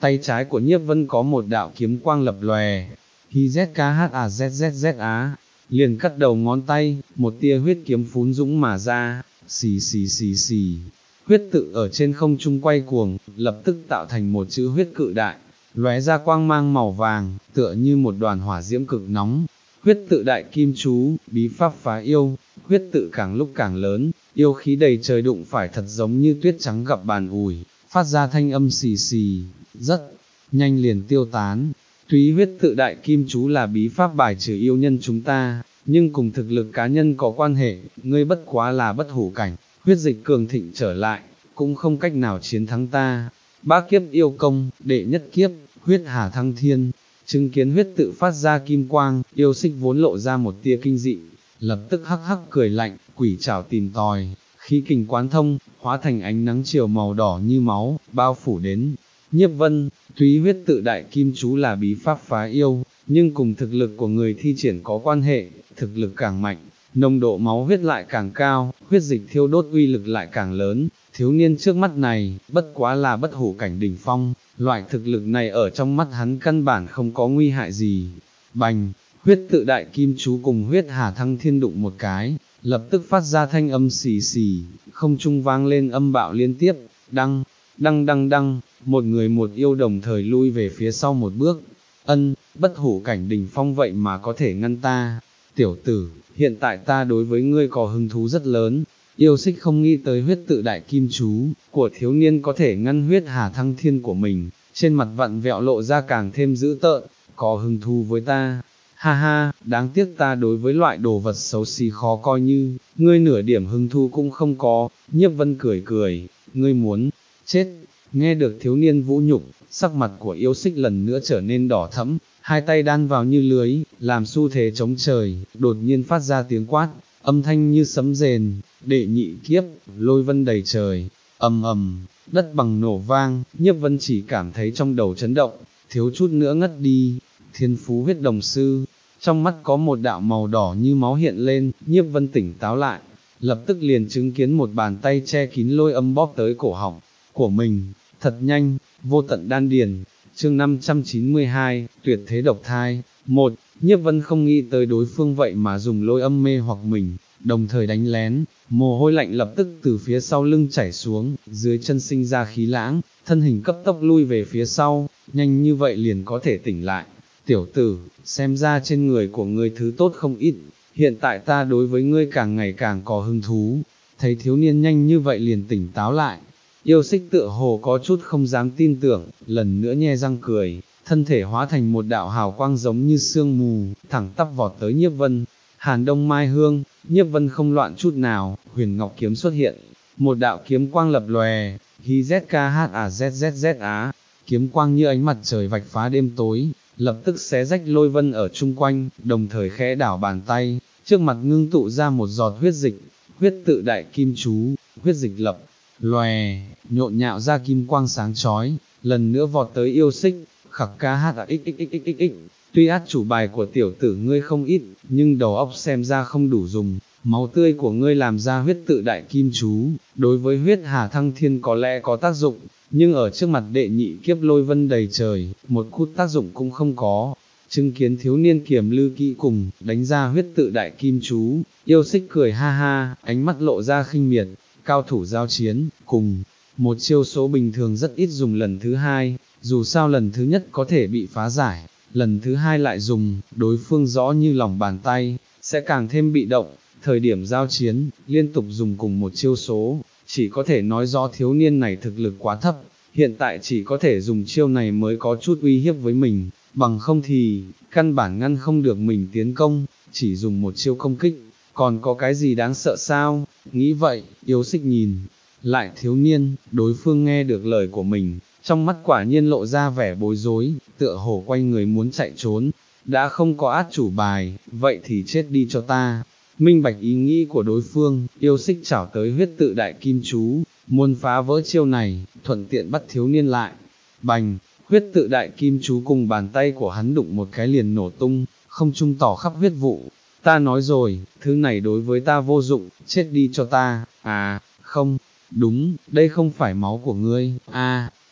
S1: tay trái của Nhiếp Vân có một đạo kiếm quang lập lòe, hi z k h a z z z á, liền cắt đầu ngón tay, một tia huyết kiếm phún dũng mà ra, xì xì xì xì, huyết tự ở trên không trung quay cuồng, lập tức tạo thành một chữ huyết cự đại, lóe ra quang mang màu vàng, tựa như một đoàn hỏa diễm cực nóng. Huyết tự đại kim chú, bí pháp phá yêu, huyết tự càng lúc càng lớn, yêu khí đầy trời đụng phải thật giống như tuyết trắng gặp bàn ủi, phát ra thanh âm xì xì, rất nhanh liền tiêu tán. Tuy huyết tự đại kim chú là bí pháp bài trừ yêu nhân chúng ta, nhưng cùng thực lực cá nhân có quan hệ, ngươi bất quá là bất hủ cảnh, huyết dịch cường thịnh trở lại, cũng không cách nào chiến thắng ta. Bá kiếp yêu công, đệ nhất kiếp, huyết hà thăng thiên, chứng kiến huyết tự phát ra kim quang, yêu xích vốn lộ ra một tia kinh dị, lập tức hắc hắc cười lạnh, quỷ trảo tìm tòi, khí kình quán thông, hóa thành ánh nắng chiều màu đỏ như máu, bao phủ đến. Nhiếp Vân, tuy huyết tự đại kim chú là bí pháp phá yêu, nhưng cùng thực lực của người thi triển có quan hệ, thực lực càng mạnh, nồng độ máu huyết lại càng cao, huyết dịch thiêu đốt uy lực lại càng lớn. Thiếu niên trước mắt này, bất quá là bất hủ cảnh đỉnh phong, loại thực lực này ở trong mắt hắn căn bản không có nguy hại gì. Bành, huyết tự đại kim chú cùng huyết hà thăng thiên đụng một cái, lập tức phát ra thanh âm xì xì, không trung vang lên âm bạo liên tiếp, đăng, đăng đăng đăng, một người một yêu đồng thời lui về phía sau một bước. Ân, bất hủ cảnh đỉnh phong vậy mà có thể ngăn ta. Tiểu tử, hiện tại ta đối với ngươi có hứng thú rất lớn. Yêu xích không nghĩ tới huyết tự đại kim chú của thiếu niên có thể ngăn huyết hà thăng thiên của mình, trên mặt vặn vẹo lộ ra càng thêm dữ tợn, có hứng thú với ta. Ha ha, đáng tiếc ta đối với loại đồ vật xấu xí khó coi như, ngươi nửa điểm hứng thú cũng không có. Nhiếp Vân cười cười, ngươi muốn chết. Nghe được thiếu niên vũ nhục, sắc mặt của yêu xích lần nữa trở nên đỏ thẫm, hai tay đan vào như lưới, làm xu thế chống trời, đột nhiên phát ra tiếng quát, âm thanh như sấm rền. Đệ nhị kiếp, lôi vân đầy trời, ầm ầm, đất bằng nổ vang, Nhiếp Vân chỉ cảm thấy trong đầu chấn động, thiếu chút nữa ngất đi. Thiên phú huyết đồng sư, trong mắt có một đạo màu đỏ như máu hiện lên, Nhiếp Vân tỉnh táo lại, lập tức liền chứng kiến một bàn tay che kín lôi âm bóp tới cổ họng của mình, thật nhanh, vô tận đan điền. Chương năm trăm chín mươi hai, tuyệt thế độc thai. Một, Nhiếp Vân không nghĩ tới đối phương vậy mà dùng lôi âm mê hoặc mình, đồng thời đánh lén, mồ hôi lạnh lập tức từ phía sau lưng chảy xuống, dưới chân sinh ra khí lãng, thân hình cấp tốc lui về phía sau, nhanh như vậy liền có thể tỉnh lại. Tiểu tử, xem ra trên người của ngươi thứ tốt không ít, hiện tại ta đối với ngươi càng ngày càng có hứng thú. Thấy thiếu niên nhanh như vậy liền tỉnh táo lại, yêu xích tựa hồ có chút không dám tin tưởng, lần nữa nhe răng cười, thân thể hóa thành một đạo hào quang giống như sương mù, thẳng tắp vọt tới Nhiếp Vân. Hàn Đông Mai Hương, Nhiếp Vân không loạn chút nào, huyền ngọc kiếm xuất hiện, một đạo kiếm quang lập lòe, hi z k h a z z z á, kiếm quang như ánh mặt trời vạch phá đêm tối, lập tức xé rách lôi vân ở chung quanh, đồng thời khẽ đảo bàn tay, trước mặt ngưng tụ ra một giọt huyết dịch, huyết tự đại kim chú, huyết dịch lập lòe, nhộn nhạo ra kim quang sáng chói, lần nữa vọt tới yêu xích, khặc ca hát à xxxxx. Tuy át chủ bài của tiểu tử ngươi không ít, nhưng đầu óc xem ra không đủ dùng, máu tươi của ngươi làm ra huyết tự đại kim chú, đối với huyết hà thăng thiên có lẽ có tác dụng, nhưng ở trước mặt đệ nhị kiếp lôi vân đầy trời, một chút tác dụng cũng không có. Chứng kiến thiếu niên kiềm lư kỹ cùng, đánh ra huyết tự đại kim chú, yêu xích cười ha ha, ánh mắt lộ ra khinh miệt, cao thủ giao chiến, cùng, một chiêu số bình thường rất ít dùng lần thứ hai, dù sao lần thứ nhất có thể bị phá giải, lần thứ hai lại dùng, đối phương rõ như lòng bàn tay, sẽ càng thêm bị động. Thời điểm giao chiến, liên tục dùng cùng một chiêu số, chỉ có thể nói rõ thiếu niên này thực lực quá thấp, hiện tại chỉ có thể dùng chiêu này mới có chút uy hiếp với mình, bằng không thì, căn bản ngăn không được mình tiến công, chỉ dùng một chiêu công kích, còn có cái gì đáng sợ sao? Nghĩ vậy, yêu xích nhìn lại thiếu niên, đối phương nghe được lời của mình, trong mắt quả nhiên lộ ra vẻ bối rối, tựa hồ quay người muốn chạy trốn, đã không có át chủ bài, vậy thì chết đi cho ta. Minh bạch ý nghĩ của đối phương, yêu xích chảo tới huyết tự đại kim chú, muốn phá vỡ chiêu này, thuận tiện bắt thiếu niên lại. Bành, huyết tự đại kim chú cùng bàn tay của hắn đụng một cái liền nổ tung, không trung tỏ khắp huyết vụ. Ta nói rồi, thứ này đối với ta vô dụng, chết đi cho ta. À, không, đúng, đây không phải máu của ngươi. À,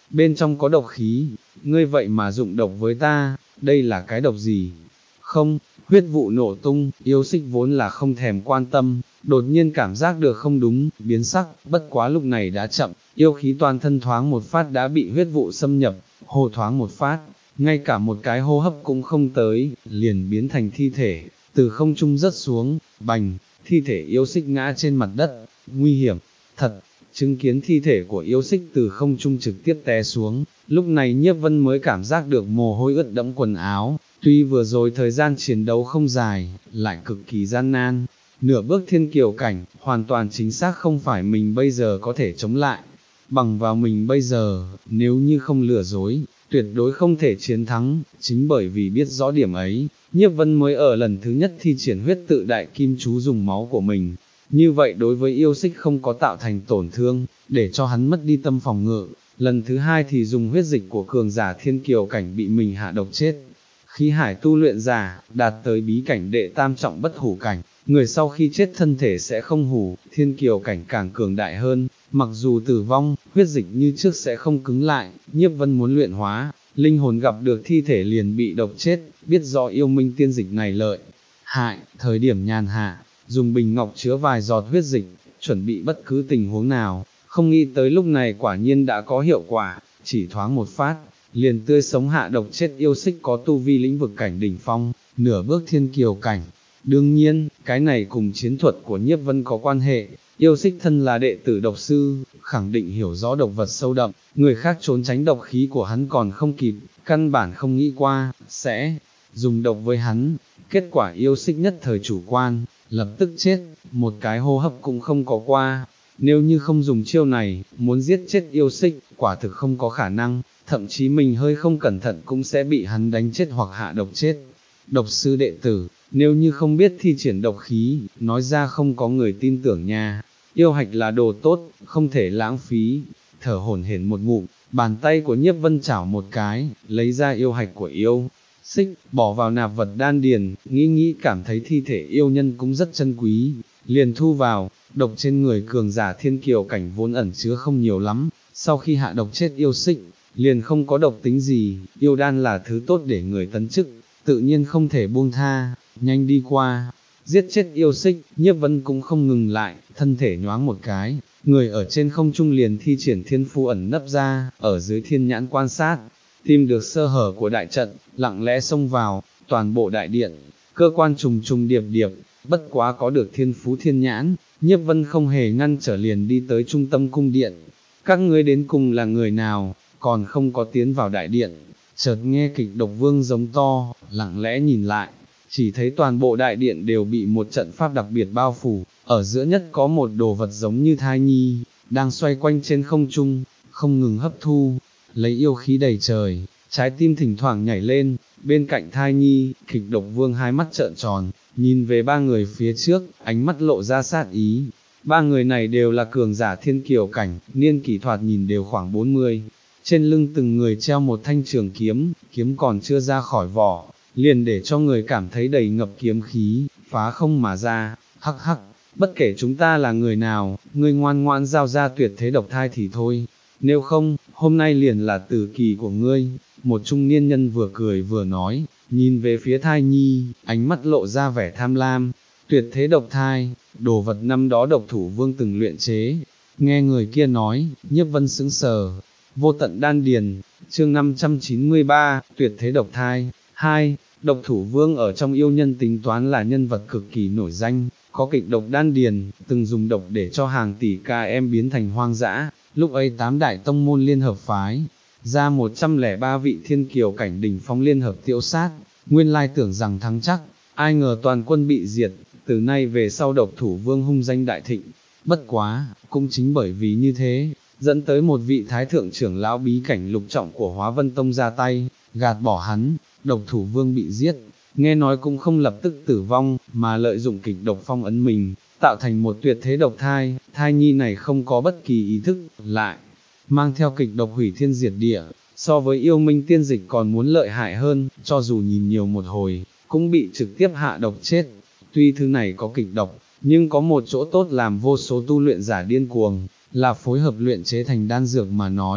S1: bên trong có độc khí, ngươi vậy mà dụng độc với ta, đây là cái độc gì? Không, huyết vụ nổ tung, yêu xích vốn là không thèm quan tâm, đột nhiên cảm giác được không đúng, biến sắc, bất quá lúc này đã chậm, yêu khí toàn thân thoáng một phát đã bị huyết vụ xâm nhập, hô thoáng một phát, ngay cả một cái hô hấp cũng không tới, liền biến thành thi thể, từ không trung rớt xuống, bành, thi thể yêu xích ngã trên mặt đất, nguy hiểm, thật, chứng kiến thi thể của yêu xích từ không trung trực tiếp té xuống, lúc này Nhiếp Vân mới cảm giác được mồ hôi ướt đẫm quần áo, tuy vừa rồi thời gian chiến đấu không dài, lại cực kỳ gian nan, nửa bước thiên kiều cảnh, hoàn toàn chính xác không phải mình bây giờ có thể chống lại, bằng vào mình bây giờ, nếu như không lừa dối, tuyệt đối không thể chiến thắng, chính bởi vì biết rõ điểm ấy, Nhiếp Vân mới ở lần thứ nhất thi triển huyết tự đại kim chú dùng máu của mình, như vậy đối với yêu xích không có tạo thành tổn thương, để cho hắn mất đi tâm phòng ngự, lần thứ hai thì dùng huyết dịch của cường giả thiên kiều cảnh bị mình hạ độc chết. Khí hải tu luyện giả, đạt tới bí cảnh đệ tam trọng bất hủ cảnh, người sau khi chết thân thể sẽ không hủ, thiên kiều cảnh càng cường đại hơn, mặc dù tử vong, huyết dịch như trước sẽ không cứng lại, Nhiếp Vân muốn luyện hóa, linh hồn gặp được thi thể liền bị độc chết, biết rõ yêu minh tiên dịch này lợi hại, thời điểm nhàn hạ, dùng bình ngọc chứa vài giọt huyết dịch, chuẩn bị bất cứ tình huống nào, không nghĩ tới lúc này quả nhiên đã có hiệu quả, chỉ thoáng một phát, liền tươi sống hạ độc chết yêu xích có tu vi lĩnh vực cảnh đỉnh phong, nửa bước thiên kiều cảnh. Đương nhiên, cái này cùng chiến thuật của Nhiếp Vân có quan hệ, yêu xích thân là đệ tử độc sư, khẳng định hiểu rõ độc vật sâu đậm, người khác trốn tránh độc khí của hắn còn không kịp, căn bản không nghĩ qua, sẽ dùng độc với hắn, kết quả yêu xích nhất thời chủ quan, lập tức chết, một cái hô hấp cũng không có qua, nếu như không dùng chiêu này, muốn giết chết yêu xích, quả thực không có khả năng, thậm chí mình hơi không cẩn thận cũng sẽ bị hắn đánh chết hoặc hạ độc chết. Độc sư đệ tử, nếu như không biết thi triển độc khí, nói ra không có người tin tưởng nha, yêu hạch là đồ tốt, không thể lãng phí, thở hổn hển một ngụm, bàn tay của Nhiếp Vân chảo một cái, lấy ra yêu hạch của yêu xích, bỏ vào nạp vật đan điền, nghĩ nghĩ cảm thấy thi thể yêu nhân cũng rất chân quý, liền thu vào, độc trên người cường giả thiên kiều cảnh vốn ẩn chứa không nhiều lắm, sau khi hạ độc chết yêu xích, liền không có độc tính gì, yêu đan là thứ tốt để người tấn chức, tự nhiên không thể buông tha, nhanh đi qua, giết chết yêu xích, Nhiếp Vân cũng không ngừng lại, thân thể nhoáng một cái, người ở trên không trung liền thi triển thiên phu ẩn nấp ra, ở dưới thiên nhãn quan sát, tìm được sơ hở của đại trận, lặng lẽ xông vào, toàn bộ đại điện, cơ quan trùng trùng điệp điệp, bất quá có được thiên phú thiên nhãn, Nhiếp Vân không hề ngăn trở liền đi tới trung tâm cung điện, các ngươi đến cùng là người nào, còn không có tiến vào đại điện, chợt nghe kịch độc vương giống to, lặng lẽ nhìn lại, chỉ thấy toàn bộ đại điện đều bị một trận pháp đặc biệt bao phủ, ở giữa nhất có một đồ vật giống như thai nhi, đang xoay quanh trên không trung, không ngừng hấp thu, lấy yêu khí đầy trời, trái tim thỉnh thoảng nhảy lên, bên cạnh thai nhi, kịch độc vương hai mắt trợn tròn, nhìn về ba người phía trước, ánh mắt lộ ra sát ý. Ba người này đều là cường giả thiên kiều cảnh, niên kỷ thoạt nhìn đều khoảng bốn mươi, trên lưng từng người treo một thanh trường kiếm, kiếm còn chưa ra khỏi vỏ, liền để cho người cảm thấy đầy ngập kiếm khí, phá không mà ra, hắc hắc, bất kể chúng ta là người nào, ngươi ngoan ngoãn giao ra tuyệt thế độc thai thì thôi, nếu không, hôm nay liền là tử kỳ của ngươi, một trung niên nhân vừa cười vừa nói, nhìn về phía thai nhi, ánh mắt lộ ra vẻ tham lam, tuyệt thế độc thai, đồ vật năm đó độc thủ vương từng luyện chế, nghe người kia nói, Nhiếp Vân sững sờ, vô tận đan điền, chương năm trăm chín mươi ba, tuyệt thế độc thai, hai, độc thủ vương ở trong yêu nhân tính toán là nhân vật cực kỳ nổi danh, có kịch độc đan điền, từng dùng độc để cho hàng tỷ ca em biến thành hoang dã, lúc ấy tám đại tông môn liên hợp phái, ra một trăm lẻ ba vị thiên kiều cảnh đỉnh phong liên hợp tiêu sát, nguyên lai tưởng rằng thắng chắc, ai ngờ toàn quân bị diệt, từ nay về sau độc thủ vương hung danh đại thịnh, bất quá, cũng chính bởi vì như thế, dẫn tới một vị thái thượng trưởng lão bí cảnh lục trọng của Hóa Vân Tông ra tay, gạt bỏ hắn, độc thủ vương bị giết, nghe nói cũng không lập tức tử vong, mà lợi dụng kịch độc phong ấn mình, tạo thành một tuyệt thế độc thai, thai nhi này không có bất kỳ ý thức, lại, mang theo kịch độc hủy thiên diệt địa, so với yêu minh tiên dịch còn muốn lợi hại hơn, cho dù nhìn nhiều một hồi, cũng bị trực tiếp hạ độc chết, tuy thứ này có kịch độc, nhưng có một chỗ tốt làm vô số tu luyện giả điên cuồng, là phối hợp luyện chế thành đan dược mà nói,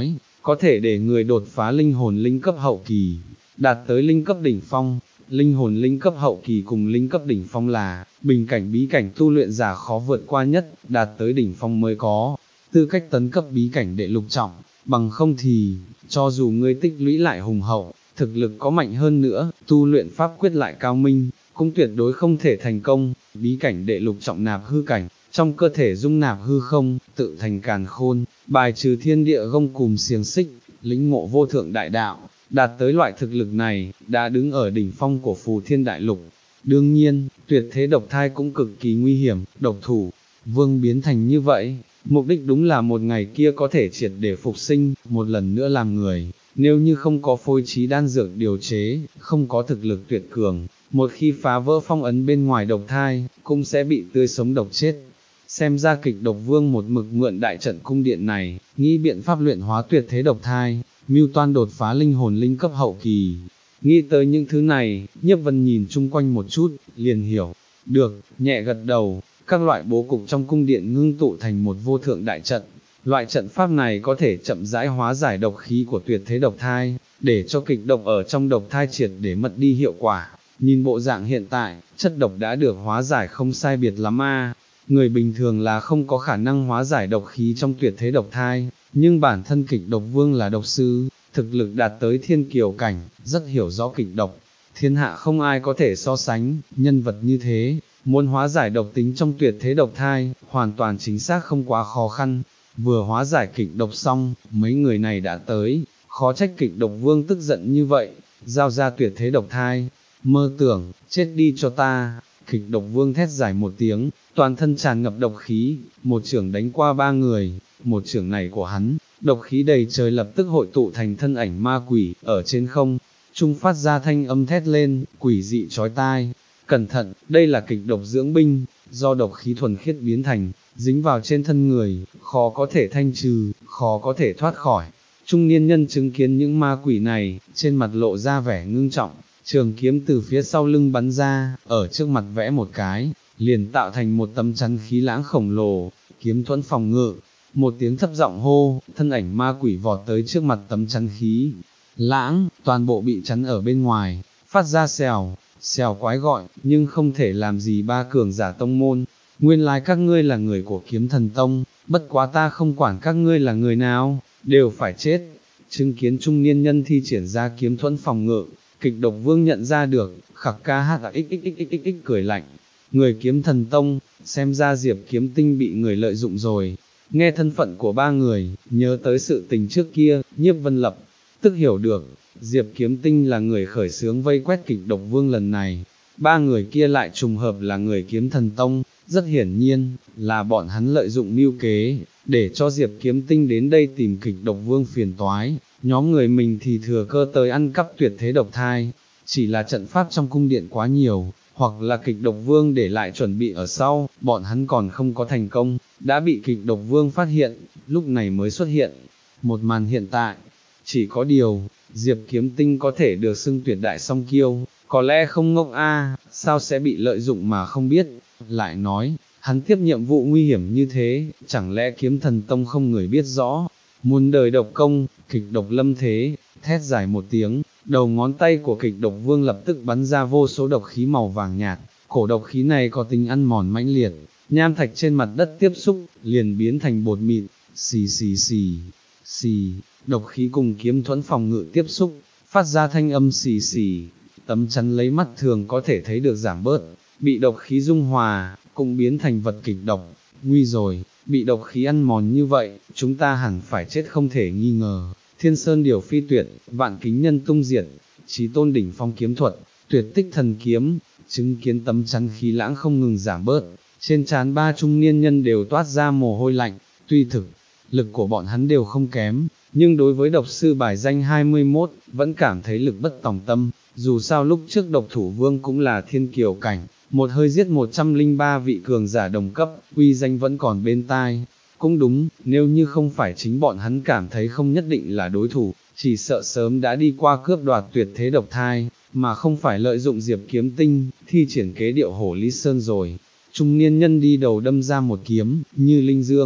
S1: có thể để người đột phá linh hồn linh cấp hậu kỳ, đạt tới linh cấp đỉnh phong. Linh hồn linh cấp hậu kỳ cùng linh cấp đỉnh phong là bình cảnh bí cảnh tu luyện giả khó vượt qua nhất, đạt tới đỉnh phong mới có tư cách tấn cấp bí cảnh đệ lục trọng, bằng không thì, cho dù ngươi tích lũy lại hùng hậu, thực lực có mạnh hơn nữa, tu luyện pháp quyết lại cao minh, cũng tuyệt đối không thể thành công. Bí cảnh đệ lục trọng nạp hư cảnh, trong cơ thể dung nạp hư không, tự thành càn khôn, bài trừ thiên địa gông cùm xiềng xích, lĩnh ngộ vô thượng đại đạo, đạt tới loại thực lực này, đã đứng ở đỉnh phong của phù thiên đại lục. Đương nhiên, tuyệt thế độc thai cũng cực kỳ nguy hiểm, độc thủ, vương biến thành như vậy, mục đích đúng là một ngày kia có thể triệt để phục sinh, một lần nữa làm người. Nếu như không có phối trí đan dược điều chế, không có thực lực tuyệt cường, một khi phá vỡ phong ấn bên ngoài độc thai, cũng sẽ bị tươi sống độc chết. Xem ra kịch độc vương một mực mượn đại trận cung điện này, nghĩ biện pháp luyện hóa tuyệt thế độc thai, mưu toan đột phá linh hồn linh cấp hậu kỳ. Nghĩ tới những thứ này, Nhiếp Vân nhìn chung quanh một chút, liền hiểu được, nhẹ gật đầu, các loại bố cục trong cung điện ngưng tụ thành một vô thượng đại trận. Loại trận pháp này có thể chậm rãi hóa giải độc khí của tuyệt thế độc thai, để cho kịch độc ở trong độc thai triệt để mất đi hiệu quả. Nhìn bộ dạng hiện tại, chất độc đã được hóa giải không sai biệt lắm a. Người bình thường là không có khả năng hóa giải độc khí trong tuyệt thế độc thai, nhưng bản thân kịch độc vương là độc sư, thực lực đạt tới thiên kiều cảnh, rất hiểu rõ kịch độc. Thiên hạ không ai có thể so sánh, nhân vật như thế, muốn hóa giải độc tính trong tuyệt thế độc thai, hoàn toàn chính xác không quá khó khăn. Vừa hóa giải kịch độc xong, mấy người này đã tới, khó trách kịch độc vương tức giận như vậy, giao ra tuyệt thế độc thai, mơ tưởng, chết đi cho ta. Kịch độc vương thét dài một tiếng, toàn thân tràn ngập độc khí, một chưởng đánh qua ba người, một chưởng này của hắn, độc khí đầy trời lập tức hội tụ thành thân ảnh ma quỷ, ở trên không, trung phát ra thanh âm thét lên, quỷ dị chói tai. Cẩn thận, đây là kịch độc dưỡng binh, do độc khí thuần khiết biến thành, dính vào trên thân người, khó có thể thanh trừ, khó có thể thoát khỏi. Trung niên nhân chứng kiến những ma quỷ này, trên mặt lộ ra vẻ ngưng trọng, trường kiếm từ phía sau lưng bắn ra, ở trước mặt vẽ một cái, liền tạo thành một tấm chắn khí lãng khổng lồ, kiếm thuẫn phòng ngự. Một tiếng thấp giọng hô, thân ảnh ma quỷ vọt tới trước mặt tấm chắn khí lãng, toàn bộ bị chắn ở bên ngoài, phát ra xèo, xèo quái gọi, nhưng không thể làm gì ba cường giả tông môn. Nguyên lai các ngươi là người của Kiếm Thần Tông, bất quá ta không quản các ngươi là người nào, đều phải chết. Chứng kiến trung niên nhân thi triển ra kiếm thuẫn phòng ngự, kịch độc vương nhận ra được, khặc ca hát à xxxxx cười lạnh. Người Kiếm Thần Tông, xem ra Diệp Kiếm Tinh bị người lợi dụng rồi. Nghe thân phận của ba người, nhớ tới sự tình trước kia, Nhiếp Vân lập tức hiểu được, Diệp Kiếm Tinh là người khởi xướng vây quét kịch độc vương lần này. Ba người kia lại trùng hợp là người Kiếm Thần Tông, rất hiển nhiên, là bọn hắn lợi dụng mưu kế, để cho Diệp Kiếm Tinh đến đây tìm kịch độc vương phiền toái, nhóm người mình thì thừa cơ tới ăn cắp tuyệt thế độc thai. Chỉ là trận pháp trong cung điện quá nhiều, hoặc là kịch độc vương để lại chuẩn bị ở sau, bọn hắn còn không có thành công, đã bị kịch độc vương phát hiện, lúc này mới xuất hiện. Một màn hiện tại, chỉ có điều, Diệp Kiếm Tinh có thể được xưng tuyệt đại song kiêu, có lẽ không ngốc a, sao sẽ bị lợi dụng mà không biết. Lại nói, hắn tiếp nhiệm vụ nguy hiểm như thế, chẳng lẽ Kiếm Thần Tông không người biết rõ. Muôn đời độc công, kịch độc lâm thế, thét dài một tiếng, đầu ngón tay của kịch độc vương lập tức bắn ra vô số độc khí màu vàng nhạt, cổ độc khí này có tính ăn mòn mãnh liệt, nham thạch trên mặt đất tiếp xúc, liền biến thành bột mịn, xì xì xì, xì, độc khí cùng kiếm thuẫn phòng ngự tiếp xúc, phát ra thanh âm xì xì, tấm chắn lấy mắt thường có thể thấy được giảm bớt, bị độc khí dung hòa, cũng biến thành vật kịch độc, nguy rồi, bị độc khí ăn mòn như vậy, chúng ta hẳn phải chết không thể nghi ngờ. Thiên Sơn Điều Phi Tuyệt, Vạn Kính Nhân Tung Diệt, Chí Tôn Đỉnh Phong Kiếm Thuật, Tuyệt Tích Thần Kiếm, chứng kiến tấm chắn khí lãng không ngừng giảm bớt, trên trán ba trung niên nhân đều toát ra mồ hôi lạnh, tuy thực, lực của bọn hắn đều không kém, nhưng đối với độc sư bài danh hai mươi mốt, vẫn cảm thấy lực bất tòng tâm, dù sao lúc trước độc thủ vương cũng là thiên kiều cảnh, một hơi giết một trăm lẻ ba vị cường giả đồng cấp, uy danh vẫn còn bên tai. Cũng đúng, nếu như không phải chính bọn hắn cảm thấy không nhất định là đối thủ, chỉ sợ sớm đã đi qua cướp đoạt tuyệt thế độc thai, mà không phải lợi dụng Diệp Kiếm Tinh, thi triển kế điệu hổ Lý Sơn rồi. Trung niên nhân đi đầu đâm ra một kiếm, như linh dương,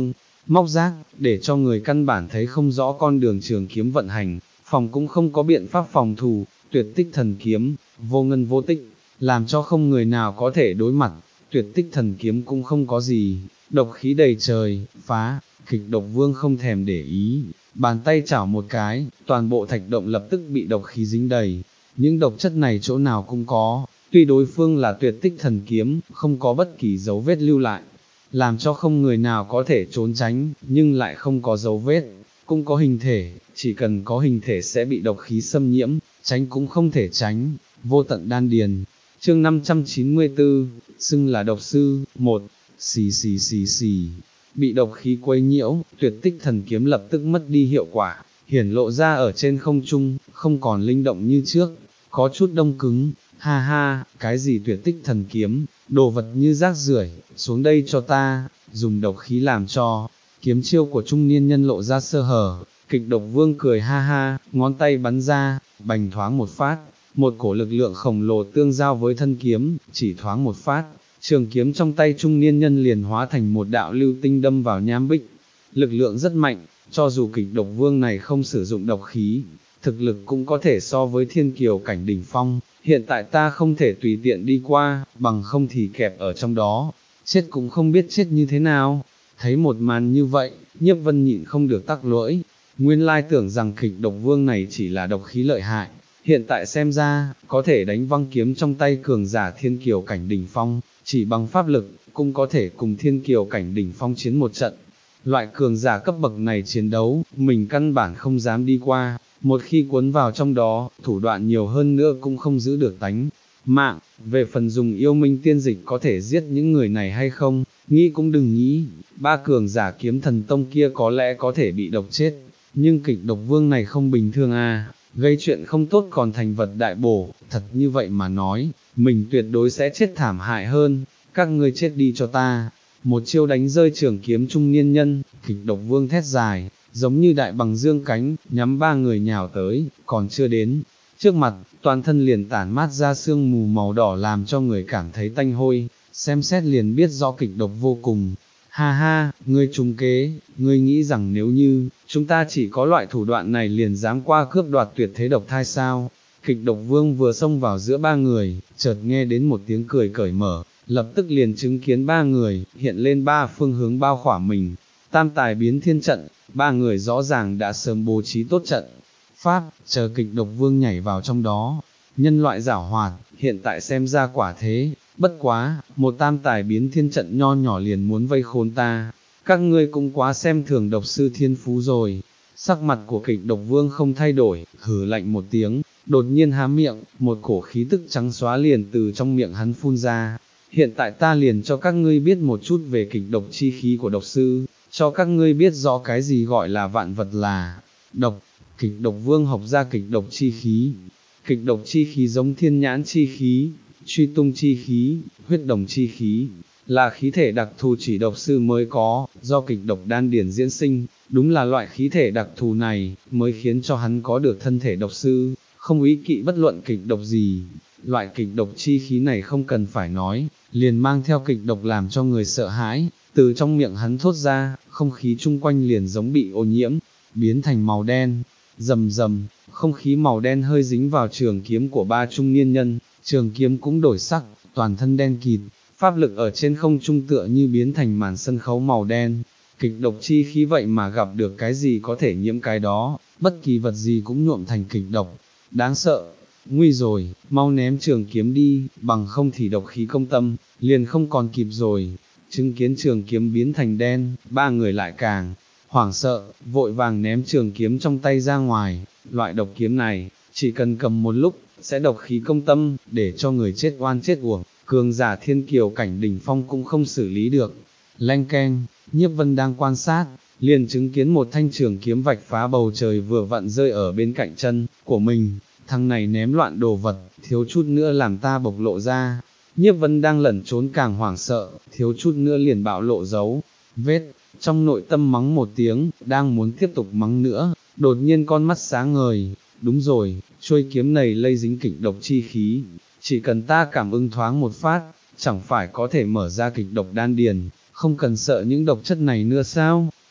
S1: móc rác, để cho người căn bản thấy không rõ con đường trường kiếm vận hành, phòng cũng không có biện pháp phòng thủ, tuyệt tích thần kiếm, vô ngân vô tích, làm cho không người nào có thể đối mặt, tuyệt tích thần kiếm cũng không có gì, độc khí đầy trời, phá, kịch độc vương không thèm để ý, bàn tay chảo một cái, toàn bộ thạch động lập tức bị độc khí dính đầy, những độc chất này chỗ nào cũng có, tuy đối phương là tuyệt tích thần kiếm, không có bất kỳ dấu vết lưu lại, làm cho không người nào có thể trốn tránh, nhưng lại không có dấu vết, cũng có hình thể, chỉ cần có hình thể sẽ bị độc khí xâm nhiễm, tránh cũng không thể tránh, vô tận đan điền. Chương năm trăm chín mươi tư, xưng là độc sư, một, xì xì xì xì, bị độc khí quấy nhiễu, tuyệt tích thần kiếm lập tức mất đi hiệu quả, hiển lộ ra ở trên không trung, không còn linh động như trước, có chút đông cứng, ha ha, cái gì tuyệt tích thần kiếm, đồ vật như rác rưởi, xuống đây cho ta, dùng độc khí làm cho, kiếm chiêu của trung niên nhân lộ ra sơ hở, kịch độc vương cười ha ha, ngón tay bắn ra, bành thoáng một phát, một cổ lực lượng khổng lồ tương giao với thân kiếm, chỉ thoáng một phát, trường kiếm trong tay trung niên nhân liền hóa thành một đạo lưu tinh đâm vào nham bích, lực lượng rất mạnh, cho dù kịch độc vương này không sử dụng độc khí, thực lực cũng có thể so với thiên kiều cảnh đỉnh phong, hiện tại ta không thể tùy tiện đi qua, bằng không thì kẹp ở trong đó, chết cũng không biết chết như thế nào. Thấy một màn như vậy, Nhiếp Vân nhịn không được tắc lưỡi, nguyên lai tưởng rằng kịch độc vương này chỉ là độc khí lợi hại, hiện tại xem ra, có thể đánh văng kiếm trong tay cường giả thiên kiều cảnh đỉnh phong, chỉ bằng pháp lực, cũng có thể cùng thiên kiều cảnh đỉnh phong chiến một trận. Loại cường giả cấp bậc này chiến đấu, mình căn bản không dám đi qua, một khi cuốn vào trong đó, thủ đoạn nhiều hơn nữa cũng không giữ được tánh mạng. Về phần dùng yêu minh tiên dịch có thể giết những người này hay không, nghĩ cũng đừng nghĩ, ba cường giả kiếm thần tông kia có lẽ có thể bị độc chết, nhưng kịch độc vương này không bình thường à, gây chuyện không tốt còn thành vật đại bổ, thật như vậy mà nói, mình tuyệt đối sẽ chết thảm hại hơn, các ngươi chết đi cho ta. Một chiêu đánh rơi trường kiếm trung niên nhân, kịch độc vương thét dài, giống như đại bằng dương cánh, nhắm ba người nhào tới, còn chưa đến. Trước mặt, toàn thân liền tản mát ra sương mù màu đỏ làm cho người cảm thấy tanh hôi, xem xét liền biết rõ kịch độc vô cùng. Ha ha, ngươi trúng kế, ngươi nghĩ rằng nếu như, chúng ta chỉ có loại thủ đoạn này liền dám qua cướp đoạt tuyệt thế độc thai sao? Kịch độc vương vừa xông vào giữa ba người, chợt nghe đến một tiếng cười cởi mở, lập tức liền chứng kiến ba người, hiện lên ba phương hướng bao khỏa mình. Tam tài biến thiên trận, ba người rõ ràng đã sớm bố trí tốt trận pháp, chờ kịch độc vương nhảy vào trong đó. Nhân loại giảo hoạt, hiện tại xem ra quả thế, bất quá, một tam tài biến thiên trận nho nhỏ liền muốn vây khốn ta, các ngươi cũng quá xem thường độc sư thiên phú rồi. Sắc mặt của kịch độc vương không thay đổi, hừ lạnh một tiếng, đột nhiên há miệng, một cổ khí tức trắng xóa liền từ trong miệng hắn phun ra. Hiện tại ta liền cho các ngươi biết một chút về kịch độc chi khí của độc sư, cho các ngươi biết rõ cái gì gọi là vạn vật là độc. Kịch độc vương học ra kịch độc chi khí, kịch độc chi khí giống thiên nhãn chi khí, truy tung chi khí, huyết đồng chi khí, là khí thể đặc thù chỉ độc sư mới có, do kịch độc đan điển diễn sinh, đúng là loại khí thể đặc thù này, mới khiến cho hắn có được thân thể độc sư, không ý kỵ bất luận kịch độc gì. Loại kịch độc chi khí này không cần phải nói, liền mang theo kịch độc làm cho người sợ hãi, từ trong miệng hắn thốt ra, không khí chung quanh liền giống bị ô nhiễm, biến thành màu đen. Rầm rầm, không khí màu đen hơi dính vào trường kiếm của ba trung niên nhân, trường kiếm cũng đổi sắc, toàn thân đen kịt, pháp lực ở trên không trung tựa như biến thành màn sân khấu màu đen. Kịch độc chi khí vậy mà gặp được cái gì có thể nhiễm cái đó, bất kỳ vật gì cũng nhuộm thành kịch độc, đáng sợ. Nguy rồi, mau ném trường kiếm đi, bằng không thì độc khí công tâm, liền không còn kịp rồi. Chứng kiến trường kiếm biến thành đen, ba người lại càng hoảng sợ, vội vàng ném trường kiếm trong tay ra ngoài. Loại độc kiếm này, chỉ cần cầm một lúc, sẽ độc khí công tâm, để cho người chết oan chết uổng, cường giả thiên kiều cảnh đỉnh phong cũng không xử lý được. Leng keng, Nhiếp Vân đang quan sát, liền chứng kiến một thanh trường kiếm vạch phá bầu trời vừa vặn rơi ở bên cạnh chân của mình. Thằng này ném loạn đồ vật, thiếu chút nữa làm ta bộc lộ ra. Nhiếp Vân đang lẩn trốn càng hoảng sợ, thiếu chút nữa liền bạo lộ dấu vết, trong nội tâm mắng một tiếng, đang muốn tiếp tục mắng nữa, đột nhiên con mắt sáng ngời. Đúng rồi, chuôi kiếm này lây dính kịch độc chi khí, chỉ cần ta cảm ứng thoáng một phát, chẳng phải có thể mở ra kịch độc đan điền, không cần sợ những độc chất này nữa sao?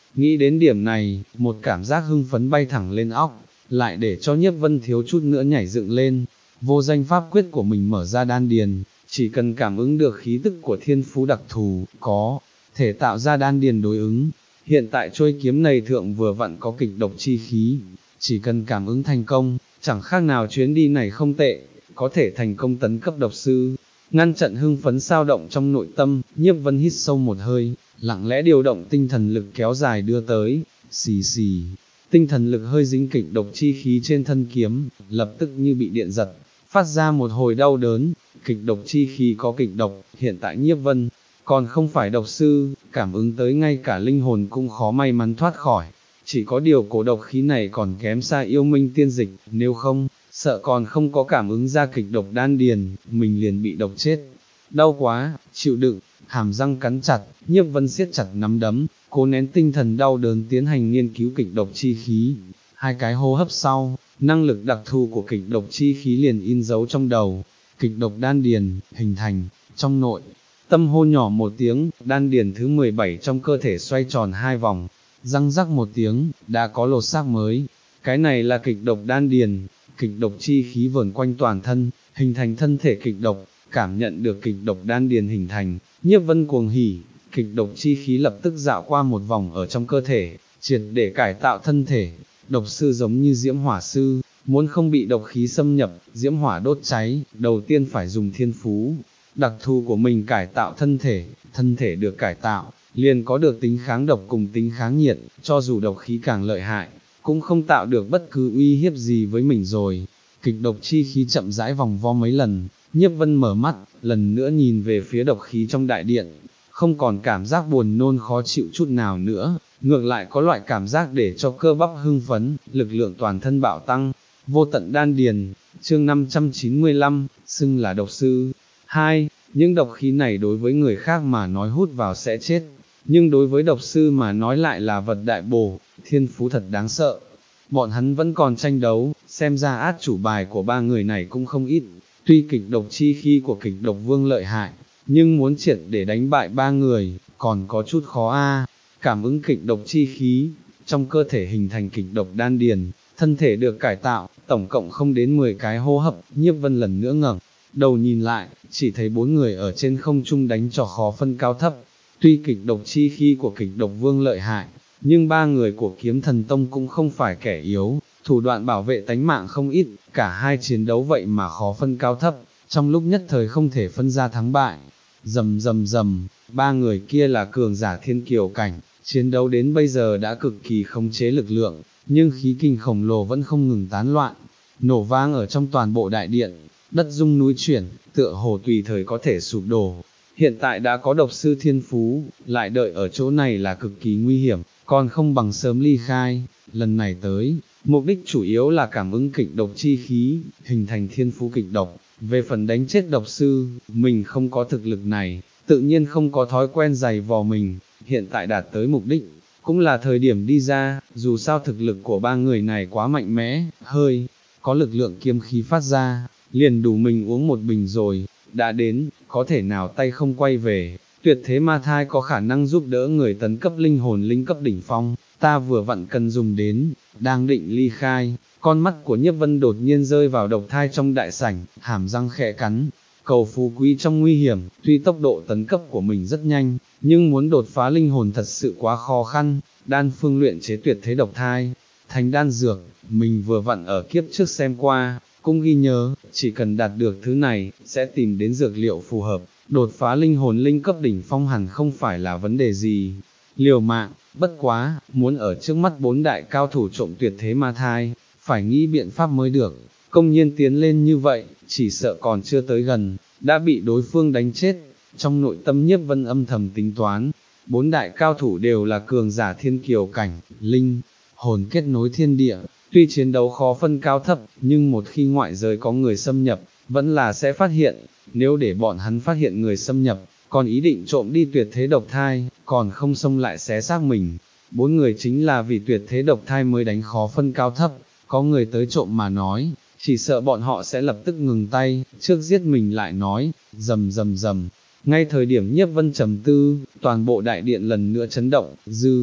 S1: nghĩ đến điểm này, một cảm giác hưng phấn bay thẳng lên óc, lại để cho Nhiếp Vân thiếu chút nữa nhảy dựng lên, vô danh pháp quyết của mình mở ra đan điền, chỉ cần cảm ứng được khí tức của thiên phú đặc thù, có thể tạo ra đan điền đối ứng. Hiện tại trôi kiếm này thượng vừa vặn có kịch độc chi khí, chỉ cần cảm ứng thành công, chẳng khác nào chuyến đi này không tệ, có thể thành công tấn cấp độc sư. Ngăn chặn hưng phấn sao động trong nội tâm, Nhiếp Vân hít sâu một hơi, lặng lẽ điều động tinh thần lực kéo dài đưa tới, xì xì, tinh thần lực hơi dính kịch độc chi khí trên thân kiếm, lập tức như bị điện giật, phát ra một hồi đau đớn. Kịch độc chi khí có kịch độc, hiện tại Nhiếp Vân còn không phải độc sư, cảm ứng tới ngay cả linh hồn cũng khó may mắn thoát khỏi, chỉ có điều cổ độc khí này còn kém xa yêu minh tiên dịch, nếu không, sợ còn không có cảm ứng ra kịch độc đan điền, mình liền bị độc chết. Đau quá, chịu đựng, hàm răng cắn chặt, Nhiếp Vân siết chặt nắm đấm, cố nén tinh thần đau đớn tiến hành nghiên cứu kịch độc chi khí. Hai cái hô hấp sau, năng lực đặc thù của kịch độc chi khí liền in dấu trong đầu, kịch độc đan điền, hình thành, trong nội. Tâm hô nhỏ một tiếng, đan điền thứ mười bảy trong cơ thể xoay tròn hai vòng, răng rắc một tiếng, đã có lột xác mới. Cái này là kịch độc đan điền, kịch độc chi khí vờn quanh toàn thân, hình thành thân thể kịch độc, cảm nhận được kịch độc đan điền hình thành, Nhiếp Vân cuồng hỉ, kịch độc chi khí lập tức dạo qua một vòng ở trong cơ thể, triệt để cải tạo thân thể. Độc sư giống như diễm hỏa sư, muốn không bị độc khí xâm nhập, diễm hỏa đốt cháy, đầu tiên phải dùng thiên phú đặc thù của mình cải tạo thân thể, thân thể được cải tạo, liền có được tính kháng độc cùng tính kháng nhiệt, cho dù độc khí càng lợi hại, cũng không tạo được bất cứ uy hiếp gì với mình rồi. Kịch độc chi khí chậm rãi vòng vo mấy lần, Nhiếp Vân mở mắt, lần nữa nhìn về phía độc khí trong đại điện, không còn cảm giác buồn nôn khó chịu chút nào nữa, ngược lại có loại cảm giác để cho cơ bắp hưng phấn, lực lượng toàn thân bạo tăng. Vô tận đan điền, chương năm trăm chín mươi lăm, xưng là độc sư. Hai, những độc khí này đối với người khác mà nói hút vào sẽ chết, nhưng đối với độc sư mà nói lại là vật đại bổ, thiên phú thật đáng sợ. Bọn hắn vẫn còn tranh đấu, xem ra át chủ bài của ba người này cũng không ít, tuy kịch độc chi khí của kịch độc vương lợi hại, nhưng muốn triệt để đánh bại ba người, còn có chút khó a. Cảm ứng kịch độc chi khí, trong cơ thể hình thành kịch độc đan điền, thân thể được cải tạo, tổng cộng không đến mười cái hô hấp. Nhiếp Vân lần nữa ngẩng đầu nhìn lại, chỉ thấy bốn người ở trên không trung đánh trò khó phân cao thấp. Tuy kịch độc chi khí của kịch độc vương lợi hại, nhưng ba người của Kiếm Thần Tông cũng không phải kẻ yếu, thủ đoạn bảo vệ tánh mạng không ít, cả hai chiến đấu vậy mà khó phân cao thấp, trong lúc nhất thời không thể phân ra thắng bại. Rầm rầm rầm, ba người kia là cường giả thiên kiều cảnh, chiến đấu đến bây giờ đã cực kỳ khống chế lực lượng, nhưng khí kinh khổng lồ vẫn không ngừng tán loạn, nổ vang ở trong toàn bộ đại điện, đất rung núi chuyển, tựa hồ tùy thời có thể sụp đổ. Hiện tại đã có độc sư thiên phú, lại đợi ở chỗ này là cực kỳ nguy hiểm, còn không bằng sớm ly khai. Lần này tới, mục đích chủ yếu là cảm ứng kịch độc chi khí, hình thành thiên phú kịch độc. Về phần đánh chết độc sư, mình không có thực lực này, tự nhiên không có thói quen giày vò mình, hiện tại đạt tới mục đích, cũng là thời điểm đi ra, dù sao thực lực của ba người này quá mạnh mẽ, hơi có lực lượng kiếm khí phát ra, liền đủ mình uống một bình rồi. Đã đến, có thể nào tay không quay về, tuyệt thế ma thai có khả năng giúp đỡ người tấn cấp linh hồn linh cấp đỉnh phong, ta vừa vặn cần dùng đến. Đang định ly khai, con mắt của Nhiếp Vân đột nhiên rơi vào độc thai trong đại sảnh, hàm răng khẽ cắn, cầu phú quý trong nguy hiểm. Tuy tốc độ tấn cấp của mình rất nhanh, nhưng muốn đột phá linh hồn thật sự quá khó khăn. Đan phương luyện chế tuyệt thế độc thai, thành đan dược, mình vừa vặn ở kiếp trước xem qua, cũng ghi nhớ, chỉ cần đạt được thứ này, sẽ tìm đến dược liệu phù hợp, đột phá linh hồn linh cấp đỉnh phong hẳn không phải là vấn đề gì. Liều mạng, bất quá, muốn ở trước mắt bốn đại cao thủ trộm tuyệt thế ma thai, phải nghĩ biện pháp mới được. Công nhiên tiến lên như vậy, chỉ sợ còn chưa tới gần, đã bị đối phương đánh chết. Trong nội tâm Nhiếp Vân âm thầm tính toán, bốn đại cao thủ đều là cường giả thiên kiều cảnh, linh hồn kết nối thiên địa. Tuy chiến đấu khó phân cao thấp, nhưng một khi ngoại giới có người xâm nhập, vẫn là sẽ phát hiện. Nếu để bọn hắn phát hiện người xâm nhập, còn ý định trộm đi tuyệt thế độc thai, còn không xông lại xé xác mình. Bốn người chính là vì tuyệt thế độc thai mới đánh khó phân cao thấp, có người tới trộm mà nói, chỉ sợ bọn họ sẽ lập tức ngừng tay, trước giết mình lại nói. Rầm rầm rầm, ngay thời điểm Nhiếp Vân trầm tư, toàn bộ đại điện lần nữa chấn động, dư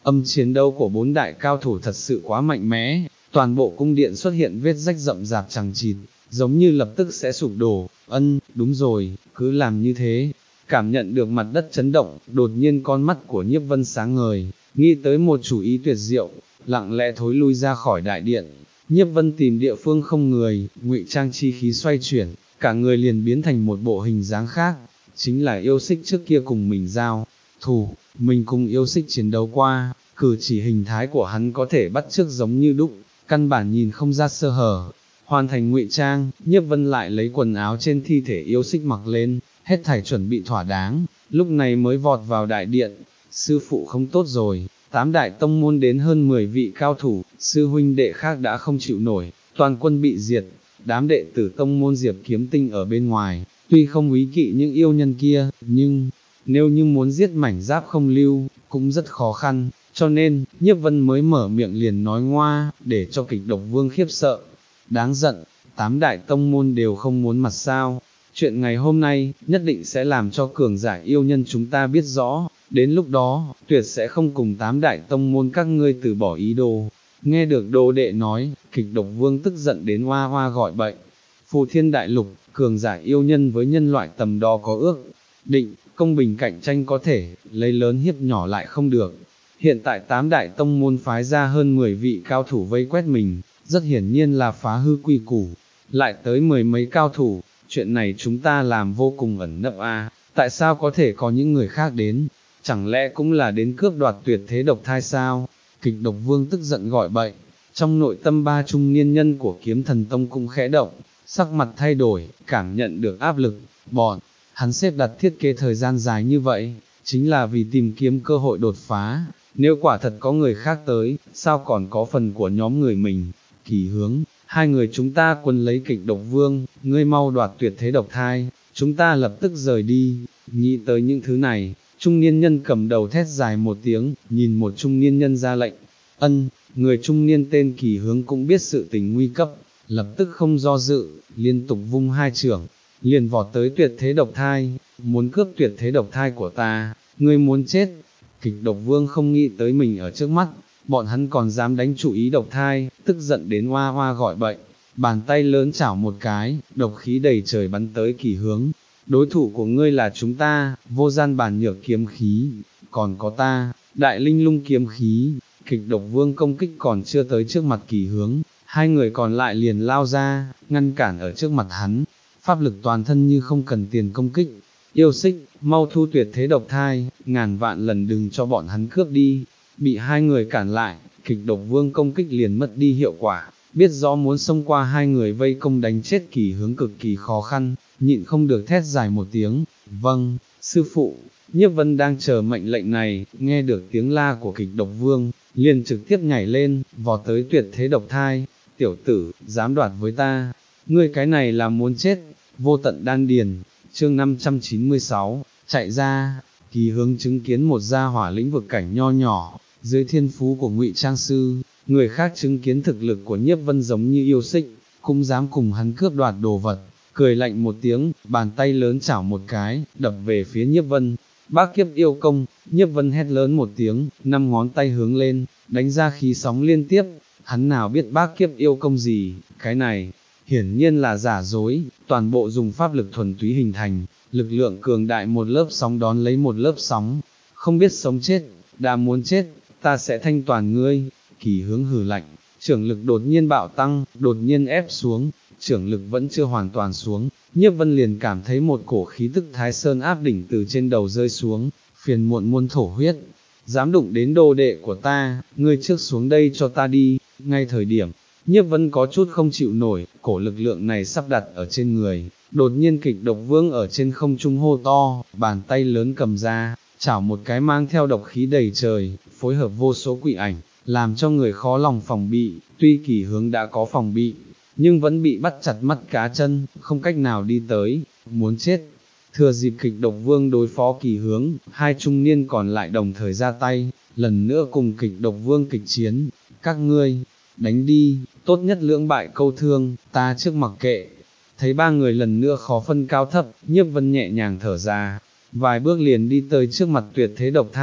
S1: Âm chiến đấu của bốn đại cao thủ thật sự quá mạnh mẽ, toàn bộ cung điện xuất hiện vết rách rậm rạp chằng chịt, giống như lập tức sẽ sụp đổ. Ân, đúng rồi, cứ làm như thế. Cảm nhận được mặt đất chấn động, đột nhiên con mắt của Nhiếp Vân sáng ngời, nghĩ tới một chủ ý tuyệt diệu, lặng lẽ thối lui ra khỏi đại điện. Nhiếp Vân tìm địa phương không người, ngụy trang chi khí xoay chuyển, cả người liền biến thành một bộ hình dáng khác, chính là yêu xích trước kia cùng mình giao thủ, mình cùng yêu xích chiến đấu qua, cử chỉ hình thái của hắn có thể bắt chước giống như đúc, căn bản nhìn không ra sơ hở. Hoàn thành ngụy trang, Nhiếp Vân lại lấy quần áo trên thi thể yêu xích mặc lên, hết thảy chuẩn bị thỏa đáng, lúc này mới vọt vào đại điện. Sư phụ không tốt rồi, tám đại tông môn đến hơn mười vị cao thủ, sư huynh đệ khác đã không chịu nổi, toàn quân bị diệt. Đám đệ tử tông môn Diệp Kiếm Tinh ở bên ngoài, tuy không úy kỵ những yêu nhân kia, nhưng nếu như muốn giết mảnh giáp không lưu, cũng rất khó khăn, cho nên, Nhiếp Vân mới mở miệng liền nói ngoa, để cho Kịch Độc Vương khiếp sợ. Đáng giận, tám đại tông môn đều không muốn mặt sao. Chuyện ngày hôm nay, nhất định sẽ làm cho cường giả yêu nhân chúng ta biết rõ, đến lúc đó, tuyệt sẽ không cùng tám đại tông môn các ngươi từ bỏ ý đồ. Nghe được đồ đệ nói, Kịch Độc Vương tức giận đến hoa hoa gọi bệnh. Phù Thiên Đại Lục, cường giả yêu nhân với nhân loại tầm đó có ước định, công bình cạnh tranh có thể, lấy lớn hiếp nhỏ lại không được. Hiện tại tám đại tông môn phái ra hơn mười vị cao thủ vây quét mình, rất hiển nhiên là phá hư quy củ, lại tới mười mấy cao thủ, chuyện này chúng ta làm vô cùng ẩn nấp a. Tại sao có thể có những người khác đến, chẳng lẽ cũng là đến cướp đoạt tuyệt thế độc thai sao? Kịch Độc Vương tức giận gọi bậy, trong nội tâm ba trung niên nhân của Kiếm Thần Tông cũng khẽ động, sắc mặt thay đổi, cảm nhận được áp lực, bọn hắn xếp đặt thiết kế thời gian dài như vậy, chính là vì tìm kiếm cơ hội đột phá. Nếu quả thật có người khác tới, sao còn có phần của nhóm người mình? Kỳ Hướng, hai người chúng ta quân lấy Kịch Độc Vương, ngươi mau đoạt tuyệt thế độc thai, chúng ta lập tức rời đi. Nghĩ tới những thứ này, trung niên nhân cầm đầu thét dài một tiếng, nhìn một trung niên nhân ra lệnh. Ân, người trung niên tên Kỳ Hướng cũng biết sự tình nguy cấp, lập tức không do dự, liên tục vung hai chưởng, liền vọt tới tuyệt thế độc thai, muốn cướp tuyệt thế độc thai của ta, ngươi muốn chết. Kịch Độc Vương không nghĩ tới mình ở trước mắt, bọn hắn còn dám đánh chủ ý độc thai, tức giận đến hoa hoa gọi bệnh, bàn tay lớn chảo một cái, độc khí đầy trời bắn tới Kỳ Hướng. Đối thủ của ngươi là chúng ta, vô gian bản nhược kiếm khí, còn có ta, đại linh lung kiếm khí. Kịch Độc Vương công kích còn chưa tới trước mặt Kỳ Hướng, hai người còn lại liền lao ra, ngăn cản ở trước mặt hắn, pháp lực toàn thân như không cần tiền công kích. Yêu xích, mau thu tuyệt thế độc thai, ngàn vạn lần đừng cho bọn hắn cướp đi. Bị hai người cản lại, Kịch Độc Vương công kích liền mất đi hiệu quả, biết rõ muốn xông qua hai người vây công đánh chết Kỳ Hướng cực kỳ khó khăn, nhịn không được thét dài một tiếng. Vâng, sư phụ. Nhiếp Vân đang chờ mệnh lệnh này, nghe được tiếng la của Kịch Độc Vương, liền trực tiếp nhảy lên, vọt tới tuyệt thế độc thai. Tiểu tử, dám đoạt với ta, ngươi cái này là muốn chết. Vô tận đan điền, chương năm trăm chín mươi sáu, chạy ra. Kỳ Hướng chứng kiến một gia hỏa lĩnh vực cảnh nho nhỏ, dưới thiên phú của Ngụy Trang Sư, người khác chứng kiến thực lực của Nhiếp Vân giống như yêu xích, cũng dám cùng hắn cướp đoạt đồ vật, cười lạnh một tiếng, bàn tay lớn chảo một cái, đập về phía Nhiếp Vân. Bác kiếp yêu công, Nhiếp Vân hét lớn một tiếng, năm ngón tay hướng lên, đánh ra khí sóng liên tiếp. Hắn nào biết bác kiếp yêu công gì, cái này hiển nhiên là giả dối, toàn bộ dùng pháp lực thuần túy hình thành, lực lượng cường đại một lớp sóng đón lấy một lớp sóng, không biết sống chết, đã muốn chết, ta sẽ thanh toàn ngươi. Kỳ Hướng hừ lạnh, trưởng lực đột nhiên bạo tăng, đột nhiên ép xuống, trưởng lực vẫn chưa hoàn toàn xuống, Nhiếp Vân liền cảm thấy một cổ khí tức Thái Sơn áp đỉnh từ trên đầu rơi xuống, phiền muộn muôn thổ huyết. Dám đụng đến đồ đệ của ta, ngươi trước xuống đây cho ta đi. Ngay thời điểm, Nhiếp Vân có chút không chịu nổi, cổ lực lượng này sắp đặt ở trên người, đột nhiên Kịch Độc Vương ở trên không trung hô to, bàn tay lớn cầm ra, chảo một cái mang theo độc khí đầy trời, phối hợp vô số quỷ ảnh, làm cho người khó lòng phòng bị. Tuy Kỳ Hướng đã có phòng bị, nhưng vẫn bị bắt chặt mắt cá chân, không cách nào đi tới, muốn chết. Thừa dịp Kịch Độc Vương đối phó Kỳ Hướng, hai trung niên còn lại đồng thời ra tay, lần nữa cùng Kịch Độc Vương kịch chiến. Các ngươi, đánh đi, tốt nhất lưỡng bại câu thương, ta trước mặc kệ. Thấy ba người lần nữa khó phân cao thấp, Nhiếp Vân nhẹ nhàng thở ra, vài bước liền đi tới trước mặt tuyệt thế độc thai,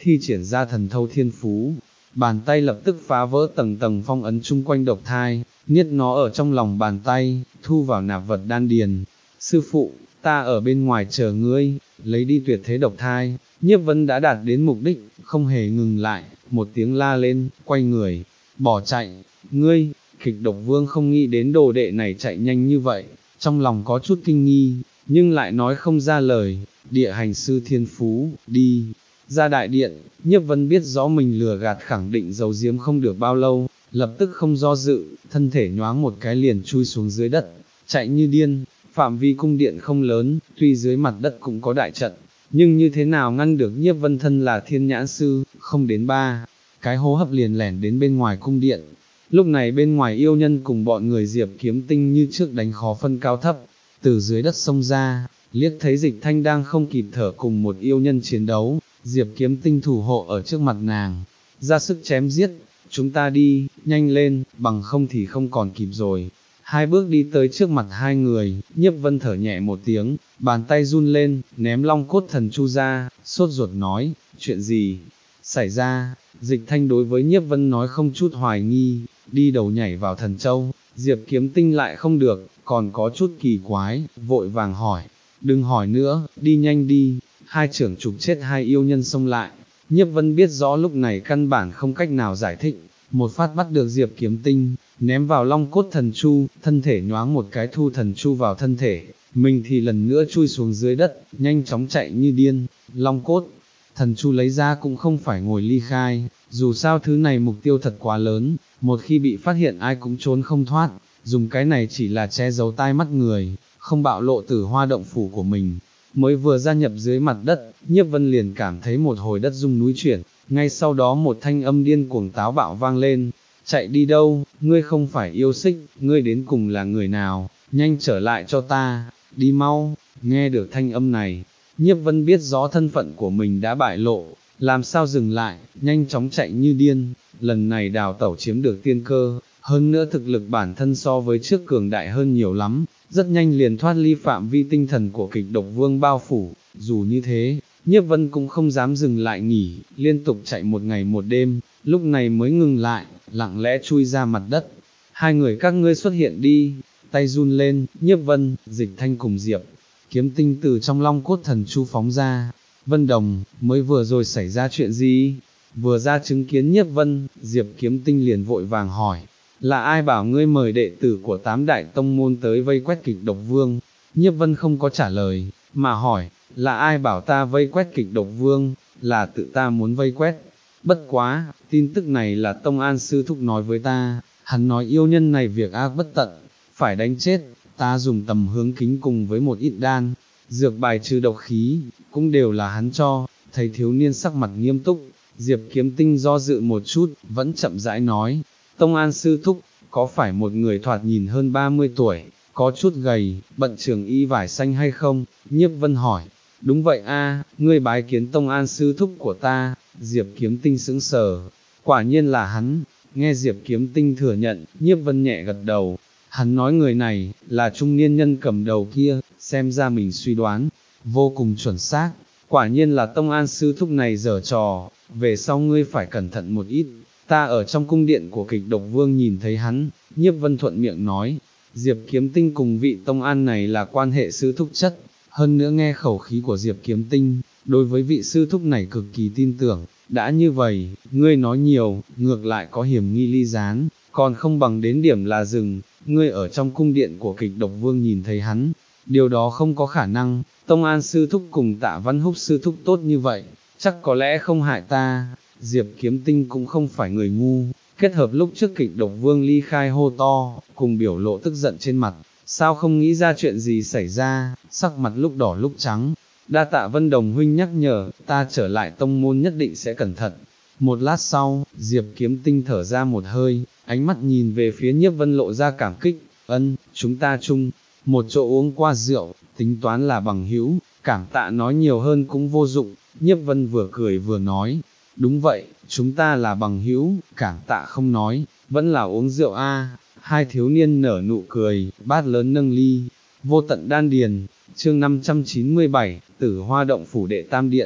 S1: thi triển ra thần thâu thiên phú, bàn tay lập tức phá vỡ tầng tầng phong ấn chung quanh độc thai, niết nó ở trong lòng bàn tay, thu vào nạp vật đan điền. Sư phụ, ta ở bên ngoài chờ ngươi, lấy đi tuyệt thế độc thai. Nhiếp Vân đã đạt đến mục đích, không hề ngừng lại, một tiếng la lên, quay người, bỏ chạy. Ngươi, Kịch Độc Vương không nghĩ đến đồ đệ này chạy nhanh như vậy, trong lòng có chút kinh nghi, nhưng lại nói không ra lời. Địa hành sư thiên phú, đi. Ra đại điện, Nhiếp Vân biết rõ mình lừa gạt khẳng định giấu giếm không được bao lâu, lập tức không do dự, thân thể nhoáng một cái liền chui xuống dưới đất, chạy như điên. Phạm vi cung điện không lớn, tuy dưới mặt đất cũng có đại trận, nhưng như thế nào ngăn được Nhiếp Vân thân là thiên nhãn sư, không đến ba cái hô hấp liền lẻn đến bên ngoài cung điện. Lúc này bên ngoài yêu nhân cùng bọn người Diệp Kiếm Tinh như trước đánh khó phân cao thấp, từ dưới đất xông ra, liếc thấy Dịch Thanh đang không kịp thở cùng một yêu nhân chiến đấu, Diệp Kiếm Tinh thủ hộ ở trước mặt nàng, ra sức chém giết. Chúng ta đi, nhanh lên, bằng không thì không còn kịp rồi. Hai bước đi tới trước mặt hai người, Nhiếp Vân thở nhẹ một tiếng, bàn tay run lên, ném long cốt thần chu ra, sốt ruột nói, chuyện gì xảy ra? Dịch Thanh đối với Nhiếp Vân nói không chút hoài nghi, đi đầu nhảy vào thần châu. Diệp Kiếm Tinh lại không được, còn có chút kỳ quái, vội vàng hỏi, đừng hỏi nữa, đi nhanh đi. Hai trưởng trục chết hai yêu nhân xông lại, Nhiếp Vân biết rõ lúc này căn bản không cách nào giải thích, một phát bắt được Diệp Kiếm Tinh, ném vào long cốt thần chu, thân thể nhoáng một cái thu thần chu vào thân thể, mình thì lần nữa chui xuống dưới đất, nhanh chóng chạy như điên. Long cốt thần chu lấy ra cũng không phải ngồi ly khai, dù sao thứ này mục tiêu thật quá lớn, một khi bị phát hiện ai cũng trốn không thoát, dùng cái này chỉ là che giấu tai mắt người, không bạo lộ Tử Hoa động phủ của mình. Mới vừa gia nhập dưới mặt đất, Nhiếp Vân liền cảm thấy một hồi đất rung núi chuyển, ngay sau đó một thanh âm điên cuồng táo bạo vang lên, chạy đi đâu, ngươi không phải yêu xích, ngươi đến cùng là người nào, nhanh trở lại cho ta, đi mau. Nghe được thanh âm này, Nhiếp Vân biết rõ thân phận của mình đã bại lộ, làm sao dừng lại, nhanh chóng chạy như điên, lần này đào tẩu chiếm được tiên cơ, hơn nữa thực lực bản thân so với trước cường đại hơn nhiều lắm, rất nhanh liền thoát ly phạm vi tinh thần của Kịch Độc Vương bao phủ. Dù như thế, Nhiếp Vân cũng không dám dừng lại nghỉ, liên tục chạy một ngày một đêm, lúc này mới ngừng lại, lặng lẽ chui ra mặt đất. Hai người các ngươi xuất hiện đi. Tay run lên, Nhiếp Vân, Dịch Thanh cùng Diệp Kiếm Tinh từ trong long cốt thần chu phóng ra. Vân Đồng, mới vừa rồi xảy ra chuyện gì? Vừa ra chứng kiến Nhiếp Vân, Diệp Kiếm Tinh liền vội vàng hỏi, là ai bảo ngươi mời đệ tử của tám đại tông môn tới vây quét Kịch Độc Vương? Nhiếp Vân không có trả lời, mà hỏi, là ai bảo ta vây quét Kịch Độc Vương? Là tự ta muốn vây quét. Bất quá, tin tức này là Tông An sư thúc nói với ta, hắn nói yêu nhân này việc ác bất tận, phải đánh chết. Ta dùng tầm hướng kính cùng với một ít đan, dược bài trừ độc khí, cũng đều là hắn cho. Thấy thiếu niên sắc mặt nghiêm túc, Diệp Kiếm Tinh do dự một chút, vẫn chậm rãi nói, Tông An sư thúc, có phải một người thoạt nhìn hơn ba mươi tuổi, có chút gầy, bận trường y vải xanh hay không? Nhiếp Vân hỏi, đúng vậy a, ngươi bái kiến Tông An sư thúc của ta. Diệp Kiếm Tinh sững sờ, quả nhiên là hắn. Nghe Diệp Kiếm Tinh thừa nhận, Nhiếp Vân nhẹ gật đầu, hắn nói người này, là trung niên nhân cầm đầu kia, xem ra mình suy đoán, vô cùng chuẩn xác, quả nhiên là Tông An sư thúc này giở trò, về sau ngươi phải cẩn thận một ít. Ta ở trong cung điện của Kịch Độc Vương nhìn thấy hắn. Nhiếp Vân thuận miệng nói, Diệp Kiếm Tinh cùng vị Tông An này là quan hệ sư thúc chất, hơn nữa nghe khẩu khí của Diệp Kiếm Tinh, đối với vị sư thúc này cực kỳ tin tưởng. Đã như vậy, ngươi nói nhiều, ngược lại có hiểm nghi ly gián, còn không bằng đến điểm là dừng. Ngươi ở trong cung điện của Kịch Độc Vương nhìn thấy hắn, điều đó không có khả năng. Tông An sư thúc cùng Tạ Văn Húc sư thúc tốt như vậy, chắc có lẽ không hại ta. Diệp Kiếm Tinh cũng không phải người ngu, kết hợp lúc trước Kịch Độc Vương ly khai hô to, cùng biểu lộ tức giận trên mặt, sao không nghĩ ra chuyện gì xảy ra, sắc mặt lúc đỏ lúc trắng. Đa tạ Vân Đồng huynh nhắc nhở, ta trở lại tông môn nhất định sẽ cẩn thận. Một lát sau, Diệp Kiếm Tinh thở ra một hơi, ánh mắt nhìn về phía Nhiếp Vân lộ ra cảm kích, ân, chúng ta chung một chỗ uống qua rượu, tính toán là bằng hữu, cảm tạ nói nhiều hơn cũng vô dụng. Nhiếp Vân vừa cười vừa nói, đúng vậy, chúng ta là bằng hữu, cảm tạ không nói, vẫn là uống rượu a. Hai thiếu niên nở nụ cười, bát lớn nâng ly. Vô tận đan điền, chương năm trăm chín mươi bảy, Tử Hoa động phủ đệ tam điện.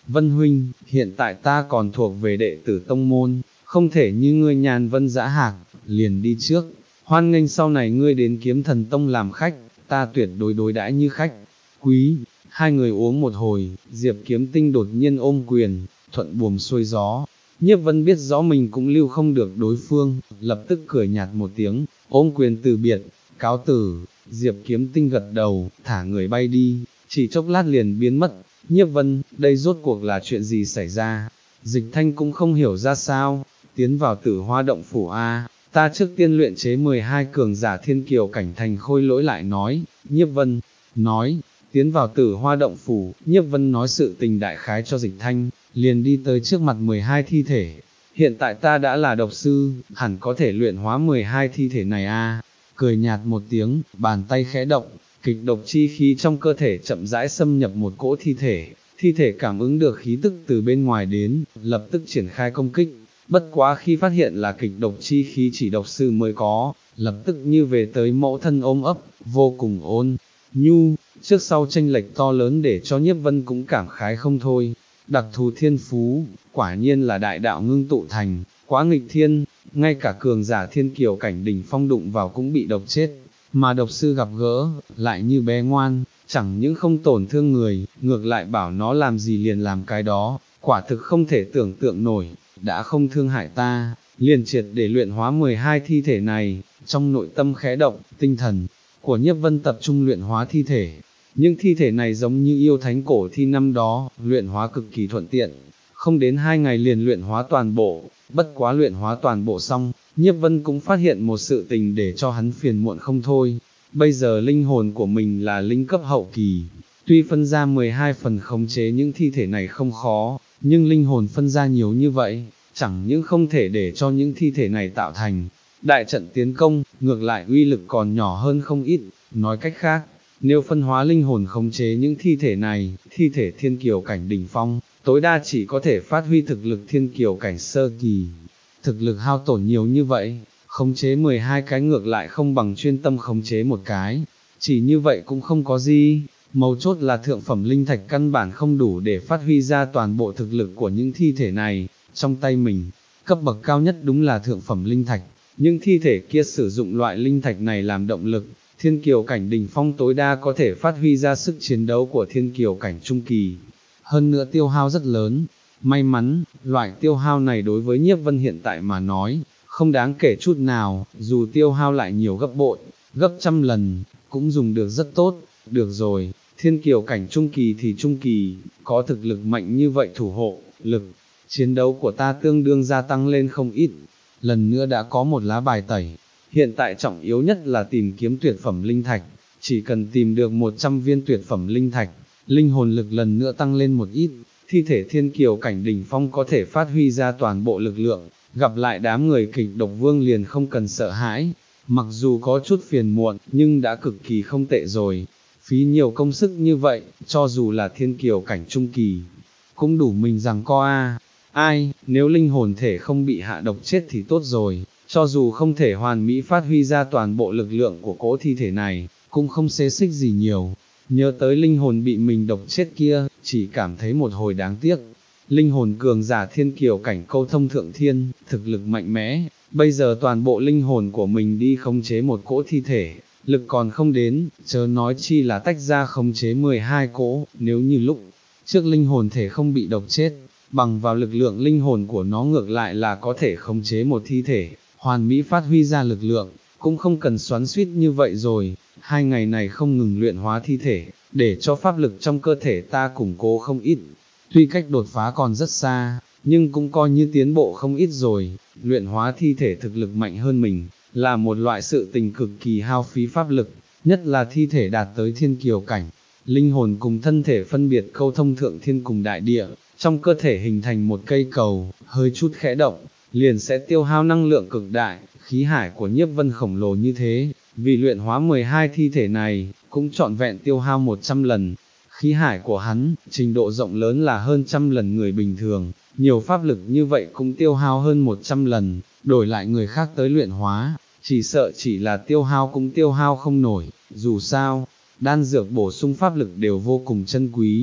S1: Vân huynh, hiện tại ta còn thuộc về đệ tử tông môn, không thể như ngươi nhàn vân dã hạc, liền đi trước, hoan nghênh sau này ngươi đến Kiếm Thần Tông làm khách, ta tuyệt đối đối đãi như khách quý. Hai người uống một hồi, Diệp Kiếm Tinh đột nhiên ôm quyền, thuận buồm xuôi gió. Nhiếp Vân biết rõ mình cũng lưu không được đối phương, lập tức cười nhạt một tiếng, ôm quyền từ biệt, cáo từ. Diệp Kiếm Tinh gật đầu, thả người bay đi, chỉ chốc lát liền biến mất. Nhiếp Vân, đây rốt cuộc là chuyện gì xảy ra? Dịch Thanh cũng không hiểu ra sao, tiến vào Tử Hoa động phủ a, ta trước tiên luyện chế mười hai cường giả thiên kiều cảnh thành khôi lỗi lại nói. Nhiếp Vân nói, tiến vào Tử Hoa động phủ, Nhiếp Vân nói sự tình đại khái cho Dịch Thanh, liền đi tới trước mặt mười hai thi thể. Hiện tại ta đã là độc sư, hẳn có thể luyện hóa mười hai thi thể này a. Cười nhạt một tiếng, bàn tay khẽ động, kịch độc chi khí trong cơ thể chậm rãi xâm nhập một cỗ thi thể, thi thể cảm ứng được khí tức từ bên ngoài đến, lập tức triển khai công kích. Bất quá khi phát hiện là kịch độc chi khí chỉ độc sư mới có, lập tức như về tới mẫu thân ôm ấp, vô cùng ôn nhu, trước sau chênh lệch to lớn để cho Nhiếp Vân cũng cảm khái không thôi. Đặc thù thiên phú, quả nhiên là đại đạo ngưng tụ thành, quá nghịch thiên, ngay cả cường giả thiên kiều cảnh đỉnh phong đụng vào cũng bị độc chết, mà độc sư gặp gỡ, lại như bé ngoan, chẳng những không tổn thương người, ngược lại bảo nó làm gì liền làm cái đó, quả thực không thể tưởng tượng nổi, đã không thương hại ta, liền triệt để luyện hóa mười hai thi thể này. Trong nội tâm khẽ động, tinh thần của Nhiếp Vân tập trung luyện hóa thi thể. Những thi thể này giống như yêu thánh cổ thi năm đó, luyện hóa cực kỳ thuận tiện, không đến hai ngày liền luyện hóa toàn bộ. Bất quá luyện hóa toàn bộ xong, Nhiếp Vân cũng phát hiện một sự tình để cho hắn phiền muộn không thôi. Bây giờ linh hồn của mình là linh cấp hậu kỳ, tuy phân ra mười hai phần khống chế những thi thể này không khó, nhưng linh hồn phân ra nhiều như vậy, chẳng những không thể để cho những thi thể này tạo thành đại trận tiến công, ngược lại uy lực còn nhỏ hơn không ít. Nói cách khác, nếu phân hóa linh hồn khống chế những thi thể này, thi thể thiên kiều cảnh đỉnh phong, tối đa chỉ có thể phát huy thực lực thiên kiều cảnh sơ kỳ. Thực lực hao tổn nhiều như vậy, khống chế mười hai cái ngược lại không bằng chuyên tâm khống chế một cái, chỉ như vậy cũng không có gì. Mấu chốt là thượng phẩm linh thạch căn bản không đủ để phát huy ra toàn bộ thực lực của những thi thể này. Trong tay mình, cấp bậc cao nhất đúng là thượng phẩm linh thạch, nhưng thi thể kia sử dụng loại linh thạch này làm động lực, thiên kiều cảnh đỉnh phong tối đa có thể phát huy ra sức chiến đấu của thiên kiều cảnh trung kỳ, hơn nữa tiêu hao rất lớn. May mắn, loại tiêu hao này đối với Nhiếp Vân hiện tại mà nói, không đáng kể chút nào, dù tiêu hao lại nhiều gấp bội, gấp trăm lần, cũng dùng được rất tốt. Được rồi, thiên kiều cảnh trung kỳ thì trung kỳ, có thực lực mạnh như vậy thủ hộ, lực chiến đấu của ta tương đương gia tăng lên không ít, lần nữa đã có một lá bài tẩy. Hiện tại trọng yếu nhất là tìm kiếm tuyệt phẩm linh thạch, chỉ cần tìm được một trăm viên tuyệt phẩm linh thạch, linh hồn lực lần nữa tăng lên một ít, thi thể thiên kiều cảnh đỉnh phong có thể phát huy ra toàn bộ lực lượng, gặp lại đám người kịch độc vương liền không cần sợ hãi. Mặc dù có chút phiền muộn, nhưng đã cực kỳ không tệ rồi, phí nhiều công sức như vậy, cho dù là thiên kiều cảnh trung kỳ, cũng đủ mình rằng co a. Ai, nếu linh hồn thể không bị hạ độc chết thì tốt rồi, cho dù không thể hoàn mỹ phát huy ra toàn bộ lực lượng của cỗ thi thể này, cũng không xê xích gì nhiều. Nhớ tới linh hồn bị mình độc chết kia, chỉ cảm thấy một hồi đáng tiếc. Linh hồn cường giả thiên kiều cảnh câu thông thượng thiên, thực lực mạnh mẽ, bây giờ toàn bộ linh hồn của mình đi khống chế một cỗ thi thể, lực còn không đến, chớ nói chi là tách ra khống chế mười hai cỗ. Nếu như lúc trước linh hồn thể không bị độc chết, bằng vào lực lượng linh hồn của nó ngược lại là có thể khống chế một thi thể, hoàn mỹ phát huy ra lực lượng, cũng không cần xoắn xuýt như vậy rồi. Hai ngày này không ngừng luyện hóa thi thể, để cho pháp lực trong cơ thể ta củng cố không ít. Tuy cách đột phá còn rất xa, nhưng cũng coi như tiến bộ không ít rồi. Luyện hóa thi thể thực lực mạnh hơn mình, là một loại sự tình cực kỳ hao phí pháp lực, nhất là thi thể đạt tới thiên kiều cảnh. Linh hồn cùng thân thể phân biệt câu thông thượng thiên cùng đại địa, trong cơ thể hình thành một cây cầu, hơi chút khẽ động, liền sẽ tiêu hao năng lượng cực đại. Khí hải của Nhiếp Vân khổng lồ như thế, vì luyện hóa mười hai thi thể này, cũng trọn vẹn tiêu hao một trăm lần. Khí hải của hắn, trình độ rộng lớn là hơn trăm lần người bình thường, nhiều pháp lực như vậy cũng tiêu hao hơn một trăm lần, đổi lại người khác tới luyện hóa, chỉ sợ chỉ là tiêu hao cũng tiêu hao không nổi. Dù sao, đan dược bổ sung pháp lực đều vô cùng chân quý,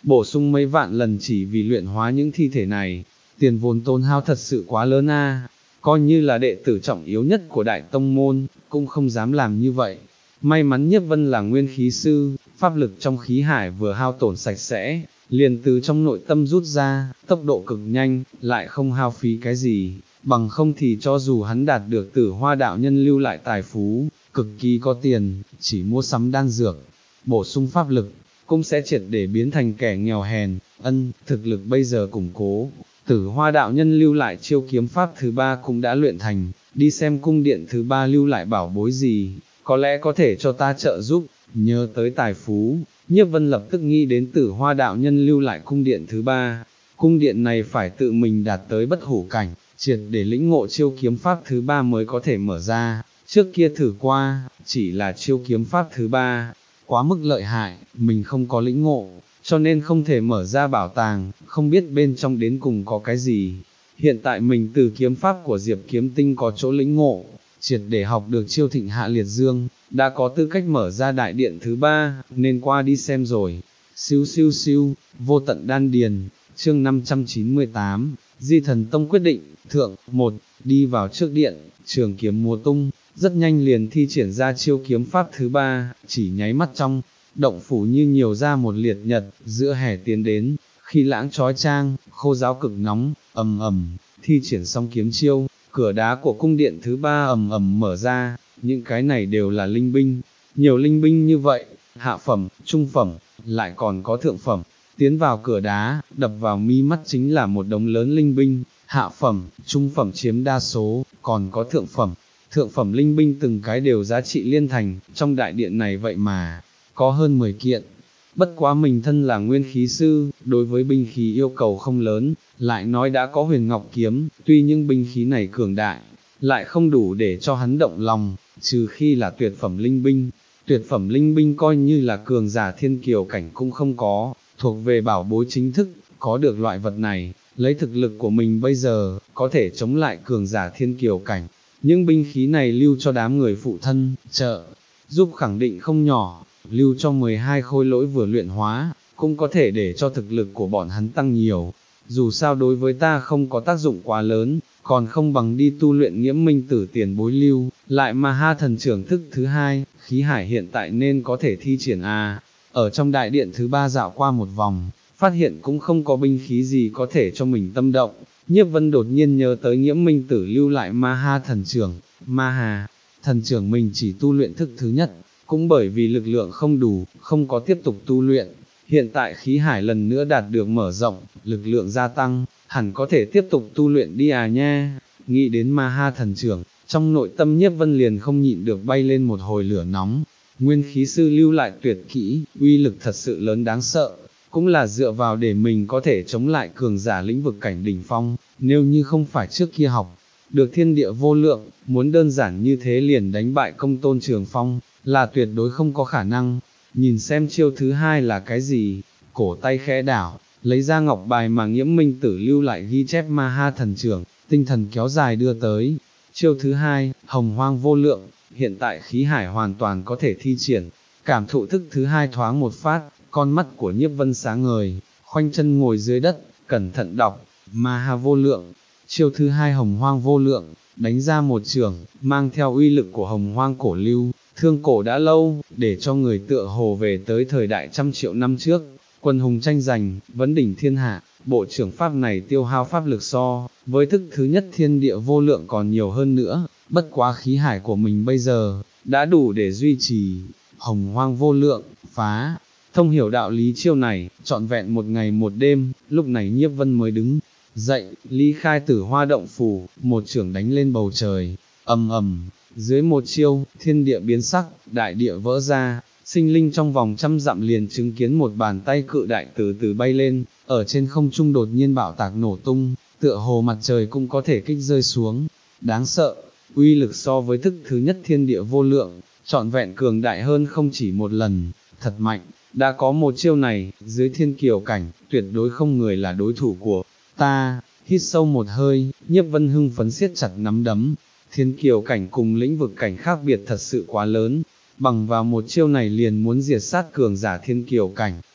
S1: bổ sung mấy vạn lần chỉ vì luyện hóa những thi thể này, tiền vốn tốn hao thật sự quá lớn a. Coi như là đệ tử trọng yếu nhất của đại tông môn, cũng không dám làm như vậy. May mắn Nhiếp Vân là nguyên khí sư, pháp lực trong khí hải vừa hao tổn sạch sẽ, liền từ trong nội tâm rút ra, tốc độ cực nhanh, lại không hao phí cái gì, bằng không thì cho dù hắn đạt được Tử Hoa đạo nhân lưu lại tài phú, cực kỳ có tiền, chỉ mua sắm đan dược, bổ sung pháp lực, cũng sẽ triệt để biến thành kẻ nghèo hèn. Ân, thực lực bây giờ củng cố, Tử Hoa đạo nhân lưu lại chiêu kiếm pháp thứ ba cũng đã luyện thành, đi xem cung điện thứ ba lưu lại bảo bối gì, có lẽ có thể cho ta trợ giúp. Nhớ tới tài phú, Nhiếp Vân lập tức nghĩ đến Tử Hoa đạo nhân lưu lại cung điện thứ ba. Cung điện này phải tự mình đạt tới bất hủ cảnh, triệt để lĩnh ngộ chiêu kiếm pháp thứ ba mới có thể mở ra. Trước kia thử qua, chỉ là chiêu kiếm pháp thứ ba, quá mức lợi hại, mình không có lĩnh ngộ, cho nên không thể mở ra bảo tàng, không biết bên trong đến cùng có cái gì. Hiện tại mình từ kiếm pháp của Diệp Kiếm Tinh có chỗ lĩnh ngộ, triệt để học được chiêu Thịnh Hạ Liệt Dương, đã có tư cách mở ra đại điện thứ ba, nên qua đi xem rồi. Siêu siêu siêu, vô tận đan điền, chương năm trăm chín mươi tám, Di Thần Tông quyết định, thượng, một, đi vào trước điện, trường kiếm múa tung, rất nhanh liền thi triển ra chiêu kiếm pháp thứ ba, chỉ nháy mắt trong, động phủ như nhiều ra một liệt nhật, giữa hè tiến đến, khi lãng trói trang, khô giáo cực nóng, ầm ầm, thi triển xong kiếm chiêu, cửa đá của cung điện thứ ba ầm ầm mở ra, những cái này đều là linh binh, nhiều linh binh như vậy, hạ phẩm, trung phẩm, lại còn có thượng phẩm, tiến vào cửa đá, đập vào mi mắt chính là một đống lớn linh binh, hạ phẩm, trung phẩm chiếm đa số, còn có thượng phẩm, thượng phẩm linh binh từng cái đều giá trị liên thành, trong đại điện này vậy mà, có hơn mười kiện. Bất quá mình thân là nguyên khí sư, đối với binh khí yêu cầu không lớn, lại nói đã có huyền ngọc kiếm, tuy những binh khí này cường đại, lại không đủ để cho hắn động lòng, trừ khi là tuyệt phẩm linh binh. Tuyệt phẩm linh binh coi như là cường giả thiên kiều cảnh cũng không có, thuộc về bảo bối chính thức, có được loại vật này, lấy thực lực của mình bây giờ, có thể chống lại cường giả thiên kiều cảnh. Những binh khí này lưu cho đám người phụ thân, trợ, giúp khẳng định không nhỏ, lưu cho mười hai khôi lỗi vừa luyện hóa, cũng có thể để cho thực lực của bọn hắn tăng nhiều. Dù sao đối với ta không có tác dụng quá lớn, còn không bằng đi tu luyện Nghiễm Minh Tử tiền bối lưu, lại mà ha thần trưởng thức thứ hai, khí hải hiện tại nên có thể thi triển a. Ở trong đại điện thứ ba dạo qua một vòng, phát hiện cũng không có binh khí gì có thể cho mình tâm động. Nhiếp Vân đột nhiên nhớ tới Nghiễm Minh Tử lưu lại ma ha thần trưởng, ma hà, thần trưởng mình chỉ tu luyện thức thứ nhất, cũng bởi vì lực lượng không đủ, không có tiếp tục tu luyện. Hiện tại khí hải lần nữa đạt được mở rộng, lực lượng gia tăng, hẳn có thể tiếp tục tu luyện đi à nha. Nghĩ đến ma ha thần trưởng, trong nội tâm Nhiếp Vân liền không nhịn được bay lên một hồi lửa nóng. Nguyên khí sư lưu lại tuyệt kỹ, uy lực thật sự lớn đáng sợ, cũng là dựa vào để mình có thể chống lại cường giả lĩnh vực cảnh đỉnh phong, nếu như không phải trước kia học được thiên địa vô lượng, muốn đơn giản như thế liền đánh bại Công Tôn Trường Phong, là tuyệt đối không có khả năng. Nhìn xem chiêu thứ hai là cái gì, cổ tay khẽ đảo, lấy ra ngọc bài mà Nghiễm Minh Tử lưu lại ghi chép ma ha thần trưởng, tinh thần kéo dài đưa tới. Chiêu thứ hai, hồng hoang vô lượng, hiện tại khí hải hoàn toàn có thể thi triển, cảm thụ thức thứ hai thoáng một phát, con mắt của Nhiếp Vân sáng ngời, khoanh chân ngồi dưới đất, cẩn thận đọc, ma ha vô lượng. Chiêu thứ hai hồng hoang vô lượng, đánh ra một trường, mang theo uy lực của hồng hoang cổ lưu, thương cổ đã lâu, để cho người tựa hồ về tới thời đại trăm triệu năm trước, quân hùng tranh giành, vấn đỉnh thiên hạ. Bộ trưởng pháp này tiêu hao pháp lực so, với thức thứ nhất thiên địa vô lượng còn nhiều hơn nữa, bất quá khí hải của mình bây giờ, đã đủ để duy trì, hồng hoang vô lượng, phá. Thông hiểu đạo lý chiêu này, trọn vẹn một ngày một đêm, lúc này Nhiếp Vân mới đứng dậy, ly khai Tử Hoa động phủ, một chưởng đánh lên bầu trời, ầm ầm, dưới một chiêu, thiên địa biến sắc, đại địa vỡ ra, sinh linh trong vòng trăm dặm liền chứng kiến một bàn tay cự đại từ từ bay lên, ở trên không trung đột nhiên bạo tạc nổ tung, tựa hồ mặt trời cũng có thể kích rơi xuống, đáng sợ, uy lực so với thức thứ nhất thiên địa vô lượng, trọn vẹn cường đại hơn không chỉ một lần, thật mạnh. Đã có một chiêu này, dưới thiên kiều cảnh, tuyệt đối không người là đối thủ của ta. Hít sâu một hơi, Nhiếp Vân hưng phấn siết chặt nắm đấm. Thiên kiều cảnh cùng lĩnh vực cảnh khác biệt thật sự quá lớn, bằng vào một chiêu này liền muốn diệt sát cường giả thiên kiều cảnh,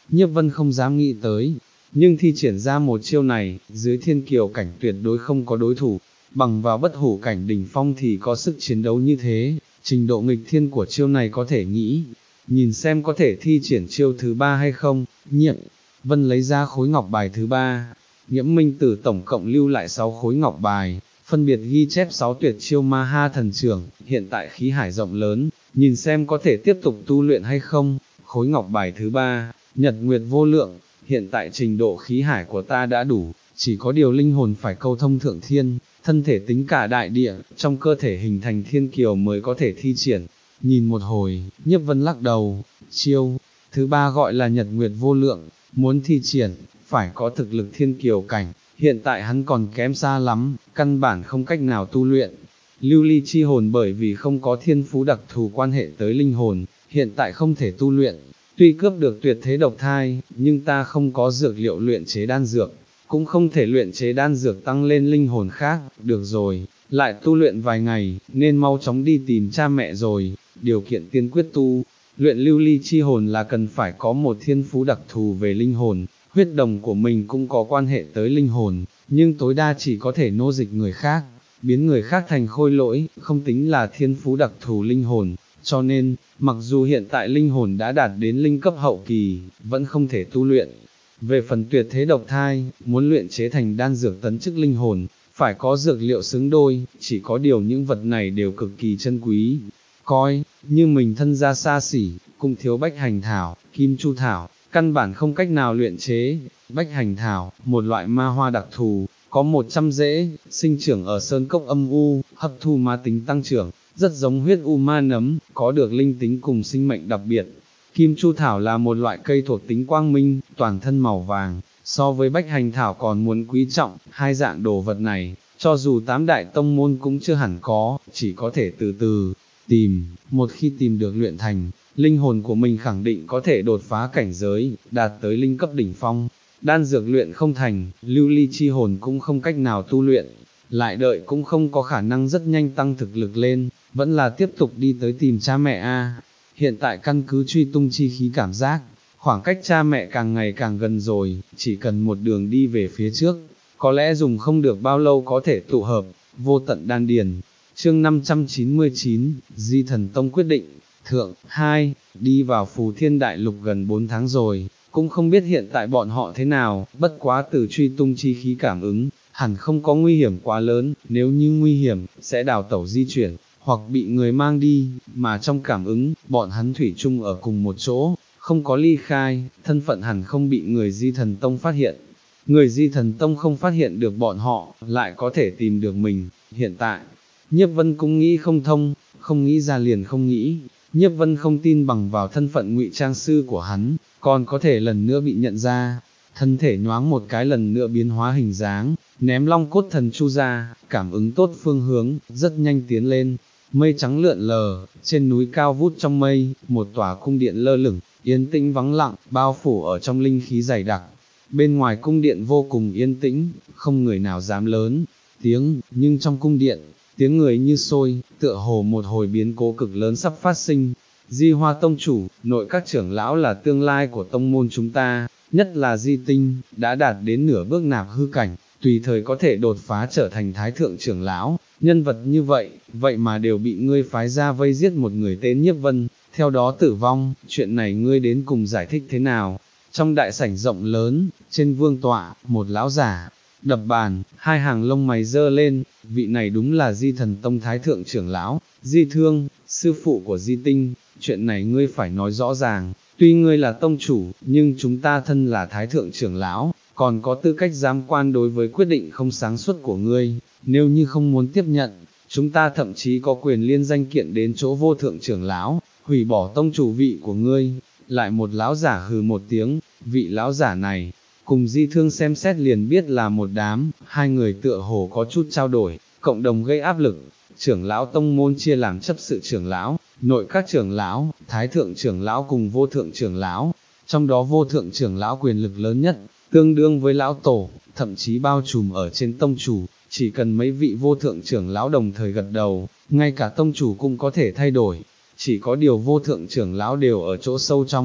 S1: Nhiếp Vân không dám nghĩ tới, nhưng thi triển ra một chiêu này, dưới thiên kiều cảnh tuyệt đối không có đối thủ, bằng vào bất hủ cảnh đỉnh phong thì có sức chiến đấu như thế, trình độ nghịch thiên của chiêu này có thể nghĩ, nhìn xem có thể thi triển chiêu thứ ba hay không. Nhiếp Vân lấy ra khối ngọc bài thứ ba, Nghiễm Minh Tử tổng cộng lưu lại sáu khối ngọc bài, phân biệt ghi chép sáu tuyệt chiêu ma ha thần trưởng, hiện tại khí hải rộng lớn, nhìn xem có thể tiếp tục tu luyện hay không. Khối ngọc bài thứ ba, Nhật Nguyệt vô lượng, hiện tại trình độ khí hải của ta đã đủ, chỉ có điều linh hồn phải câu thông thượng thiên, thân thể tính cả đại địa, trong cơ thể hình thành thiên kiều mới có thể thi triển. Nhìn một hồi, Nhiếp Vân lắc đầu, chiêu thứ ba gọi là Nhật Nguyệt vô lượng, muốn thi triển, phải có thực lực thiên kiều cảnh, hiện tại hắn còn kém xa lắm, căn bản không cách nào tu luyện. Lưu ly chi hồn bởi vì không có thiên phú đặc thù quan hệ tới linh hồn, hiện tại không thể tu luyện, tuy cướp được tuyệt thế độc thai, nhưng ta không có dược liệu luyện chế đan dược, cũng không thể luyện chế đan dược tăng lên linh hồn khác. Được rồi, lại tu luyện vài ngày, nên mau chóng đi tìm cha mẹ rồi. Điều kiện tiên quyết tu luyện lưu ly chi hồn là cần phải có một thiên phú đặc thù về linh hồn, huyết đồng của mình cũng có quan hệ tới linh hồn, nhưng tối đa chỉ có thể nô dịch người khác, biến người khác thành khôi lỗi, không tính là thiên phú đặc thù linh hồn, cho nên, mặc dù hiện tại linh hồn đã đạt đến linh cấp hậu kỳ, vẫn không thể tu luyện. Về phần tuyệt thế độc thai, muốn luyện chế thành đan dược tấn chức linh hồn, phải có dược liệu xứng đôi, chỉ có điều những vật này đều cực kỳ chân quý. Coi, như mình thân gia xa xỉ, cũng thiếu bách hành thảo, kim chu thảo, căn bản không cách nào luyện chế. Bách hành thảo, một loại ma hoa đặc thù, có một trăm rễ, sinh trưởng ở sơn cốc âm u, hấp thu ma tính tăng trưởng, rất giống huyết u ma nấm, có được linh tính cùng sinh mệnh đặc biệt. Kim chu thảo là một loại cây thuộc tính quang minh, toàn thân màu vàng, so với bách hành thảo còn muốn quý trọng. Hai dạng đồ vật này, cho dù tám đại tông môn cũng chưa hẳn có, chỉ có thể từ từ tìm. Một khi tìm được luyện thành, linh hồn của mình khẳng định có thể đột phá cảnh giới, đạt tới linh cấp đỉnh phong. Đan dược luyện không thành, lưu ly chi hồn cũng không cách nào tu luyện, lại đợi cũng không có khả năng rất nhanh tăng thực lực lên, vẫn là tiếp tục đi tới tìm cha mẹ a. Hiện tại căn cứ truy tung chi khí cảm giác, khoảng cách cha mẹ càng ngày càng gần rồi, chỉ cần một đường đi về phía trước, có lẽ dùng không được bao lâu có thể tụ hợp, vô tận đan điền. Chương năm trăm chín mươi chín, Di Thần Tông quyết định, thượng, hai, đi vào Phù Thiên Đại Lục gần bốn tháng rồi, cũng không biết hiện tại bọn họ thế nào, bất quá từ truy tung chi khí cảm ứng, hẳn không có nguy hiểm quá lớn, nếu như nguy hiểm, sẽ đào tẩu di chuyển, hoặc bị người mang đi, mà trong cảm ứng, bọn hắn thủy chung ở cùng một chỗ, không có ly khai, thân phận hẳn không bị người Di Thần Tông phát hiện. Người Di Thần Tông không phát hiện được bọn họ, lại có thể tìm được mình. Hiện tại, Nhiếp Vân cũng nghĩ không thông, không nghĩ ra liền không nghĩ. Nhiếp Vân không tin bằng vào thân phận ngụy trang sư của hắn, còn có thể lần nữa bị nhận ra. Thân thể nhoáng một cái lần nữa biến hóa hình dáng, ném long cốt thần chu ra, cảm ứng tốt phương hướng, rất nhanh tiến lên. Mây trắng lượn lờ, trên núi cao vút trong mây, một tòa cung điện lơ lửng, yên tĩnh vắng lặng, bao phủ ở trong linh khí dày đặc. Bên ngoài cung điện vô cùng yên tĩnh, không người nào dám lớn tiếng, nhưng trong cung điện, tiếng người như sôi, tựa hồ một hồi biến cố cực lớn sắp phát sinh. Di Hoa Tông chủ, nội các trưởng lão là tương lai của tông môn chúng ta, nhất là Di Tinh, đã đạt đến nửa bước nạp hư cảnh, tùy thời có thể đột phá trở thành thái thượng trưởng lão. Nhân vật như vậy, vậy mà đều bị ngươi phái ra vây giết một người tên Nhiếp Vân, theo đó tử vong, chuyện này ngươi đến cùng giải thích thế nào? Trong đại sảnh rộng lớn, trên vương tọa, một lão giả, đập bàn, hai hàng lông mày dơ lên, vị này đúng là Di Thần Tông thái thượng trưởng lão, Di Thương, sư phụ của Di Tinh, chuyện này ngươi phải nói rõ ràng, tuy ngươi là tông chủ, nhưng chúng ta thân là thái thượng trưởng lão, còn có tư cách giám quan đối với quyết định không sáng suốt của ngươi, nếu như không muốn tiếp nhận, chúng ta thậm chí có quyền liên danh kiện đến chỗ vô thượng trưởng lão, hủy bỏ tông chủ vị của ngươi. Lại một lão giả hừ một tiếng, vị lão giả này, cùng Di Thương xem xét liền biết là một đám, hai người tựa hồ có chút trao đổi, cộng đồng gây áp lực. Trưởng lão tông môn chia làm chấp sự trưởng lão, nội các trưởng lão, thái thượng trưởng lão cùng vô thượng trưởng lão, trong đó vô thượng trưởng lão quyền lực lớn nhất, tương đương với lão tổ, thậm chí bao trùm ở trên tông chủ, chỉ cần mấy vị vô thượng trưởng lão đồng thời gật đầu, ngay cả tông chủ cũng có thể thay đổi, chỉ có điều vô thượng trưởng lão đều ở chỗ sâu trong,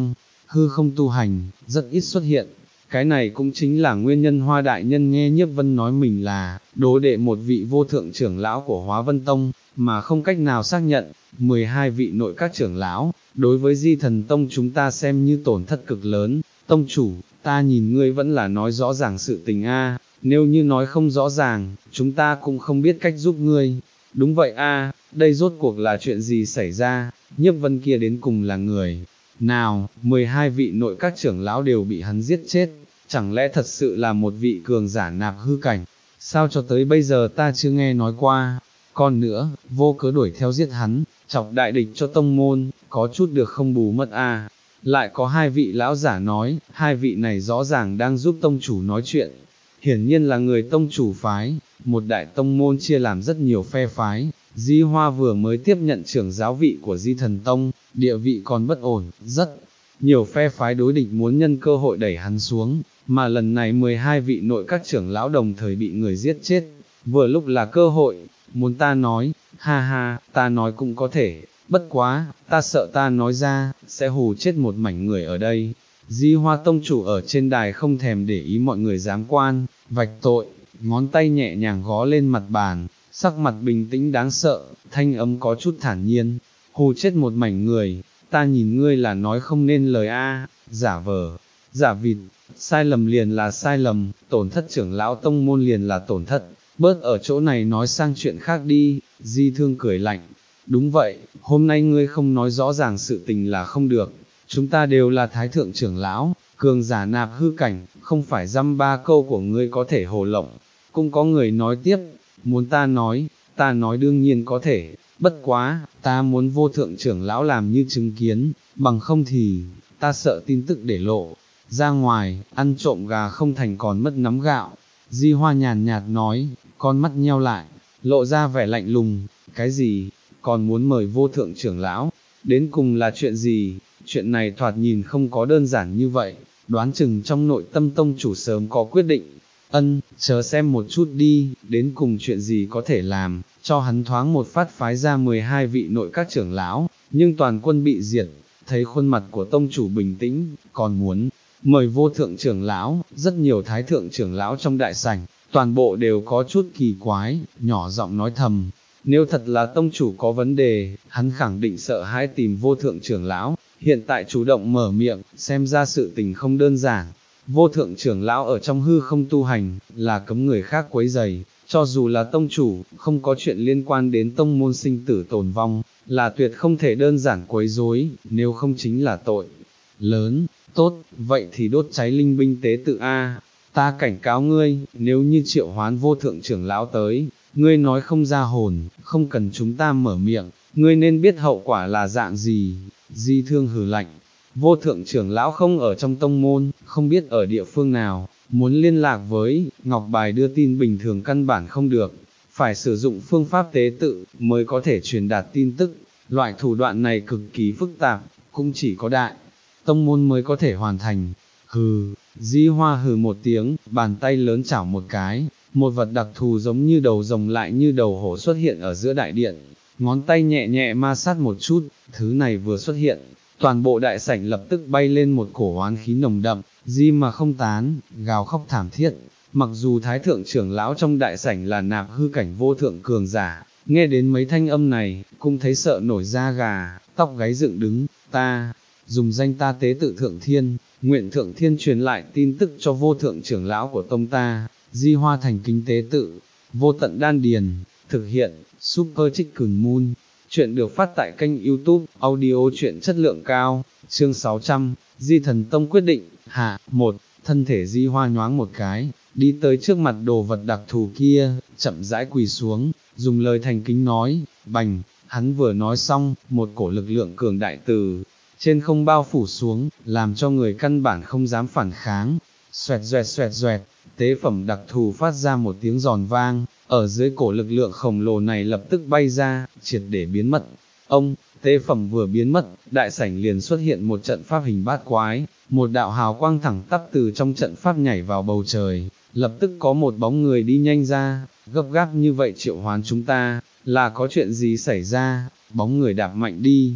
S1: hư không tu hành, rất ít xuất hiện. Cái này cũng chính là nguyên nhân Hoa đại nhân nghe Nhiếp Vân nói mình là đồ đệ một vị vô thượng trưởng lão của Hóa Vân Tông, mà không cách nào xác nhận. mười hai vị nội các trưởng lão, đối với Di Thần Tông chúng ta xem như tổn thất cực lớn. Tông chủ, ta nhìn ngươi vẫn là nói rõ ràng sự tình a, nếu như nói không rõ ràng, chúng ta cũng không biết cách giúp ngươi. Đúng vậy a, đây rốt cuộc là chuyện gì xảy ra, Nhiếp Vân kia đến cùng là người nào, mười hai vị nội các trưởng lão đều bị hắn giết chết, chẳng lẽ thật sự là một vị cường giả nạp hư cảnh, sao cho tới bây giờ ta chưa nghe nói qua, còn nữa, vô cớ đuổi theo giết hắn, chọc đại địch cho tông môn, có chút được không bù mất a. Lại có hai vị lão giả nói, hai vị này rõ ràng đang giúp tông chủ nói chuyện, hiển nhiên là người tông chủ phái, một đại tông môn chia làm rất nhiều phe phái. Di Hoa vừa mới tiếp nhận trưởng giáo vị của Di Thần Tông, địa vị còn bất ổn, rất nhiều phe phái đối địch muốn nhân cơ hội đẩy hắn xuống, mà lần này mười hai vị nội các trưởng lão đồng thời bị người giết chết, vừa lúc là cơ hội, muốn ta nói, ha ha, ta nói cũng có thể, bất quá, ta sợ ta nói ra, sẽ hù chết một mảnh người ở đây. Di Hoa tông chủ ở trên đài không thèm để ý mọi người giám quan, vạch tội, ngón tay nhẹ nhàng gõ lên mặt bàn, sắc mặt bình tĩnh đáng sợ, thanh âm có chút thản nhiên, hù chết một mảnh người, ta nhìn ngươi là nói không nên lời a, giả vờ, giả vịt, sai lầm liền là sai lầm, tổn thất trưởng lão tông môn liền là tổn thất, bớt ở chỗ này nói sang chuyện khác đi. Di Thương cười lạnh, đúng vậy, hôm nay ngươi không nói rõ ràng sự tình là không được, chúng ta đều là thái thượng trưởng lão, cường giả nạp hư cảnh, không phải dăm ba câu của ngươi có thể hồ lộng. Cũng có người nói tiếp, muốn ta nói, ta nói đương nhiên có thể, bất quá, ta muốn vô thượng trưởng lão làm như chứng kiến, bằng không thì, ta sợ tin tức để lộ ra ngoài, ăn trộm gà không thành còn mất nắm gạo. Di Hoa nhàn nhạt nói, con mắt nheo lại, lộ ra vẻ lạnh lùng, cái gì, còn muốn mời vô thượng trưởng lão, đến cùng là chuyện gì, chuyện này thoạt nhìn không có đơn giản như vậy, đoán chừng trong nội tâm tông chủ sớm có quyết định. Ân, chờ xem một chút đi, đến cùng chuyện gì có thể làm, cho hắn thoáng một phát phái ra mười hai vị nội các trưởng lão, nhưng toàn quân bị diệt, thấy khuôn mặt của tông chủ bình tĩnh, còn muốn mời vô thượng trưởng lão, rất nhiều thái thượng trưởng lão trong đại sảnh, toàn bộ đều có chút kỳ quái, nhỏ giọng nói thầm, nếu thật là tông chủ có vấn đề, hắn khẳng định sợ hãi tìm vô thượng trưởng lão, hiện tại chủ động mở miệng, xem ra sự tình không đơn giản. Vô thượng trưởng lão ở trong hư không tu hành, là cấm người khác quấy rầy, cho dù là tông chủ, không có chuyện liên quan đến tông môn sinh tử tồn vong, là tuyệt không thể đơn giản quấy rối, nếu không chính là tội lớn. Tốt, vậy thì đốt cháy linh binh tế tự A, ta cảnh cáo ngươi, nếu như triệu hoán vô thượng trưởng lão tới, ngươi nói không ra hồn, không cần chúng ta mở miệng, ngươi nên biết hậu quả là dạng gì. Di Thương hừ lạnh, vô thượng trưởng lão không ở trong tông môn, không biết ở địa phương nào, muốn liên lạc với, ngọc bài đưa tin bình thường căn bản không được, phải sử dụng phương pháp tế tự, mới có thể truyền đạt tin tức, loại thủ đoạn này cực kỳ phức tạp, cũng chỉ có đại tông môn mới có thể hoàn thành. Hừ, Di Hoa hừ một tiếng, bàn tay lớn chảo một cái, một vật đặc thù giống như đầu rồng lại như đầu hổ xuất hiện ở giữa đại điện, ngón tay nhẹ nhẹ ma sát một chút, thứ này vừa xuất hiện, toàn bộ đại sảnh lập tức bay lên một cổ oán khí nồng đậm, Di mà không tán, gào khóc thảm thiết. Mặc dù thái thượng trưởng lão trong đại sảnh là nạp hư cảnh vô thượng cường giả, nghe đến mấy thanh âm này, cũng thấy sợ nổi da gà, tóc gáy dựng đứng. Ta dùng danh ta tế tự thượng thiên, nguyện thượng thiên truyền lại tin tức cho vô thượng trưởng lão của tông ta. Di Hoa thành kính tế tự, vô tận đan điền. Thực hiện, Super Chicken Moon. Chuyện được phát tại kênh YouTube, audio truyện chất lượng cao, chương sáu trăm, Di Thần Tông quyết định, hạ, một, thân thể Di Hoa nhoáng một cái, đi tới trước mặt đồ vật đặc thù kia, chậm rãi quỳ xuống, dùng lời thành kính nói, bành, hắn vừa nói xong, một cổ lực lượng cường đại từ trên không bao phủ xuống, làm cho người căn bản không dám phản kháng, xoẹt xoẹt xoẹt xoẹt, tế phẩm đặc thù phát ra một tiếng giòn vang, ở dưới cổ lực lượng khổng lồ này lập tức bay ra, triệt để biến mất. Ông, tế phẩm vừa biến mất, đại sảnh liền xuất hiện một trận pháp hình bát quái, một đạo hào quang thẳng tắp từ trong trận pháp nhảy vào bầu trời, lập tức có một bóng người đi nhanh ra, gấp gáp như vậy triệu hoán chúng ta, là có chuyện gì xảy ra, bóng người đạp mạnh đi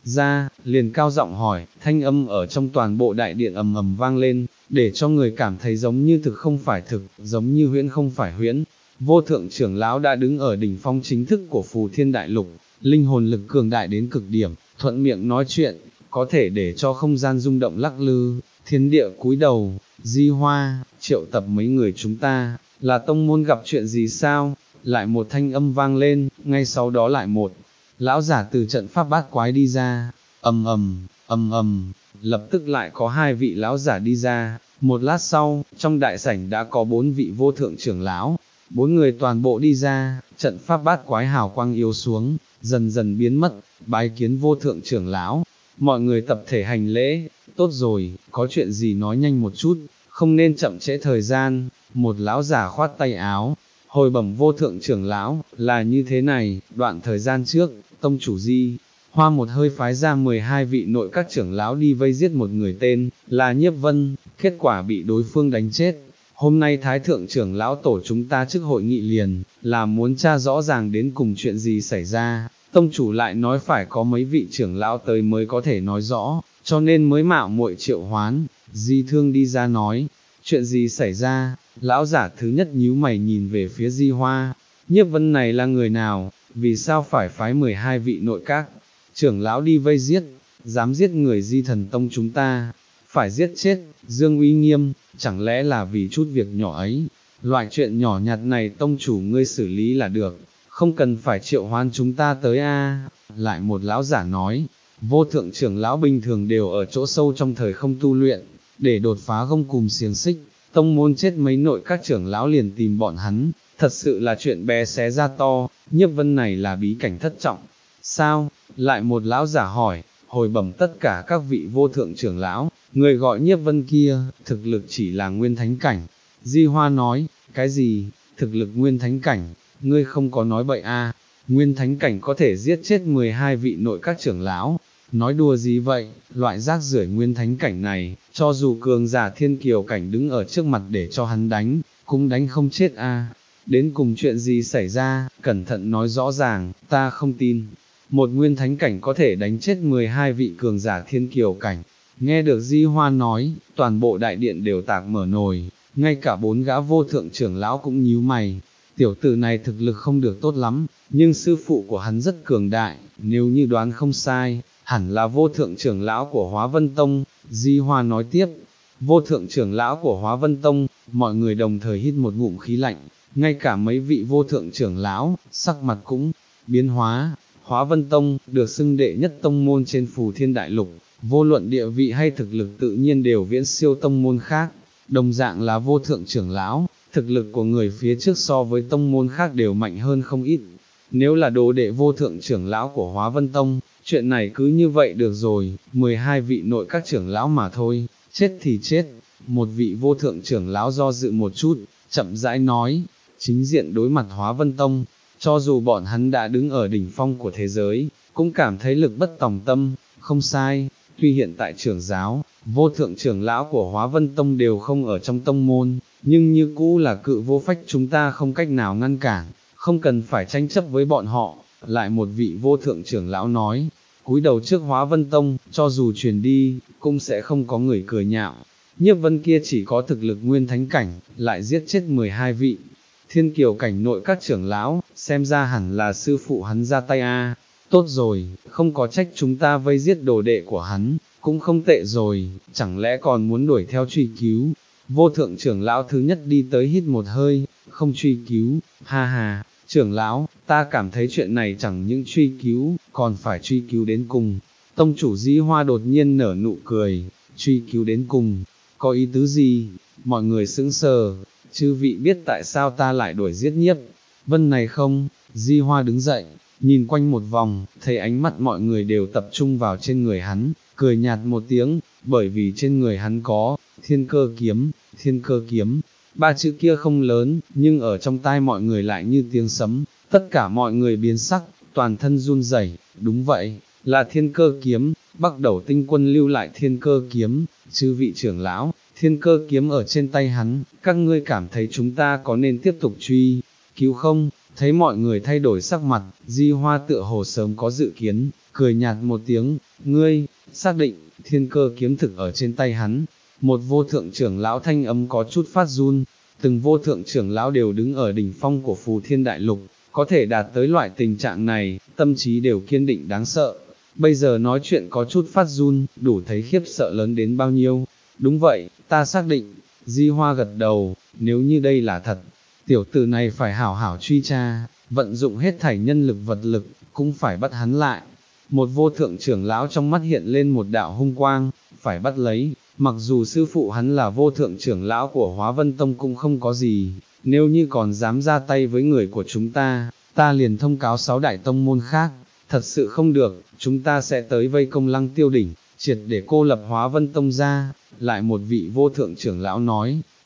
S1: ra, liền cao giọng hỏi, thanh âm ở trong toàn bộ đại điện ầm ầm vang lên, để cho người cảm thấy giống như thực không phải thực, giống như huyễn không phải huyễn. Vô thượng trưởng lão đã đứng ở đỉnh phong chính thức của Phù Thiên Đại Lục, linh hồn lực cường đại đến cực điểm, thuận miệng nói chuyện, có thể để cho không gian rung động lắc lư, thiên địa cúi đầu. Di Hoa, triệu tập mấy người chúng ta, là tông môn gặp chuyện gì sao? Lại một thanh âm vang lên, ngay sau đó lại một lão giả từ trận pháp bát quái đi ra, ầm ầm, ầm ầm, lập tức lại có hai vị lão giả đi ra. Một lát sau, trong đại sảnh đã có bốn vị vô thượng trưởng lão, bốn người toàn bộ đi ra, trận pháp bát quái hào quang yếu xuống, dần dần biến mất, bái kiến vô thượng trưởng lão. Mọi người tập thể hành lễ, tốt rồi, có chuyện gì nói nhanh một chút, không nên chậm trễ thời gian. Một lão giả khoát tay áo, hồi bẩm vô thượng trưởng lão, là như thế này, đoạn thời gian trước, tông chủ Di Hoa một hơi phái ra mười hai vị nội các trưởng lão đi vây giết một người tên là Nhiếp Vân, kết quả bị đối phương đánh chết. Hôm nay Thái thượng trưởng lão tổ chúng ta trước hội nghị liền, là muốn tra rõ ràng đến cùng chuyện gì xảy ra, tông chủ lại nói phải có mấy vị trưởng lão tới mới có thể nói rõ, cho nên mới mạo muội triệu hoán. Di Thương đi ra nói, chuyện gì xảy ra? Lão giả thứ nhất nhíu mày nhìn về phía Di Hoa, Nhiếp Vân này là người nào, vì sao phải phái mười hai vị nội các trưởng lão đi vây giết, dám giết người Di Thần Tông chúng ta, phải giết chết. Dương uy nghiêm, chẳng lẽ là vì chút việc nhỏ ấy, loại chuyện nhỏ nhặt này tông chủ ngươi xử lý là được, không cần phải triệu hoán chúng ta tới a. Lại một lão giả nói, vô thượng trưởng lão bình thường đều ở chỗ sâu trong thời không tu luyện, để đột phá gông cùm xiềng xích, tông môn chết mấy nội các trưởng lão liền tìm bọn hắn, thật sự là chuyện bé xé ra to. Nhiếp Vân này là bí cảnh thất trọng, sao? Lại một lão giả hỏi, hồi bẩm tất cả các vị vô thượng trưởng lão, người gọi Nhiếp Vân kia, thực lực chỉ là nguyên thánh cảnh. Di Hoa nói, cái gì, thực lực nguyên thánh cảnh, ngươi không có nói bậy a? Nguyên thánh cảnh có thể giết chết mười hai vị nội các trưởng lão, nói đùa gì vậy, loại rác rưởi nguyên thánh cảnh này, cho dù cường giả thiên kiều cảnh đứng ở trước mặt để cho hắn đánh, cũng đánh không chết a. Đến cùng chuyện gì xảy ra, cẩn thận nói rõ ràng, ta không tin. Một nguyên thánh cảnh có thể đánh chết mười hai vị cường giả thiên kiều cảnh. Nghe được Di Hoa nói, toàn bộ đại điện đều tạc mở nồi, ngay cả bốn gã vô thượng trưởng lão cũng nhíu mày. Tiểu tử này thực lực không được tốt lắm, nhưng sư phụ của hắn rất cường đại, nếu như đoán không sai, hẳn là vô thượng trưởng lão của Hóa Vân Tông. Di Hoa nói tiếp, vô thượng trưởng lão của Hóa Vân Tông. Mọi người đồng thời hít một ngụm khí lạnh, ngay cả mấy vị vô thượng trưởng lão, sắc mặt cũng biến hóa. Hóa Vân Tông, được xưng đệ nhất tông môn trên Phù Thiên Đại Lục, vô luận địa vị hay thực lực tự nhiên đều viễn siêu tông môn khác, đồng dạng là vô thượng trưởng lão, thực lực của người phía trước so với tông môn khác đều mạnh hơn không ít. Nếu là đồ đệ vô thượng trưởng lão của Hóa Vân Tông, chuyện này cứ như vậy được rồi, mười hai vị nội các trưởng lão mà thôi, chết thì chết. Một vị vô thượng trưởng lão do dự một chút, chậm rãi nói, chính diện đối mặt Hóa Vân Tông, cho dù bọn hắn đã đứng ở đỉnh phong của thế giới, cũng cảm thấy lực bất tòng tâm. Không sai, tuy hiện tại trưởng giáo, vô thượng trưởng lão của Hóa Vân Tông đều không ở trong tông môn, nhưng như cũ là cự vô phách, chúng ta không cách nào ngăn cản, không cần phải tranh chấp với bọn họ. Lại một vị vô thượng trưởng lão nói, cúi đầu trước Hóa Vân Tông, cho dù truyền đi, cũng sẽ không có người cười nhạo. Nhiếp Vân kia chỉ có thực lực nguyên thánh cảnh, lại giết chết mười hai vị thiên kiều cảnh nội các trưởng lão, xem ra hẳn là sư phụ hắn ra tay a. Tốt rồi, không có trách chúng ta vây giết đồ đệ của hắn, cũng không tệ rồi, chẳng lẽ còn muốn đuổi theo truy cứu. Vô thượng trưởng lão thứ nhất đi tới hít một hơi, không truy cứu, ha ha, trưởng lão, ta cảm thấy chuyện này chẳng những truy cứu, còn phải truy cứu đến cùng. Tông chủ Di Hoa đột nhiên nở nụ cười, truy cứu đến cùng, có ý tứ gì? Mọi người sững sờ, chư vị biết tại sao ta lại đuổi giết Nhiếp Vân này không? Di Hoa đứng dậy, nhìn quanh một vòng, thấy ánh mắt mọi người đều tập trung vào trên người hắn, cười nhạt một tiếng, bởi vì trên người hắn có thiên cơ kiếm. Thiên cơ kiếm, ba chữ kia không lớn, nhưng ở trong tai mọi người lại như tiếng sấm, tất cả mọi người biến sắc, toàn thân run rẩy. Đúng vậy, là thiên cơ kiếm, Bắc Đẩu Tinh Quân lưu lại thiên cơ kiếm. Chư vị trưởng lão, thiên cơ kiếm ở trên tay hắn, các ngươi cảm thấy chúng ta có nên tiếp tục truy cứu không? Thấy mọi người thay đổi sắc mặt, Di Hoa tựa hồ sớm có dự kiến, cười nhạt một tiếng, ngươi, xác định, thiên cơ kiếm thực ở trên tay hắn. Một vô thượng trưởng lão thanh âm có chút phát run, từng vô thượng trưởng lão đều đứng ở đỉnh phong của Phù Thiên Đại Lục, có thể đạt tới loại tình trạng này, tâm trí đều kiên định đáng sợ. Bây giờ nói chuyện có chút phát run, đủ thấy khiếp sợ lớn đến bao nhiêu. Đúng vậy, ta xác định, Di Hoa gật đầu, nếu như đây là thật, tiểu tử này phải hảo hảo truy tra, vận dụng hết thảy nhân lực vật lực, cũng phải bắt hắn lại. Một vô thượng trưởng lão trong mắt hiện lên một đạo hung quang, phải bắt lấy, mặc dù sư phụ hắn là vô thượng trưởng lão của Hóa Vân Tông cũng không có gì, nếu như còn dám ra tay với người của chúng ta, ta liền thông cáo sáu đại tông môn khác, thật sự không được, chúng ta sẽ tới vây công Lăng Tiêu đỉnh, triệt để cô lập Hóa Vân Tông ra. Lại một vị vô thượng trưởng lão nói,